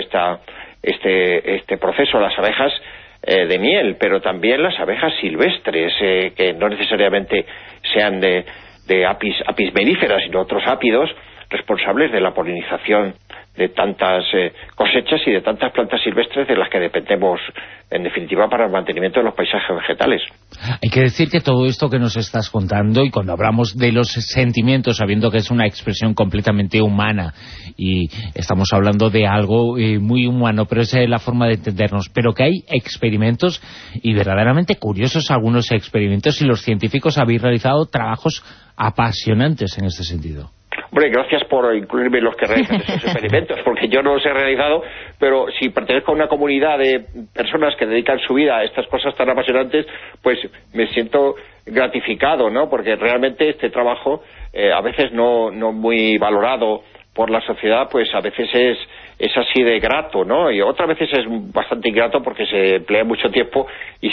este proceso, las abejas de miel, pero también las abejas silvestres, que no necesariamente sean de apis mellíferas, sino otros ápidos responsables de la polinización de tantas cosechas y de tantas plantas silvestres de las que dependemos, en definitiva, para el mantenimiento de los paisajes vegetales. Hay que decir que todo esto que nos estás contando, y cuando hablamos de los sentimientos, sabiendo que es una expresión completamente humana, y estamos hablando de algo muy humano, pero esa es la forma de entendernos, pero que hay experimentos, y verdaderamente curiosos algunos experimentos, y los científicos habéis realizado trabajos apasionantes en este sentido. Hombre, gracias por incluirme en los que realizan esos experimentos, porque yo no los he realizado, pero si pertenezco a una comunidad de personas que dedican su vida a estas cosas tan apasionantes, pues me siento gratificado, ¿no? Porque realmente este trabajo, a veces no muy valorado por la sociedad, pues a veces es así de grato, ¿no? Y otras veces es bastante ingrato porque se emplea mucho tiempo y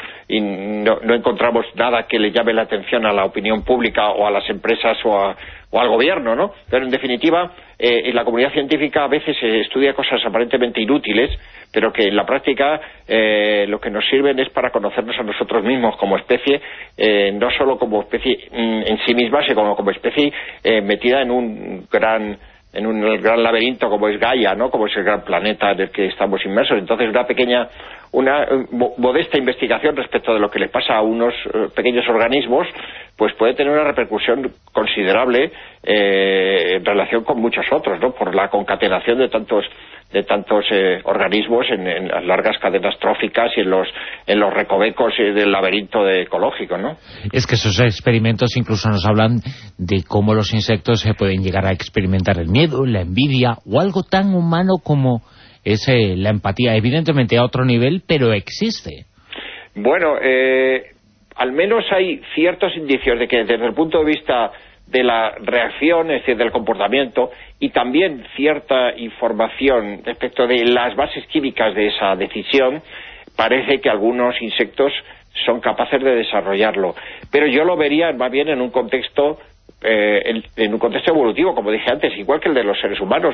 no encontramos nada que le llame la atención a la opinión pública o a las empresas o al gobierno, ¿no? Pero en definitiva, en la comunidad científica a veces se estudia cosas aparentemente inútiles, pero que en la práctica lo que nos sirven es para conocernos a nosotros mismos como especie, no solo como especie en sí misma, sino como especie metida en un gran laberinto como es Gaia, ¿no? Como es el gran planeta en el que estamos inmersos. Entonces una modesta investigación respecto de lo que le pasa a unos pequeños organismos, pues puede tener una repercusión considerable en relación con muchos otros, ¿no? Por la concatenación de tantos organismos en las largas cadenas tróficas y en los recovecos del laberinto ecológico, ¿no? Es que esos experimentos incluso nos hablan de cómo los insectos se pueden llegar a experimentar el miedo, la envidia o algo tan humano como es la empatía, evidentemente a otro nivel, pero existe. Bueno, al menos hay ciertos indicios de que desde el punto de vista de la reacción, es decir, del comportamiento, y también cierta información respecto de las bases químicas de esa decisión, parece que algunos insectos son capaces de desarrollarlo. Pero yo lo vería más bien en un contexto evolutivo, como dije antes, igual que el de los seres humanos.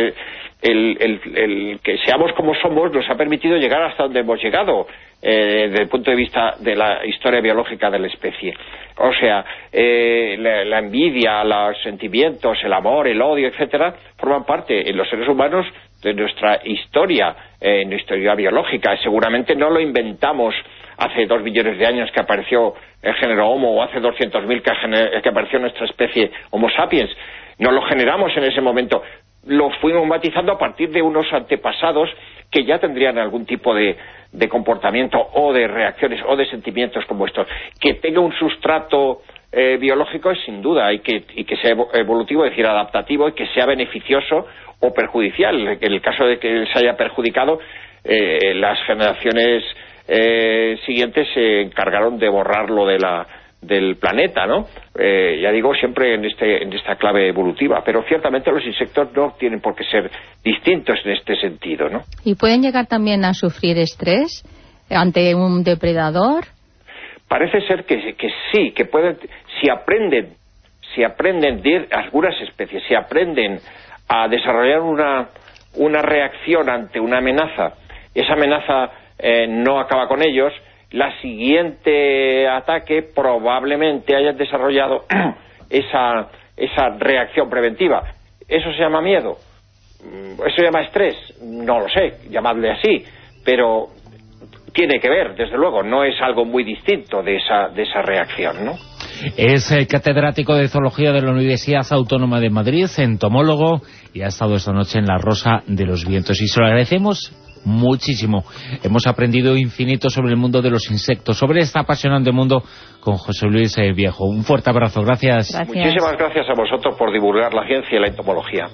El que seamos como somos nos ha permitido llegar hasta donde hemos llegado desde el punto de vista de la historia biológica de la especie. O sea, la envidia, los sentimientos, el amor, el odio, etcétera, forman parte en los seres humanos de nuestra historia, nuestra historia biológica. Seguramente no lo inventamos hace 2 millones de años que apareció el género Homo, o hace 200.000 que apareció nuestra especie Homo sapiens. No lo generamos en ese momento. Lo fuimos matizando a partir de unos antepasados que ya tendrían algún tipo de comportamiento o de reacciones o de sentimientos como estos. Que tenga un sustrato biológico es sin duda, y que sea evolutivo, es decir, adaptativo, y que sea beneficioso o perjudicial. En el caso de que se haya perjudicado, las generaciones siguientes se encargaron de borrarlo del planeta, ¿no? Ya digo, siempre en esta clave evolutiva, pero ciertamente los insectos no tienen por qué ser distintos en este sentido, ¿no? ¿Y pueden llegar también a sufrir estrés ante un depredador? Parece ser que sí, que pueden, si aprenden de algunas especies, si aprenden a desarrollar una reacción ante una amenaza, esa amenaza no acaba con ellos, la siguiente ataque probablemente hayan desarrollado esa reacción preventiva. ¿Eso se llama miedo? ¿Eso se llama estrés? No lo sé, llamadle así, pero tiene que ver, desde luego, no es algo muy distinto de esa reacción, ¿no? Es catedrático de Zoología de la Universidad Autónoma de Madrid, entomólogo, y ha estado esta noche en La Rosa de los Vientos, y se lo agradecemos muchísimo. Hemos aprendido infinito sobre el mundo de los insectos, sobre este apasionante mundo, con José Luis Viejo. Un fuerte abrazo, gracias. Muchísimas gracias a vosotros por divulgar la ciencia y la entomología.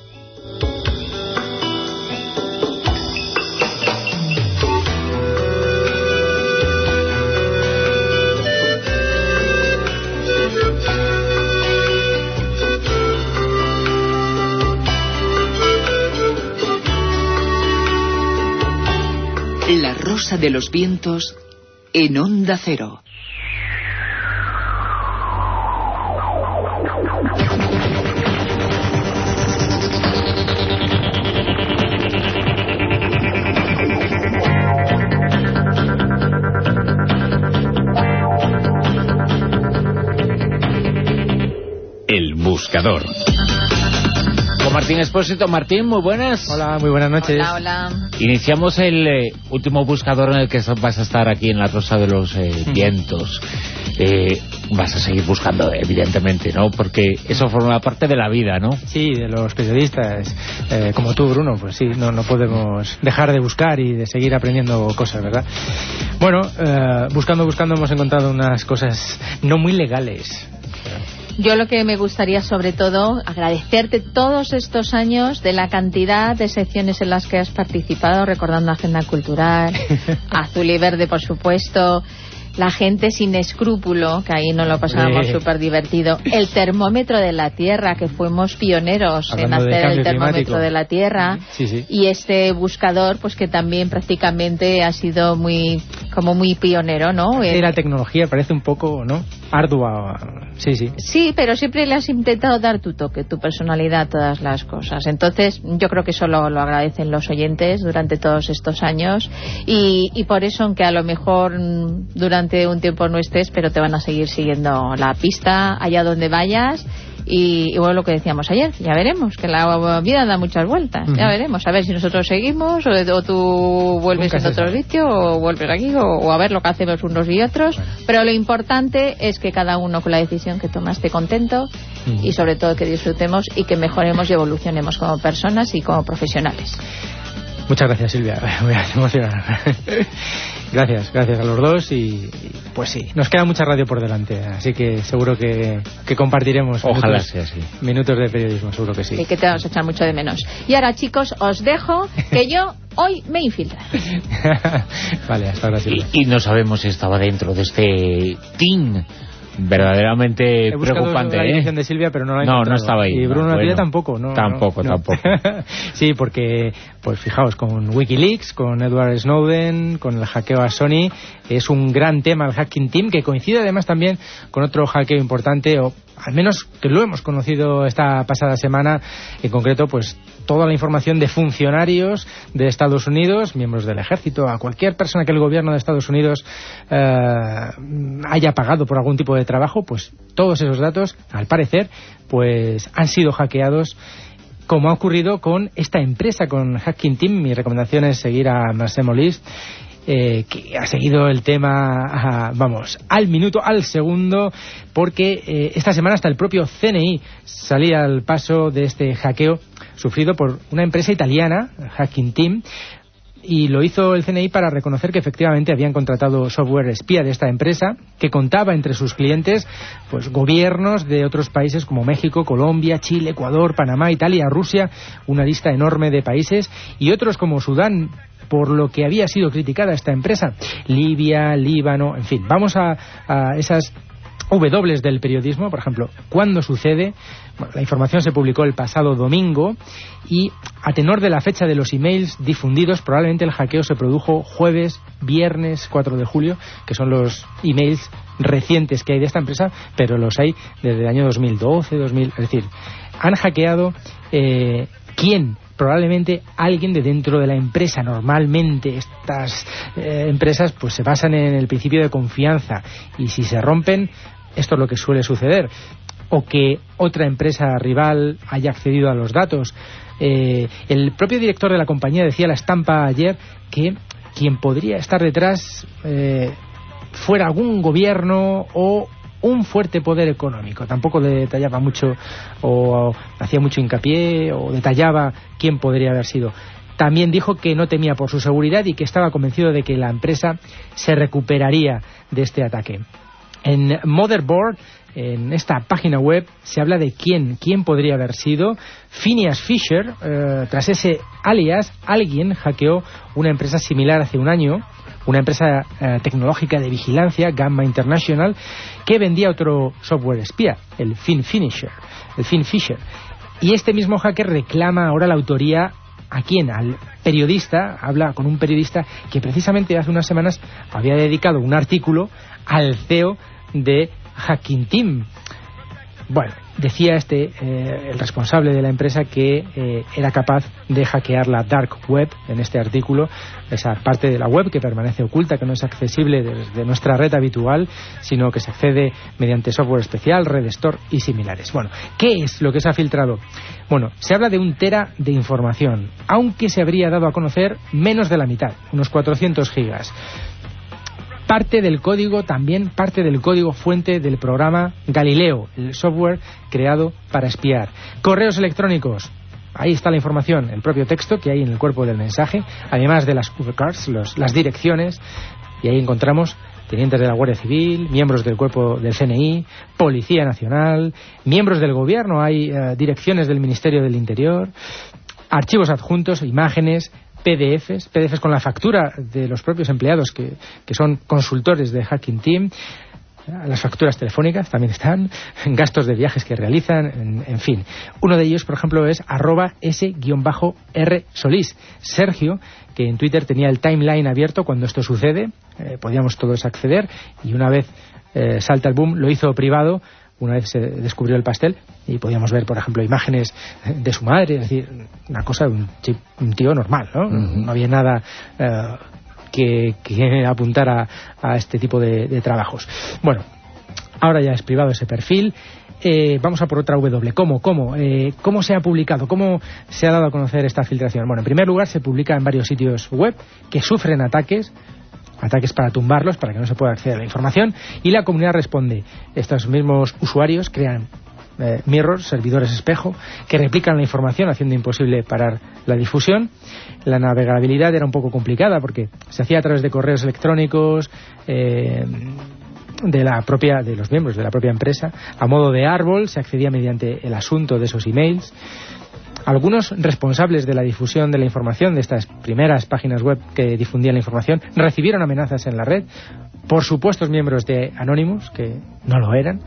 La Rosa de los Vientos en Onda Cero. buscador. Con Martín Expósito. Martín, muy buenas. Hola, muy buenas noches. Hola, hola. Iniciamos el último buscador en el que vas a estar aquí en La Rosa de los Vientos. Vas a seguir buscando, evidentemente, ¿no? Porque eso forma parte de la vida, ¿no? Sí, de los periodistas, como tú, Bruno, pues sí, no podemos dejar de buscar y de seguir aprendiendo cosas, ¿verdad? Bueno, buscando hemos encontrado unas cosas no muy legales. Yo lo que me gustaría sobre todo agradecerte todos estos años de la cantidad de secciones en las que has participado, recordando Agenda Cultural, Azul y Verde, por supuesto, la gente sin escrúpulo, que ahí nos lo pasábamos súper divertido, el termómetro de la Tierra, que fuimos pioneros hablando en hacer el termómetro climático de la Tierra, sí. Y este buscador, pues que también prácticamente ha sido muy pionero, ¿no? La tecnología parece un poco, ¿no?, ardua. Sí. Sí, pero siempre le has intentado dar tu toque, tu personalidad a todas las cosas. Entonces, yo creo que eso lo agradecen los oyentes durante todos estos años. Y por eso, aunque a lo mejor durante un tiempo no estés, pero te van a seguir siguiendo la pista allá donde vayas. Y bueno, lo que decíamos ayer, ya veremos, que la vida da muchas vueltas, ya veremos, a ver si nosotros seguimos o tú vuelves en otro sitio o vuelves aquí o a ver lo que hacemos unos y otros, pero lo importante es que cada uno con la decisión que toma esté contento y sobre todo que disfrutemos y que mejoremos y evolucionemos como personas y como profesionales. Muchas gracias, Silvia, me voy a emocionar. Gracias a los dos y pues sí, nos queda mucha radio por delante, así que seguro que compartiremos minutos de periodismo, seguro que sí. Y que te vamos a echar mucho de menos. Y ahora, chicos, os dejo que yo hoy me infiltraré. Vale, hasta ahora, Silvia. Y no sabemos si estaba dentro de este team verdaderamente preocupante, la dirección de Silvia, pero no la he encontrado. No estaba ahí. Y Bruno Natilla tampoco, ¿no? Tampoco. Sí, porque, pues fijaos, con Wikileaks, con Edward Snowden, con el hackeo a Sony, es un gran tema el Hacking Team, que coincide además también con otro hackeo importante, o al menos que lo hemos conocido esta pasada semana, en concreto, pues toda la información de funcionarios de Estados Unidos, miembros del ejército, a cualquier persona que el gobierno de Estados Unidos haya pagado por algún tipo de trabajo, pues todos esos datos, al parecer, pues han sido hackeados, como ha ocurrido con esta empresa, con Hacking Team. Mi recomendación es seguir a Marcel Molist, que ha seguido el tema, al minuto, al segundo, porque esta semana hasta el propio CNI salía al paso de este hackeo sufrido por una empresa italiana, Hacking Team, y lo hizo el CNI para reconocer que efectivamente habían contratado software espía de esta empresa, que contaba entre sus clientes pues gobiernos de otros países como México, Colombia, Chile, Ecuador, Panamá, Italia, Rusia, una lista enorme de países, y otros como Sudán, por lo que había sido criticada esta empresa, Libia, Líbano, en fin. Vamos a esas W del periodismo, por ejemplo, ¿cuándo sucede? Bueno, la información se publicó el pasado domingo y a tenor de la fecha de los emails difundidos, probablemente el hackeo se produjo jueves, viernes 4 de julio, que son los emails recientes que hay de esta empresa, pero los hay desde el año 2012, es decir, han hackeado ¿quién? Probablemente alguien de dentro de la empresa. Normalmente estas empresas pues se basan en el principio de confianza, y si se rompen, esto es lo que suele suceder, o que otra empresa rival haya accedido a los datos. El propio director de la compañía decía a La Estampa ayer que quien podría estar detrás fuera algún gobierno o un fuerte poder económico. Tampoco detallaba mucho o hacía mucho hincapié o detallaba quién podría haber sido. También dijo que no temía por su seguridad y que estaba convencido de que la empresa se recuperaría de este ataque. En Motherboard, en esta página web, se habla de quién podría haber sido. Phineas Fisher, tras ese alias, alguien hackeó una empresa similar hace un año, una empresa tecnológica de vigilancia, Gamma International, que vendía otro software espía, el FinFisher. Y este mismo hacker reclama ahora la autoría. ¿A quién? Al periodista. Habla con un periodista que precisamente hace unas semanas había dedicado un artículo al CEO de Hacking Team. Bueno, decía el responsable de la empresa que era capaz de hackear la dark web en este artículo, esa parte de la web que permanece oculta, que no es accesible desde nuestra red habitual, sino que se accede mediante software especial, Red Store y similares. Bueno, ¿qué es lo que se ha filtrado? Bueno, se habla de 1 tera de información, aunque se habría dado a conocer menos de la mitad, unos 400 gigas. Parte del código fuente del programa Galileo, el software creado para espiar. Correos electrónicos, ahí está la información, el propio texto que hay en el cuerpo del mensaje, además de las URLs, las direcciones, y ahí encontramos tenientes de la Guardia Civil, miembros del cuerpo del CNI, Policía Nacional, miembros del Gobierno, hay direcciones del Ministerio del Interior, archivos adjuntos, imágenes, PDFs con la factura de los propios empleados que son consultores de Hacking Team, las facturas telefónicas también están, gastos de viajes que realizan, en fin. Uno de ellos, por ejemplo, es @s_r Solís, Sergio, que en Twitter tenía el timeline abierto cuando esto sucede, podíamos todos acceder, y una vez salta el boom, lo hizo privado. Una vez se descubrió el pastel y podíamos ver, por ejemplo, imágenes de su madre, es decir, una cosa de un tío normal, ¿no? No había nada que apuntara a este tipo de trabajos. Bueno, ahora ya es privado ese perfil. Vamos a por otra W. ¿Cómo se ha publicado? ¿Cómo se ha dado a conocer esta filtración? Bueno, en primer lugar, se publica en varios sitios web que sufren ataques para tumbarlos, para que no se pueda acceder a la información, y la comunidad responde. Estos mismos usuarios crean mirrors, servidores espejo, que replican la información haciendo imposible parar la difusión. La navegabilidad era un poco complicada porque se hacía a través de correos electrónicos de los miembros de la propia empresa, a modo de árbol. Se accedía mediante el asunto de esos emails. Algunos responsables de la difusión de la información de estas primeras páginas web que difundían la información recibieron amenazas en la red por supuestos miembros de Anonymous, que no lo eran.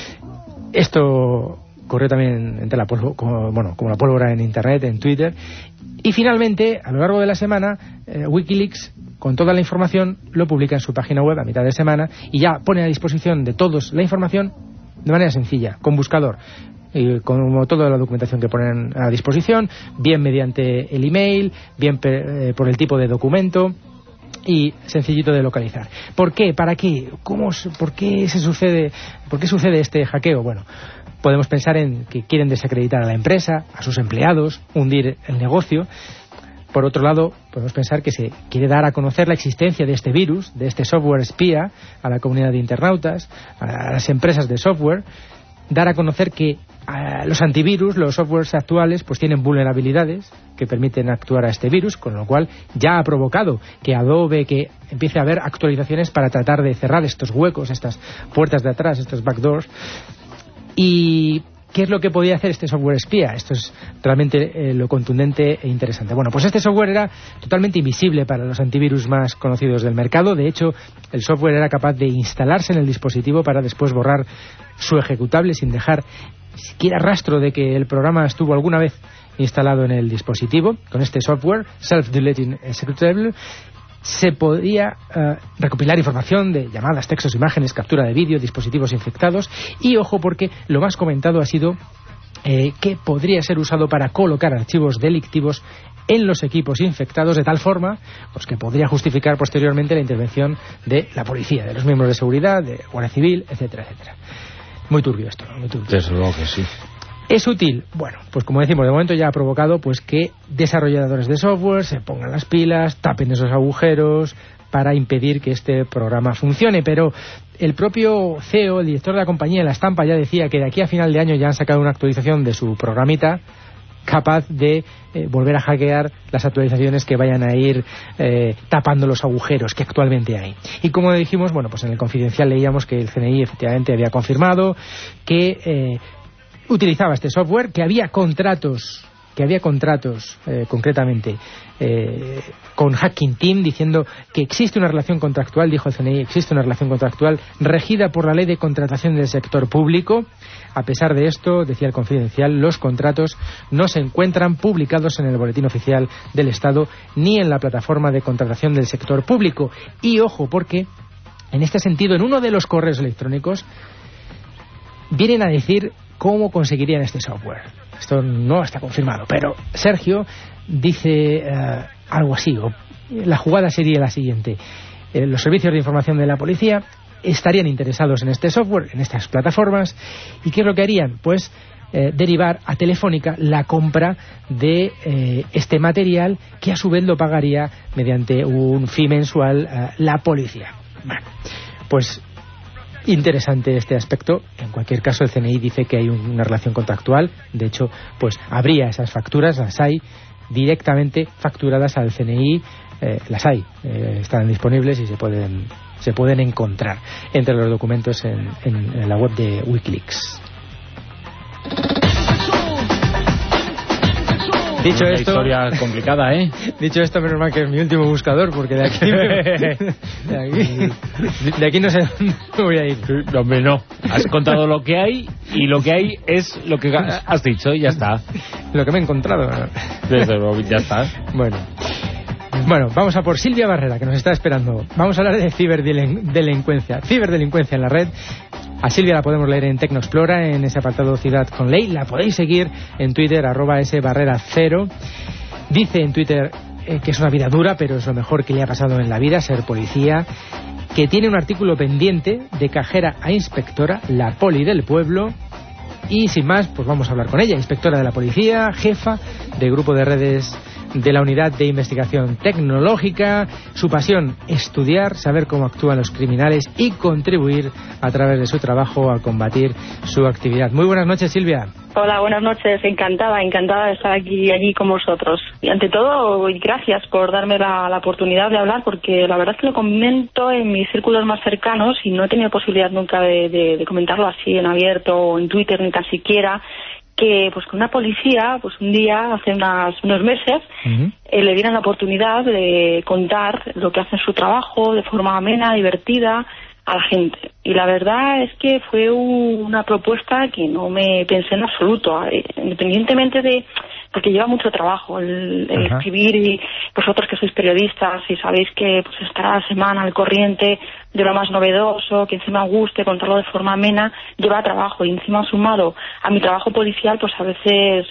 Esto corrió también como la pólvora en Internet, en Twitter. Y finalmente, a lo largo de la semana, Wikileaks, con toda la información, lo publica en su página web a mitad de semana y ya pone a disposición de todos la información de manera sencilla, con buscador. Y como toda la documentación que ponen a disposición, bien mediante el email, bien por el tipo de documento, y sencillito de localizar. ¿Por qué? ¿Para qué? ¿Por qué sucede este hackeo? Bueno, podemos pensar en que quieren desacreditar a la empresa, a sus empleados, hundir el negocio. Por otro lado, podemos pensar que se quiere dar a conocer la existencia de este virus, de este software espía, a la comunidad de internautas, a las empresas de software, dar a conocer que los antivirus, los softwares actuales, pues tienen vulnerabilidades que permiten actuar a este virus, con lo cual ya ha provocado que Adobe, que empiece a haber actualizaciones para tratar de cerrar estos huecos, estas puertas de atrás, estos backdoors. ¿Y qué es lo que podía hacer este software espía? Esto es realmente lo contundente e interesante. Bueno, pues este software era totalmente invisible para los antivirus más conocidos del mercado. De hecho, el software era capaz de instalarse en el dispositivo para después borrar su ejecutable sin dejar siquiera rastro de que el programa estuvo alguna vez instalado en el dispositivo. Con este software, Self-Deleting Executable, se podía recopilar información de llamadas, textos, imágenes, captura de vídeo, dispositivos infectados. Y ojo, porque lo más comentado ha sido que podría ser usado para colocar archivos delictivos en los equipos infectados, de tal forma pues que podría justificar posteriormente la intervención de la policía, de los miembros de seguridad, de Guardia Civil, etcétera, etcétera. Muy turbio esto, ¿no? Muy turbio. Desde luego que sí. ¿Es útil? Bueno, pues como decimos, de momento ya ha provocado pues que desarrolladores de software se pongan las pilas, tapen esos agujeros para impedir que este programa funcione. Pero el propio CEO, el director de la compañía, en la estampa ya decía que de aquí a final de año ya han sacado una actualización de su programita capaz de volver a hackear las actualizaciones que vayan a ir tapando los agujeros que actualmente hay. Y como dijimos, bueno, pues en el Confidencial leíamos que el CNI efectivamente había confirmado que utilizaba este software, que había contratos concretamente con Hacking Team, diciendo que existe una relación contractual, dijo el CNI, existe una relación contractual regida por la Ley de Contratación del Sector Público. A pesar de esto, decía el Confidencial, los contratos no se encuentran publicados en el Boletín Oficial del Estado ni en la plataforma de contratación del sector público. Y ojo, porque en este sentido, en uno de los correos electrónicos vienen a decir cómo conseguirían este software. Esto no está confirmado, pero Sergio dice algo así. La jugada sería la siguiente. Los servicios de información de la policía estarían interesados en este software, en estas plataformas, y ¿qué es lo que harían? Pues derivar a Telefónica la compra de este material, que a su vez lo pagaría mediante un fee mensual la policía. Bueno, pues interesante este aspecto. En cualquier caso, el CNI dice que hay una relación contractual. De hecho, pues habría esas facturas, las hay directamente facturadas al CNI. Las hay, están disponibles y se pueden encontrar entre los documentos en la web de Wikileaks. Dicho una esto, historia complicada, ¿eh? Dicho esto, menos mal que es mi último buscador, porque de aquí no sé dónde voy a ir. Hombre, no. Has contado lo que hay, y lo que hay es lo que has dicho, y ya está. Lo que me he encontrado. Desde luego, ya está. Bueno, vamos a por Silvia Barrera, que nos está esperando. Vamos a hablar de ciberdelincuencia en la red. A Silvia la podemos leer en Tecnoexplora, en ese apartado Ciudad con Ley. La podéis seguir en Twitter, @sbarrera0. Dice en Twitter que es una vida dura, pero es lo mejor que le ha pasado en la vida, ser policía. Que tiene un artículo pendiente de cajera a inspectora, la poli del pueblo. Y sin más, pues vamos a hablar con ella, inspectora de la policía, jefa de grupo de redes de la Unidad de Investigación Tecnológica. Su pasión, estudiar, saber cómo actúan los criminales y contribuir a través de su trabajo a combatir su actividad. Muy buenas noches, Silvia. Hola, buenas noches. Encantada de estar aquí con vosotros. Y ante todo, gracias por darme la oportunidad de hablar, porque la verdad es que lo comento en mis círculos más cercanos y no he tenido posibilidad nunca de comentarlo así en abierto o en Twitter, ni tan siquiera. Que pues con una policía, pues un día, hace unos meses, le dieron la oportunidad de contar lo que hace en su trabajo de forma amena, divertida, a la gente. Y la verdad es que fue una propuesta que no me pensé en absoluto, independientemente de... porque lleva mucho trabajo el escribir, y vosotros que sois periodistas y sabéis que pues estar a la semana al corriente de lo más novedoso, que encima guste, contarlo de forma amena, lleva trabajo, y encima sumado a mi trabajo policial, pues a veces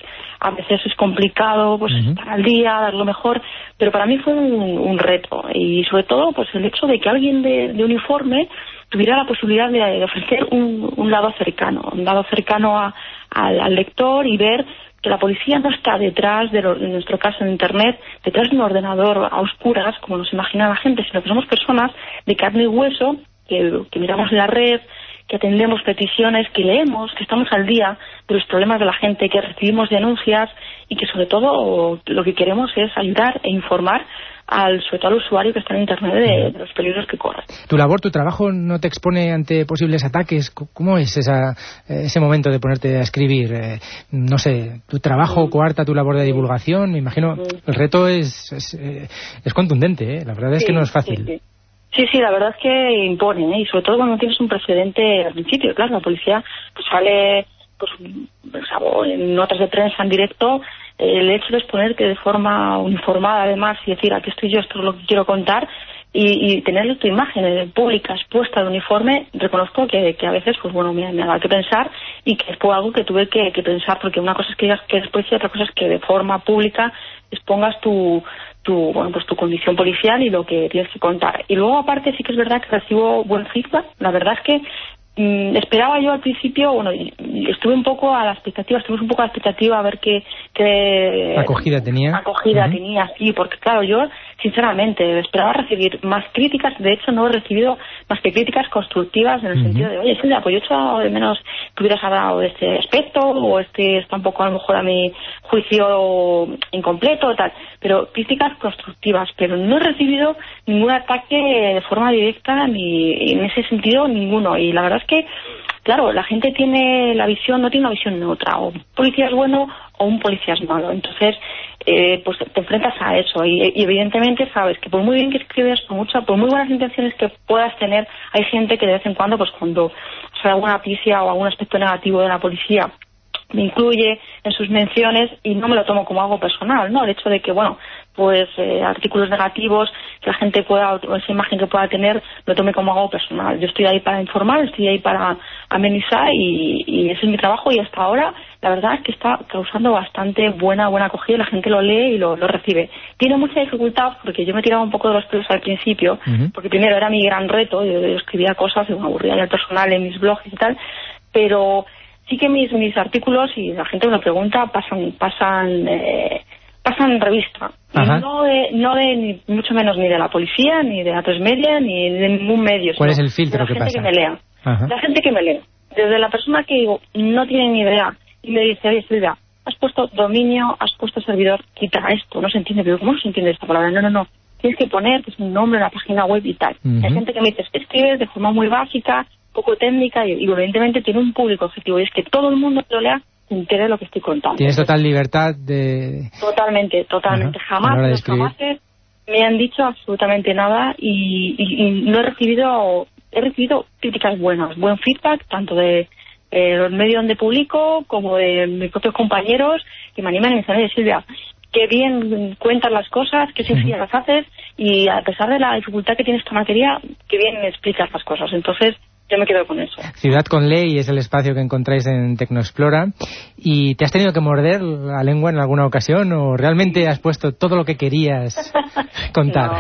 es complicado pues estar al día, dar lo mejor, pero para mí fue un reto, y sobre todo pues el hecho de que alguien de uniforme tuviera la posibilidad de ofrecer un lado cercano al lector, y ver que la policía no está detrás en nuestro caso en Internet, detrás de un ordenador a oscuras, como nos imagina la gente, sino que somos personas de carne y hueso, que miramos la red, que atendemos peticiones, que leemos, que estamos al día de los problemas de la gente, que recibimos denuncias, y que sobre todo lo que queremos es ayudar e informar sobre todo al usuario que está en Internet de los peligros que corre. ¿Tu labor, tu trabajo no te expone ante posibles ataques? ¿Cómo es ese momento de ponerte a escribir? No sé, ¿tu trabajo coarta tu labor de divulgación? Me imagino, el reto es contundente, ¿eh? La verdad es que no es fácil. Sí, la verdad es que impone, y sobre todo cuando tienes un precedente al principio. Claro, la policía pues sale en notas de prensa en directo. El hecho de exponerte de forma uniformada, además, y decir, aquí estoy yo, esto es lo que quiero contar, y tener tu imagen pública expuesta de uniforme, reconozco que a veces pues bueno me da que pensar, y que fue algo que tuve que pensar, porque una cosa es que digas que eres policía, otra cosa es que de forma pública expongas tu condición policial y lo que tienes que contar. Y luego, aparte, sí que es verdad que recibo buen feedback. La verdad es que esperaba yo al principio, estuvimos un poco a la expectativa a ver qué acogida tenía. Tenía, sí, porque claro, yo sinceramente esperaba recibir más críticas. De hecho, no he recibido más que críticas constructivas, en el sentido de, oye, Silvia, pues yo he hecho de menos que hubieras hablado de este aspecto, o está un poco a lo mejor a mi juicio incompleto, tal, pero críticas constructivas, pero no he recibido ningún ataque de forma directa, ni en ese sentido ninguno. Y la verdad es que, claro, la gente no tiene una visión neutra, o un policía es bueno o un policía es malo. Entonces, pues te enfrentas a eso, y evidentemente sabes que por muy bien que escribes, por muy buenas intenciones que puedas tener, hay gente que de vez en cuando, pues cuando sale alguna noticia o algún aspecto negativo de la policía, me incluye en sus menciones, y no me lo tomo como algo personal, ¿no? El hecho de que, artículos negativos que la gente pueda, o esa imagen que pueda tener, lo tome como algo personal. Yo estoy ahí para informar, estoy ahí para amenizar y ese es mi trabajo, y hasta ahora la verdad es que está causando bastante buena acogida, la gente lo lee y lo recibe. Tiene mucha dificultad porque yo me tiraba un poco de los pelos al principio, porque primero era mi gran reto, yo escribía cosas, me aburría ya el personal en mis blogs y tal, pero sí que mis artículos, y la gente me lo pregunta, pasan revista. No de ni mucho menos ni de la policía, ni de A3 Media, ni de ningún medio. ¿Cuál es el filtro que pasa? Que me lea. La gente que me lee. Desde la persona que digo, no tiene ni idea, y me dice, oye, Silvia, has puesto dominio, has puesto servidor, quita esto, no se entiende. Pero ¿cómo no se entiende esta palabra? No. Tienes que poner que es un nombre en la página web y tal. Hay gente que me dice, escribes de forma muy básica, poco técnica, y evidentemente tiene un público objetivo, y es que todo el mundo que lo lea se entere de lo que estoy contando. Tienes total libertad de... Totalmente. Jamás me han dicho absolutamente nada, y no he recibido críticas buenas, buen feedback, tanto de los medios donde publico como de mis propios compañeros, que me animan y me dicen, oye, Silvia, qué bien cuentas las cosas, qué sencillas las haces, y a pesar de la dificultad que tiene esta materia, qué bien explicas las cosas. Entonces yo me quedo con eso. Ciudad con Ley es el espacio que encontráis en Tecnoexplora. ¿Y te has tenido que morder la lengua en alguna ocasión, o realmente has puesto todo lo que querías contar?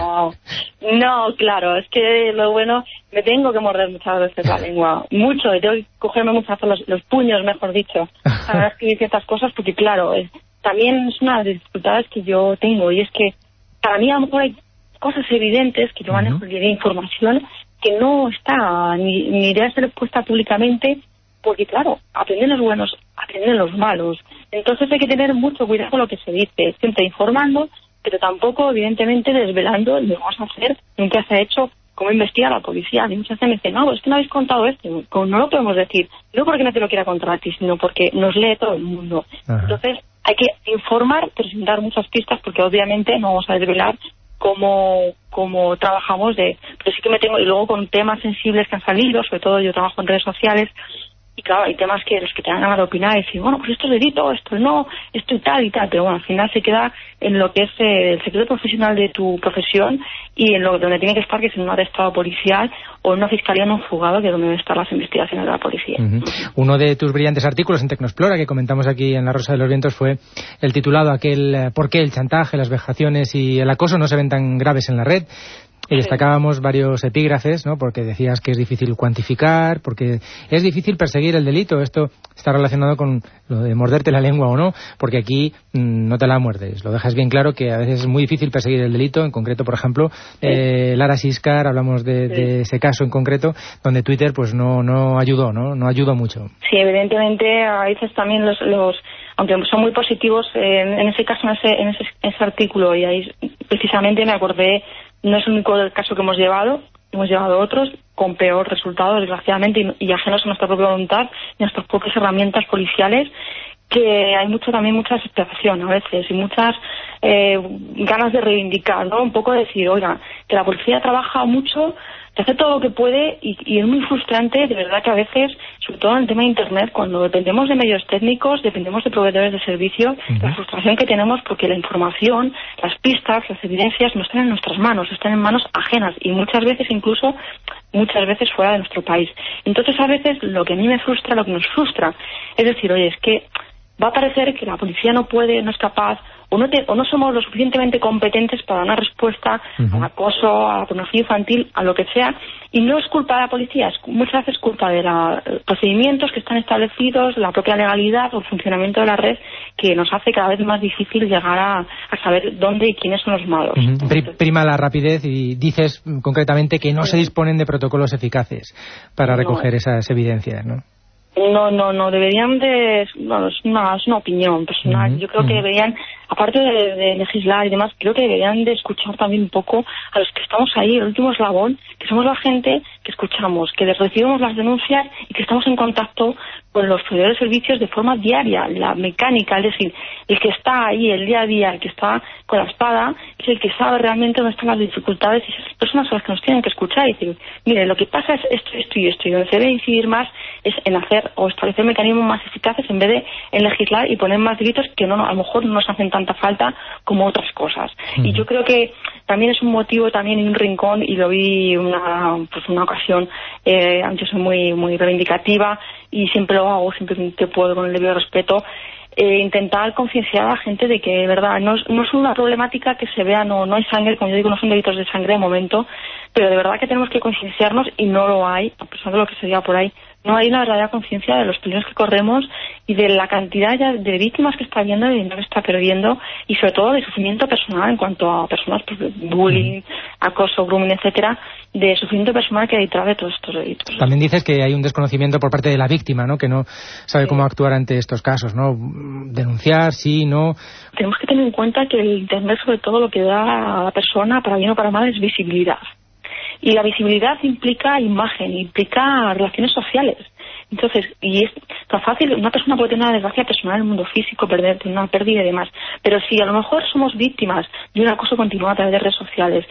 No, claro, es que lo bueno, me tengo que morder muchas veces la lengua, mucho, y tengo que cogerme muchas veces los puños, mejor dicho, para escribir ciertas cosas, porque claro, también es una de las dificultades que yo tengo, y es que para mí a lo mejor hay cosas evidentes que yo manejo de información que no está ni debe ser expuesta públicamente, porque claro, aprenden los buenos, aprenden los malos. Entonces hay que tener mucho cuidado con lo que se dice, siempre informando, pero tampoco evidentemente desvelando lo que vamos a hacer, nunca se ha hecho cómo investiga la policía. Y muchas veces me dicen, no, es que no habéis contado esto, no lo podemos decir, no porque no te lo quiera contar a ti, sino porque nos lee todo el mundo. Entonces hay que informar, presentar muchas pistas, porque obviamente no vamos a desvelar cómo trabajamos, pero sí que me tengo, y luego con temas sensibles que han salido, sobre todo yo trabajo en redes sociales, y claro, hay temas que los que te dan ganas de opinar y decir, bueno, pues esto es delito, esto no, esto y tal, pero bueno, al final se queda en lo que es el secreto profesional de tu profesión, y en donde tiene que estar, que es en un arrestado policial o en una fiscalía, en un juzgado, que es donde deben estar las investigaciones de la policía. Uno de tus brillantes artículos en Tecnoexplora, que comentamos aquí en La Rosa de los Vientos, fue el titulado aquel ¿por qué el chantaje, las vejaciones y el acoso no se ven tan graves en la red? Y destacábamos varios epígrafes, ¿no? Porque decías que es difícil cuantificar, porque es difícil perseguir el delito. Esto está relacionado con lo de morderte la lengua o no, porque aquí no te la muerdes. Lo dejas bien claro, que a veces es muy difícil perseguir el delito. En concreto, por ejemplo, Lara Siscar, hablamos de ese caso en concreto, donde Twitter pues no ayudó, no ayudó mucho. Sí, evidentemente a veces también los aunque son muy positivos, en ese caso, en ese artículo, y ahí precisamente me acordé, no es el único caso que hemos llevado otros con peor resultado, desgraciadamente, y ajenos a nuestra propia voluntad y a nuestras propias herramientas policiales, que hay mucha desesperación a veces y muchas ganas de reivindicar, ¿no? Un poco decir, oiga, que la policía trabaja mucho, que hace todo lo que puede, y es muy frustrante, de verdad, que a veces, sobre todo en el tema de Internet, cuando dependemos de medios técnicos, dependemos de proveedores de servicios, la frustración que tenemos porque la información, las pistas, las evidencias no están en nuestras manos, están en manos ajenas, y muchas veces fuera de nuestro país. Entonces a veces lo que a mí me frustra, lo que nos frustra, es decir, oye, es que va a parecer que la policía no puede, no es capaz, o no somos lo suficientemente competentes para dar una respuesta al acoso, a la pornografía infantil, a lo que sea, y no es culpa de la policía, es muchas veces culpa de los procedimientos que están establecidos, la propia legalidad o el funcionamiento de la red, que nos hace cada vez más difícil llegar a saber dónde y quiénes son los malos. Prima la rapidez, y dices concretamente que no se disponen de protocolos eficaces para recoger esas evidencias, ¿no? No, deberían de... Bueno, es una opinión personal. Yo creo que deberían, aparte de legislar y demás, creo que deberían de escuchar también un poco a los que estamos ahí, el último eslabón, que somos la gente que escuchamos, que recibimos las denuncias y que estamos en contacto con los proveedores de servicios de forma diaria, la mecánica, es decir, el que está ahí el día a día, el que está con la espada, es el que sabe realmente dónde están las dificultades, y esas personas son las que nos tienen que escuchar y decir, mire, lo que pasa es esto y esto, y donde se debe incidir más es en hacer o establecer mecanismos más eficaces en vez de en legislar y poner más delitos que a lo mejor no nos hacen tanta falta como otras cosas. Y yo creo que también es un motivo también y un rincón, y lo vi una ocasión. Yo soy muy reivindicativa y siempre lo hago, siempre que puedo, con el debido respeto. Intentar concienciar a la gente de que, de verdad, no es una problemática que se vea, no hay sangre, como yo digo, no son delitos de sangre de momento, pero de verdad que tenemos que concienciarnos, y no lo hay, a pesar de lo que se diga por ahí. No hay una verdadera conciencia de los peligros que corremos y de la cantidad ya de víctimas que está habiendo, de dinero que está perdiendo, y sobre todo de sufrimiento personal en cuanto a personas, pues, bullying, acoso, grooming, etcétera, de sufrimiento personal que hay detrás de todos estos delitos. También dices que hay un desconocimiento por parte de la víctima, ¿no? Que no sabe cómo actuar ante estos casos, ¿no? Denunciar, sí, no. Tenemos que tener en cuenta que el Internet, sobre todo, lo que da a la persona, para bien o para mal, es visibilidad. Y la visibilidad implica imagen, implica relaciones sociales. Entonces, y es tan fácil, una persona puede tener una desgracia personal en el mundo físico, tener una pérdida y demás, pero si a lo mejor somos víctimas de un acoso continuado a través de redes sociales,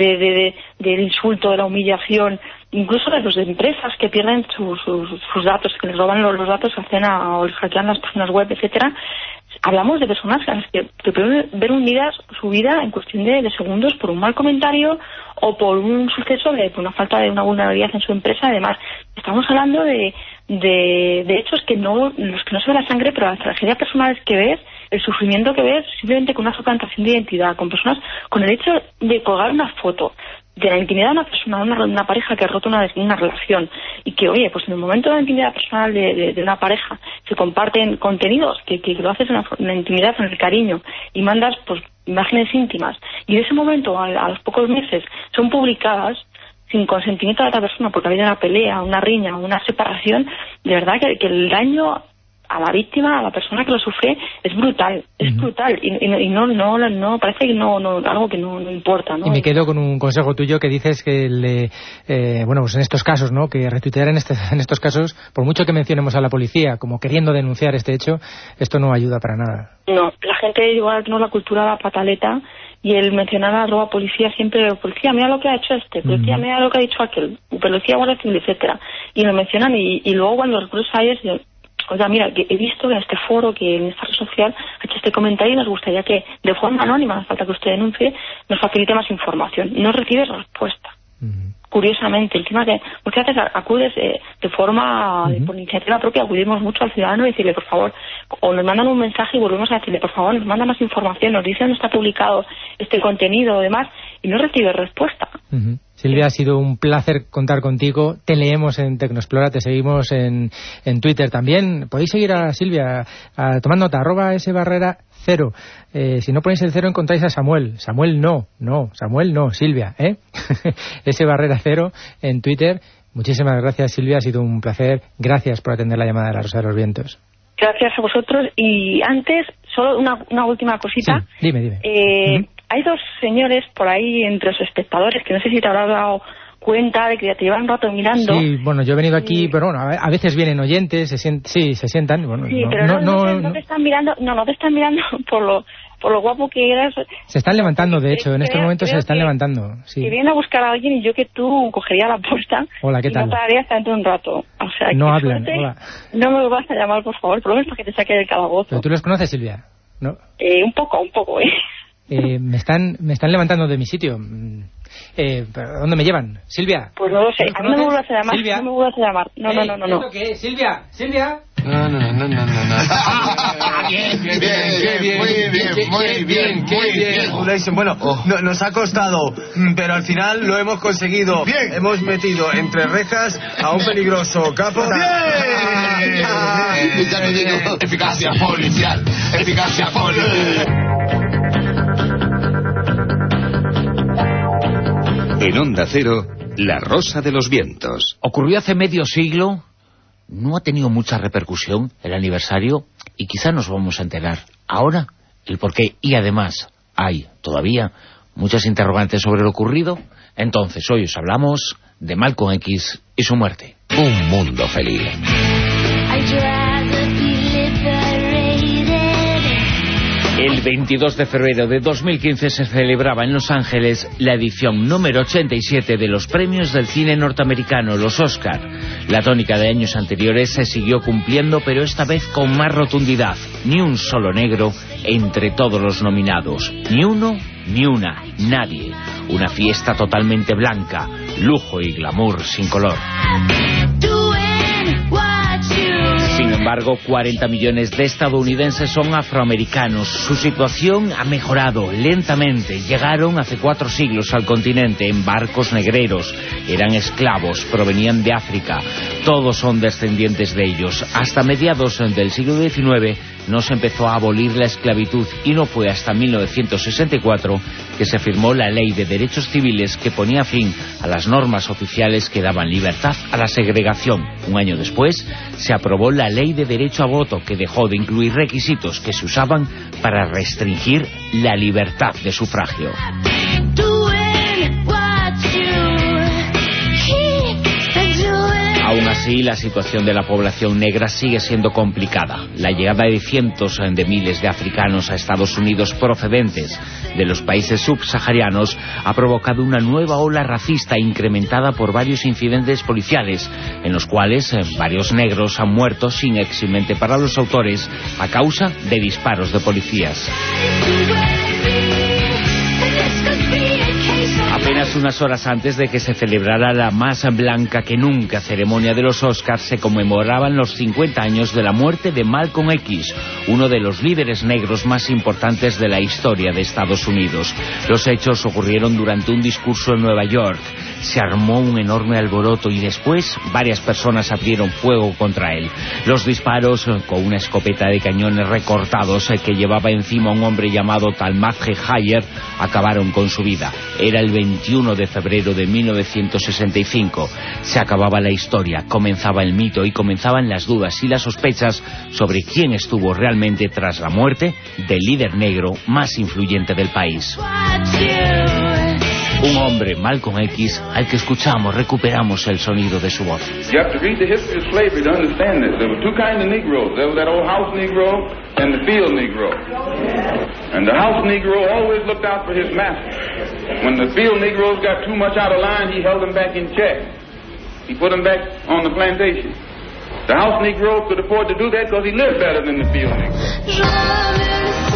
del insulto, de la humillación, incluso de las empresas que pierden sus datos, que les roban los datos, o les hackean las páginas web, etcétera, hablamos de personas a las que pueden ver su vida en cuestión de segundos por un mal comentario o por un suceso por una falta de una vulnerabilidad en su empresa. Además, estamos hablando de hechos los que no se ve la sangre, pero la tragedia personal que ves, el sufrimiento que ves, simplemente con una suplantación de identidad, con personas, con el hecho de colgar una foto de la intimidad de una persona, una pareja que ha roto una relación, y que, oye, pues en el momento de la intimidad personal de una pareja se comparten contenidos que lo haces en la intimidad, en el cariño, y mandas, pues, imágenes íntimas, y en ese momento, a los pocos meses, son publicadas sin consentimiento de la otra persona, porque ha habido una pelea, una riña, una separación. De verdad que el daño a la víctima, a la persona que lo sufre, es brutal, y no parece que algo que no importa, ¿no? Y me quedo con un consejo tuyo que dices que pues en estos casos, ¿no? Que retuitear en estos casos, por mucho que mencionemos a la policía como queriendo denunciar este hecho, esto no ayuda para nada. No, la gente igual no, la cultura de la pataleta, y el mencionar a policía siempre, policía, mira lo que ha hecho policía, mira lo que ha dicho aquel, policía, guardia civil, etcétera, y lo mencionan, y luego cuando los recursos hay, oiga, mira, que he visto en este foro, que en esta red social ha hecho este comentario, y nos gustaría que de forma anónima, no falta que usted denuncie, nos facilite más información. No recibes respuesta. Curiosamente, encima que muchas veces acudes de forma, por iniciativa propia, acudimos mucho al ciudadano y decirle, por favor, o nos mandan un mensaje y volvemos a decirle, por favor, nos manda más información, nos dice dónde está publicado este contenido o demás, y no recibes respuesta. Silvia, ha sido un placer contar contigo. Te leemos en Tecnoexplora, te seguimos en Twitter también. Podéis seguir a Silvia, tomad nota, @sbarrera0. Si no ponéis el 0 encontráis a Samuel. Samuel no, Silvia, sbarrera0 en Twitter. Muchísimas gracias, Silvia, ha sido un placer. Gracias por atender la llamada de la Rosa de los Vientos. Gracias a vosotros. Y antes, solo una última cosita. Sí, dime. Hay dos señores por ahí entre los espectadores que no sé si te habrás dado cuenta de que ya te llevan un rato mirando. Sí, bueno, yo he venido aquí, pero bueno, a veces vienen oyentes, se sientan. Bueno, sí, pero no te están mirando, no te están mirando por lo guapo que eras. Se están levantando, de hecho, en estos momentos se están levantando. Sí. Y vienen a buscar a alguien, y yo que tú cogería la puerta. Hola, ¿qué tal? Y no pararía hasta dentro de un rato. O sea, no hablan, hola. No me vas a llamar, por favor, por lo menos para que te saque del calabozo. ¿Pero tú los conoces, Silvia? ¿No? Un poco, me están levantando de mi sitio. ¿Dónde me llevan? Silvia. Pues no lo sé. A mí no me vuelvas a llamar. Silvia. No me vuelvas a llamar. No. ¿Esto qué es? Silvia. No. Muy bien. Bueno, nos ha costado, pero al final lo hemos conseguido. Bien. Hemos metido entre rejas a un peligroso capo. Bien. Eficacia policial. En Onda Cero, La Rosa de los Vientos. Ocurrió hace medio siglo, no ha tenido mucha repercusión el aniversario, y quizá nos vamos a enterar ahora el porqué. Y además hay todavía muchas interrogantes sobre lo ocurrido. Entonces hoy os hablamos de Malcolm X y su muerte. Un mundo feliz. El 22 de febrero de 2015 se celebraba en Los Ángeles la edición número 87 de los premios del cine norteamericano, los Oscar. La tónica de años anteriores se siguió cumpliendo, pero esta vez con más rotundidad. Ni un solo negro entre todos los nominados. Ni uno, ni una, nadie. Una fiesta totalmente blanca, lujo y glamour sin color. Sin embargo, 40 millones de estadounidenses son afroamericanos. Su situación ha mejorado lentamente. Llegaron hace 4 siglos al continente en barcos negreros. Eran esclavos, provenían de África. Todos son descendientes de ellos. Hasta mediados del siglo XIX no se empezó a abolir la esclavitud y no fue hasta 1964 que se firmó la Ley de Derechos Civiles que ponía fin a las normas oficiales que daban libertad a la segregación. Un año después se aprobó la Ley de Derecho a Voto, que dejó de incluir requisitos que se usaban para restringir la libertad de sufragio. Aún así, la situación de la población negra sigue siendo complicada. La llegada de cientos de miles de africanos a Estados Unidos procedentes de los países subsaharianos ha provocado una nueva ola racista incrementada por varios incidentes policiales, en los cuales varios negros han muerto sin eximente para los autores a causa de disparos de policías. Apenas unas horas antes de que se celebrara la más blanca que nunca ceremonia de los Oscars, se conmemoraban los 50 años de la muerte de Malcolm X, uno de los líderes negros más importantes de la historia de Estados Unidos. Los hechos ocurrieron durante un discurso en Nueva York. Se armó un enorme alboroto y después varias personas abrieron fuego contra él. Los disparos con una escopeta de cañones recortados que llevaba encima un hombre llamado Talmadge Hayer acabaron con su vida. Era el 21 de febrero de 1965. Se acababa la historia, comenzaba el mito y comenzaban las dudas y las sospechas sobre quién estuvo realmente tras la muerte del líder negro más influyente del país. Un hombre, Malcolm X, al que escuchamos, recuperamos el sonido de su voz. You have to read the history of slavery to understand this. There were 2 kinds of Negroes. There was that old house Negro and the field Negro. And the house Negro always looked out for his master. When the field Negroes got too much out of line, he held them back in check. He put them back on the plantation. The house Negro could afford to do that because he lived better than the field Negro.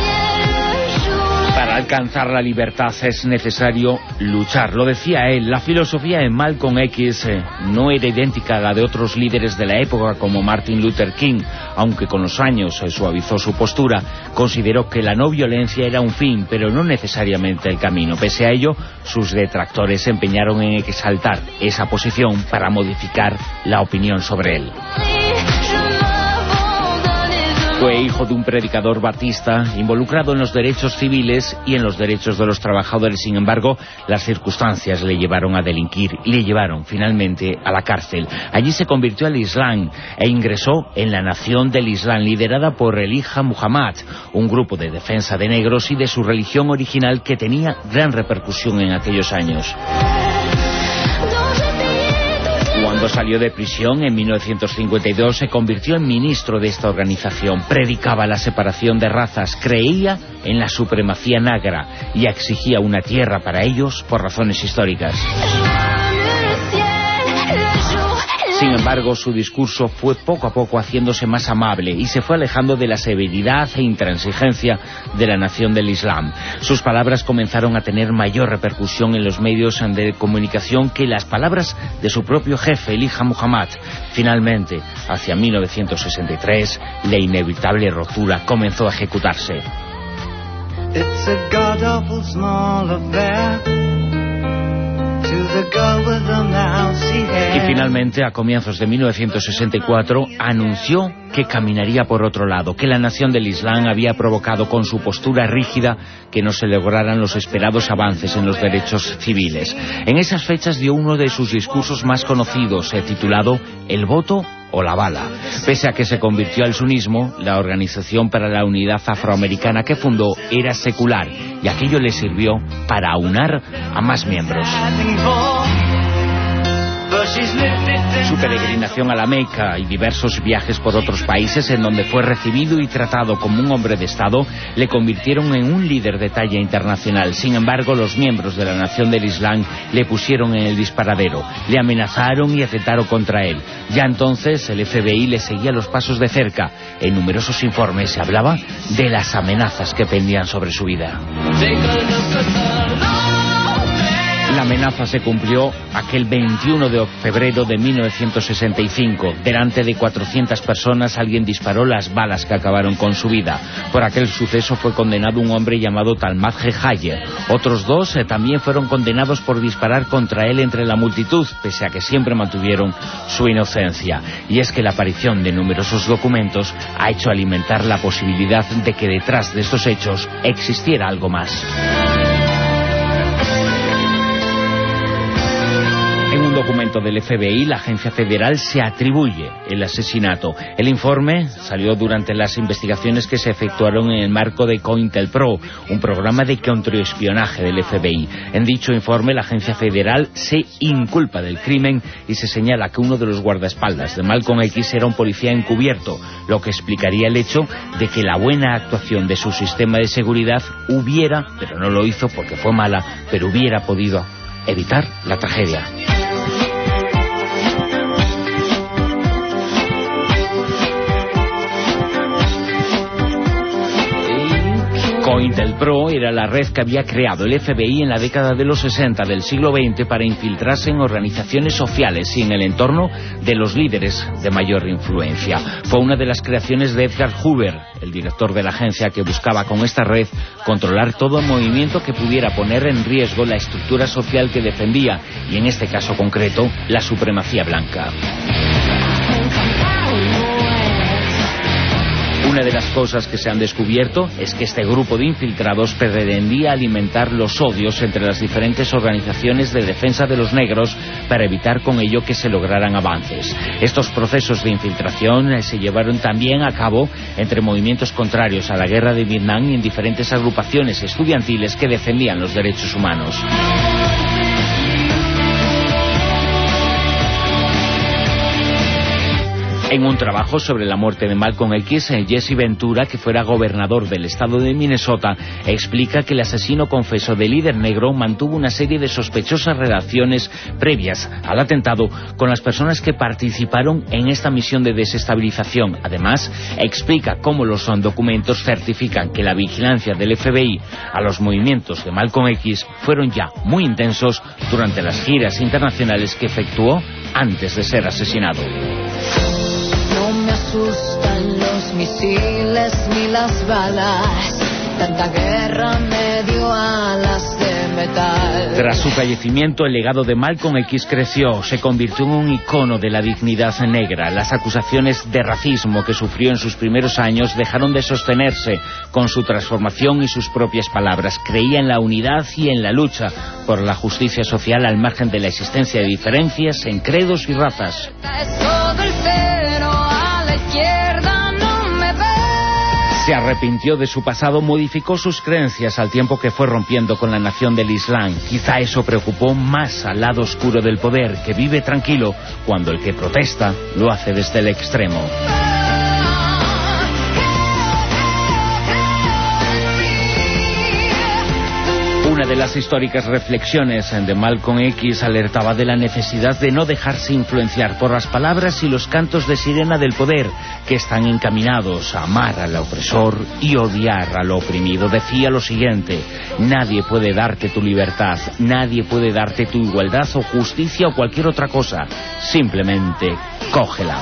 Para alcanzar la libertad es necesario luchar, lo decía él. La filosofía de Malcolm X no era idéntica a la de otros líderes de la época como Martin Luther King, aunque con los años suavizó su postura. Consideró que la no violencia era un fin, pero no necesariamente el camino. Pese a ello, sus detractores se empeñaron en exaltar esa posición para modificar la opinión sobre él. Fue hijo de un predicador batista involucrado en los derechos civiles y en los derechos de los trabajadores. Sin embargo, las circunstancias le llevaron a delinquir y le llevaron finalmente a la cárcel. Allí se convirtió al Islam e ingresó en la Nación del Islam, liderada por Elijah Muhammad, un grupo de defensa de negros y de su religión original que tenía gran repercusión en aquellos años. Cuando salió de prisión en 1952 se convirtió en ministro de esta organización. Predicaba la separación de razas, creía en la supremacía negra y exigía una tierra para ellos por razones históricas. Sin embargo, su discurso fue poco a poco haciéndose más amable y se fue alejando de la severidad e intransigencia de la Nación del Islam. Sus palabras comenzaron a tener mayor repercusión en los medios de comunicación que las palabras de su propio jefe, Elijah Muhammad. Finalmente, hacia 1963, la inevitable ruptura comenzó a ejecutarse. It's a god-awful small affair. Y finalmente, a comienzos de 1964, anunció que caminaría por otro lado, que la Nación del Islam había provocado con su postura rígida que no se lograran los esperados avances en los derechos civiles. En esas fechas dio uno de sus discursos más conocidos, titulado El voto o la bala. Pese a que se convirtió al sunismo, la Organización para la Unidad Afroamericana que fundó era secular y aquello le sirvió para aunar a más miembros. Su peregrinación a la Meca y diversos viajes por otros países en donde fue recibido y tratado como un hombre de Estado le convirtieron en un líder de talla internacional. Sin embargo, los miembros de la Nación del Islam le pusieron en el disparadero, le amenazaron y atentaron contra él. Ya entonces el FBI le seguía los pasos de cerca. En numerosos informes se hablaba de las amenazas que pendían sobre su vida. La amenaza se cumplió aquel 21 de febrero de 1965. Delante de 400 personas alguien disparó las balas que acabaron con su vida. Por aquel suceso fue condenado un hombre llamado Talmad Hayer. Otros dos también fueron condenados por disparar contra él entre la multitud, pese a que siempre mantuvieron su inocencia. Y es que la aparición de numerosos documentos ha hecho alimentar la posibilidad de que detrás de estos hechos existiera algo más. En un documento del FBI, la agencia federal se atribuye el asesinato. El informe salió durante las investigaciones que se efectuaron en el marco de COINTELPRO, un programa de contraespionaje del FBI. En dicho informe, la agencia federal se inculpa del crimen y se señala que uno de los guardaespaldas de Malcolm X era un policía encubierto, lo que explicaría el hecho de que la buena actuación de su sistema de seguridad hubiera, pero no lo hizo porque fue mala, pero hubiera podido evitar la tragedia. COINTELPRO era la red que había creado el FBI en la década de los 60 del siglo XX para infiltrarse en organizaciones sociales y en el entorno de los líderes de mayor influencia. Fue una de las creaciones de Edgar Hoover, el director de la agencia, que buscaba con esta red controlar todo movimiento que pudiera poner en riesgo la estructura social que defendía, y en este caso concreto, la supremacía blanca. Una de las cosas que se han descubierto es que este grupo de infiltrados pretendía alimentar los odios entre las diferentes organizaciones de defensa de los negros para evitar con ello que se lograran avances. Estos procesos de infiltración se llevaron también a cabo entre movimientos contrarios a la guerra de Vietnam y en diferentes agrupaciones estudiantiles que defendían los derechos humanos. En un trabajo sobre la muerte de Malcolm X, Jesse Ventura, que fuera gobernador del estado de Minnesota, explica que el asesino confeso del líder negro mantuvo una serie de sospechosas relaciones previas al atentado con las personas que participaron en esta misión de desestabilización. Además, explica cómo los documentos certifican que la vigilancia del FBI a los movimientos de Malcolm X fueron ya muy intensos durante las giras internacionales que efectuó antes de ser asesinado. No me asustan los misiles ni las balas, tanta guerra me dio alas de metal. Tras su fallecimiento, el legado de Malcolm X creció, se convirtió en un icono de la dignidad negra. Las acusaciones de racismo que sufrió en sus primeros años dejaron de sostenerse. Con su transformación y sus propias palabras, creía en la unidad y en la lucha por la justicia social al margen de la existencia de diferencias en credos y razas. Se arrepintió de su pasado, modificó sus creencias al tiempo que fue rompiendo con la nación del Islam. Quizá eso preocupó más al lado oscuro del poder, que vive tranquilo cuando el que protesta lo hace desde el extremo. Una de las históricas reflexiones de Malcolm X alertaba de la necesidad de no dejarse influenciar por las palabras y los cantos de sirena del poder, que están encaminados a amar al opresor y odiar al oprimido. Decía lo siguiente: nadie puede darte tu libertad, nadie puede darte tu igualdad o justicia o cualquier otra cosa, simplemente cógela.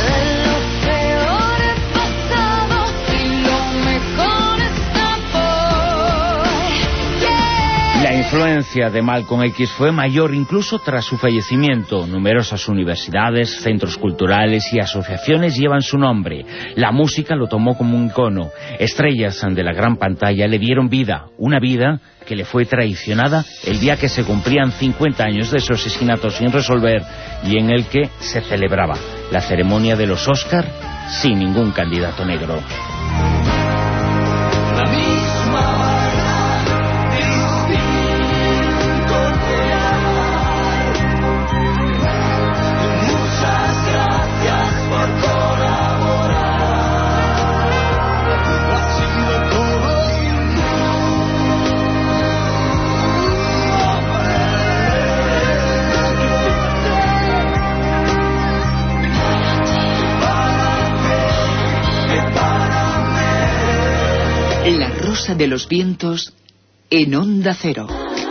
La influencia de Malcolm X fue mayor incluso tras su fallecimiento. Numerosas universidades, centros culturales y asociaciones llevan su nombre. La música lo tomó como un icono. Estrellas de la gran pantalla le dieron vida, una vida que le fue traicionada el día que se cumplían 50 años de su asesinato sin resolver y en el que se celebraba la ceremonia de los Oscar sin ningún candidato negro. Rosa de los Vientos en Onda Cero.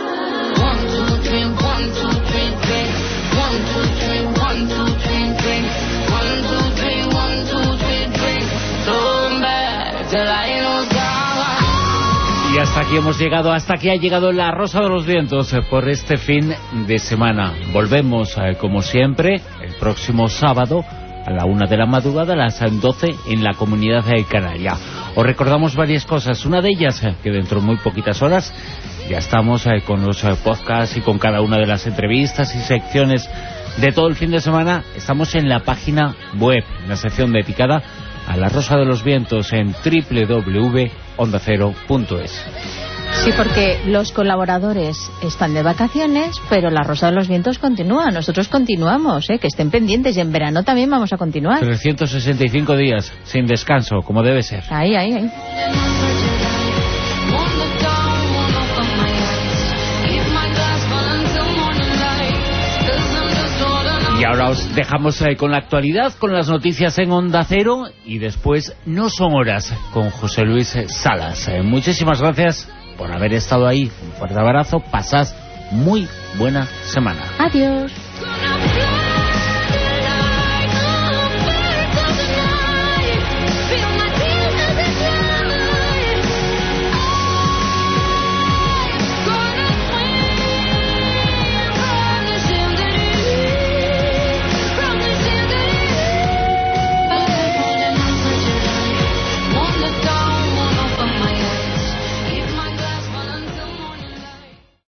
Y hasta aquí hemos llegado, hasta aquí ha llegado La Rosa de los Vientos por este fin de semana. Volvemos, como siempre, el próximo sábado a la 1 de la madrugada, a las 12 en la Comunidad Canaria. Os recordamos varias cosas, una de ellas, que dentro de muy poquitas horas ya estamos con los podcasts y con cada una de las entrevistas y secciones de todo el fin de semana. Estamos en la página web, en la sección dedicada a La Rosa de los Vientos en www.ondacero.es. Sí, porque los colaboradores están de vacaciones, pero La Rosa de los Vientos continúa. Nosotros continuamos, que estén pendientes. Y en verano también vamos a continuar. 365 días, sin descanso, como debe ser. Ahí, ahí, ahí. Y ahora os dejamos con la actualidad, con las noticias en Onda Cero, y después No Son Horas con José Luis Salas. Muchísimas gracias por haber estado ahí. Un fuerte abrazo. Pasad muy buena semana. Adiós.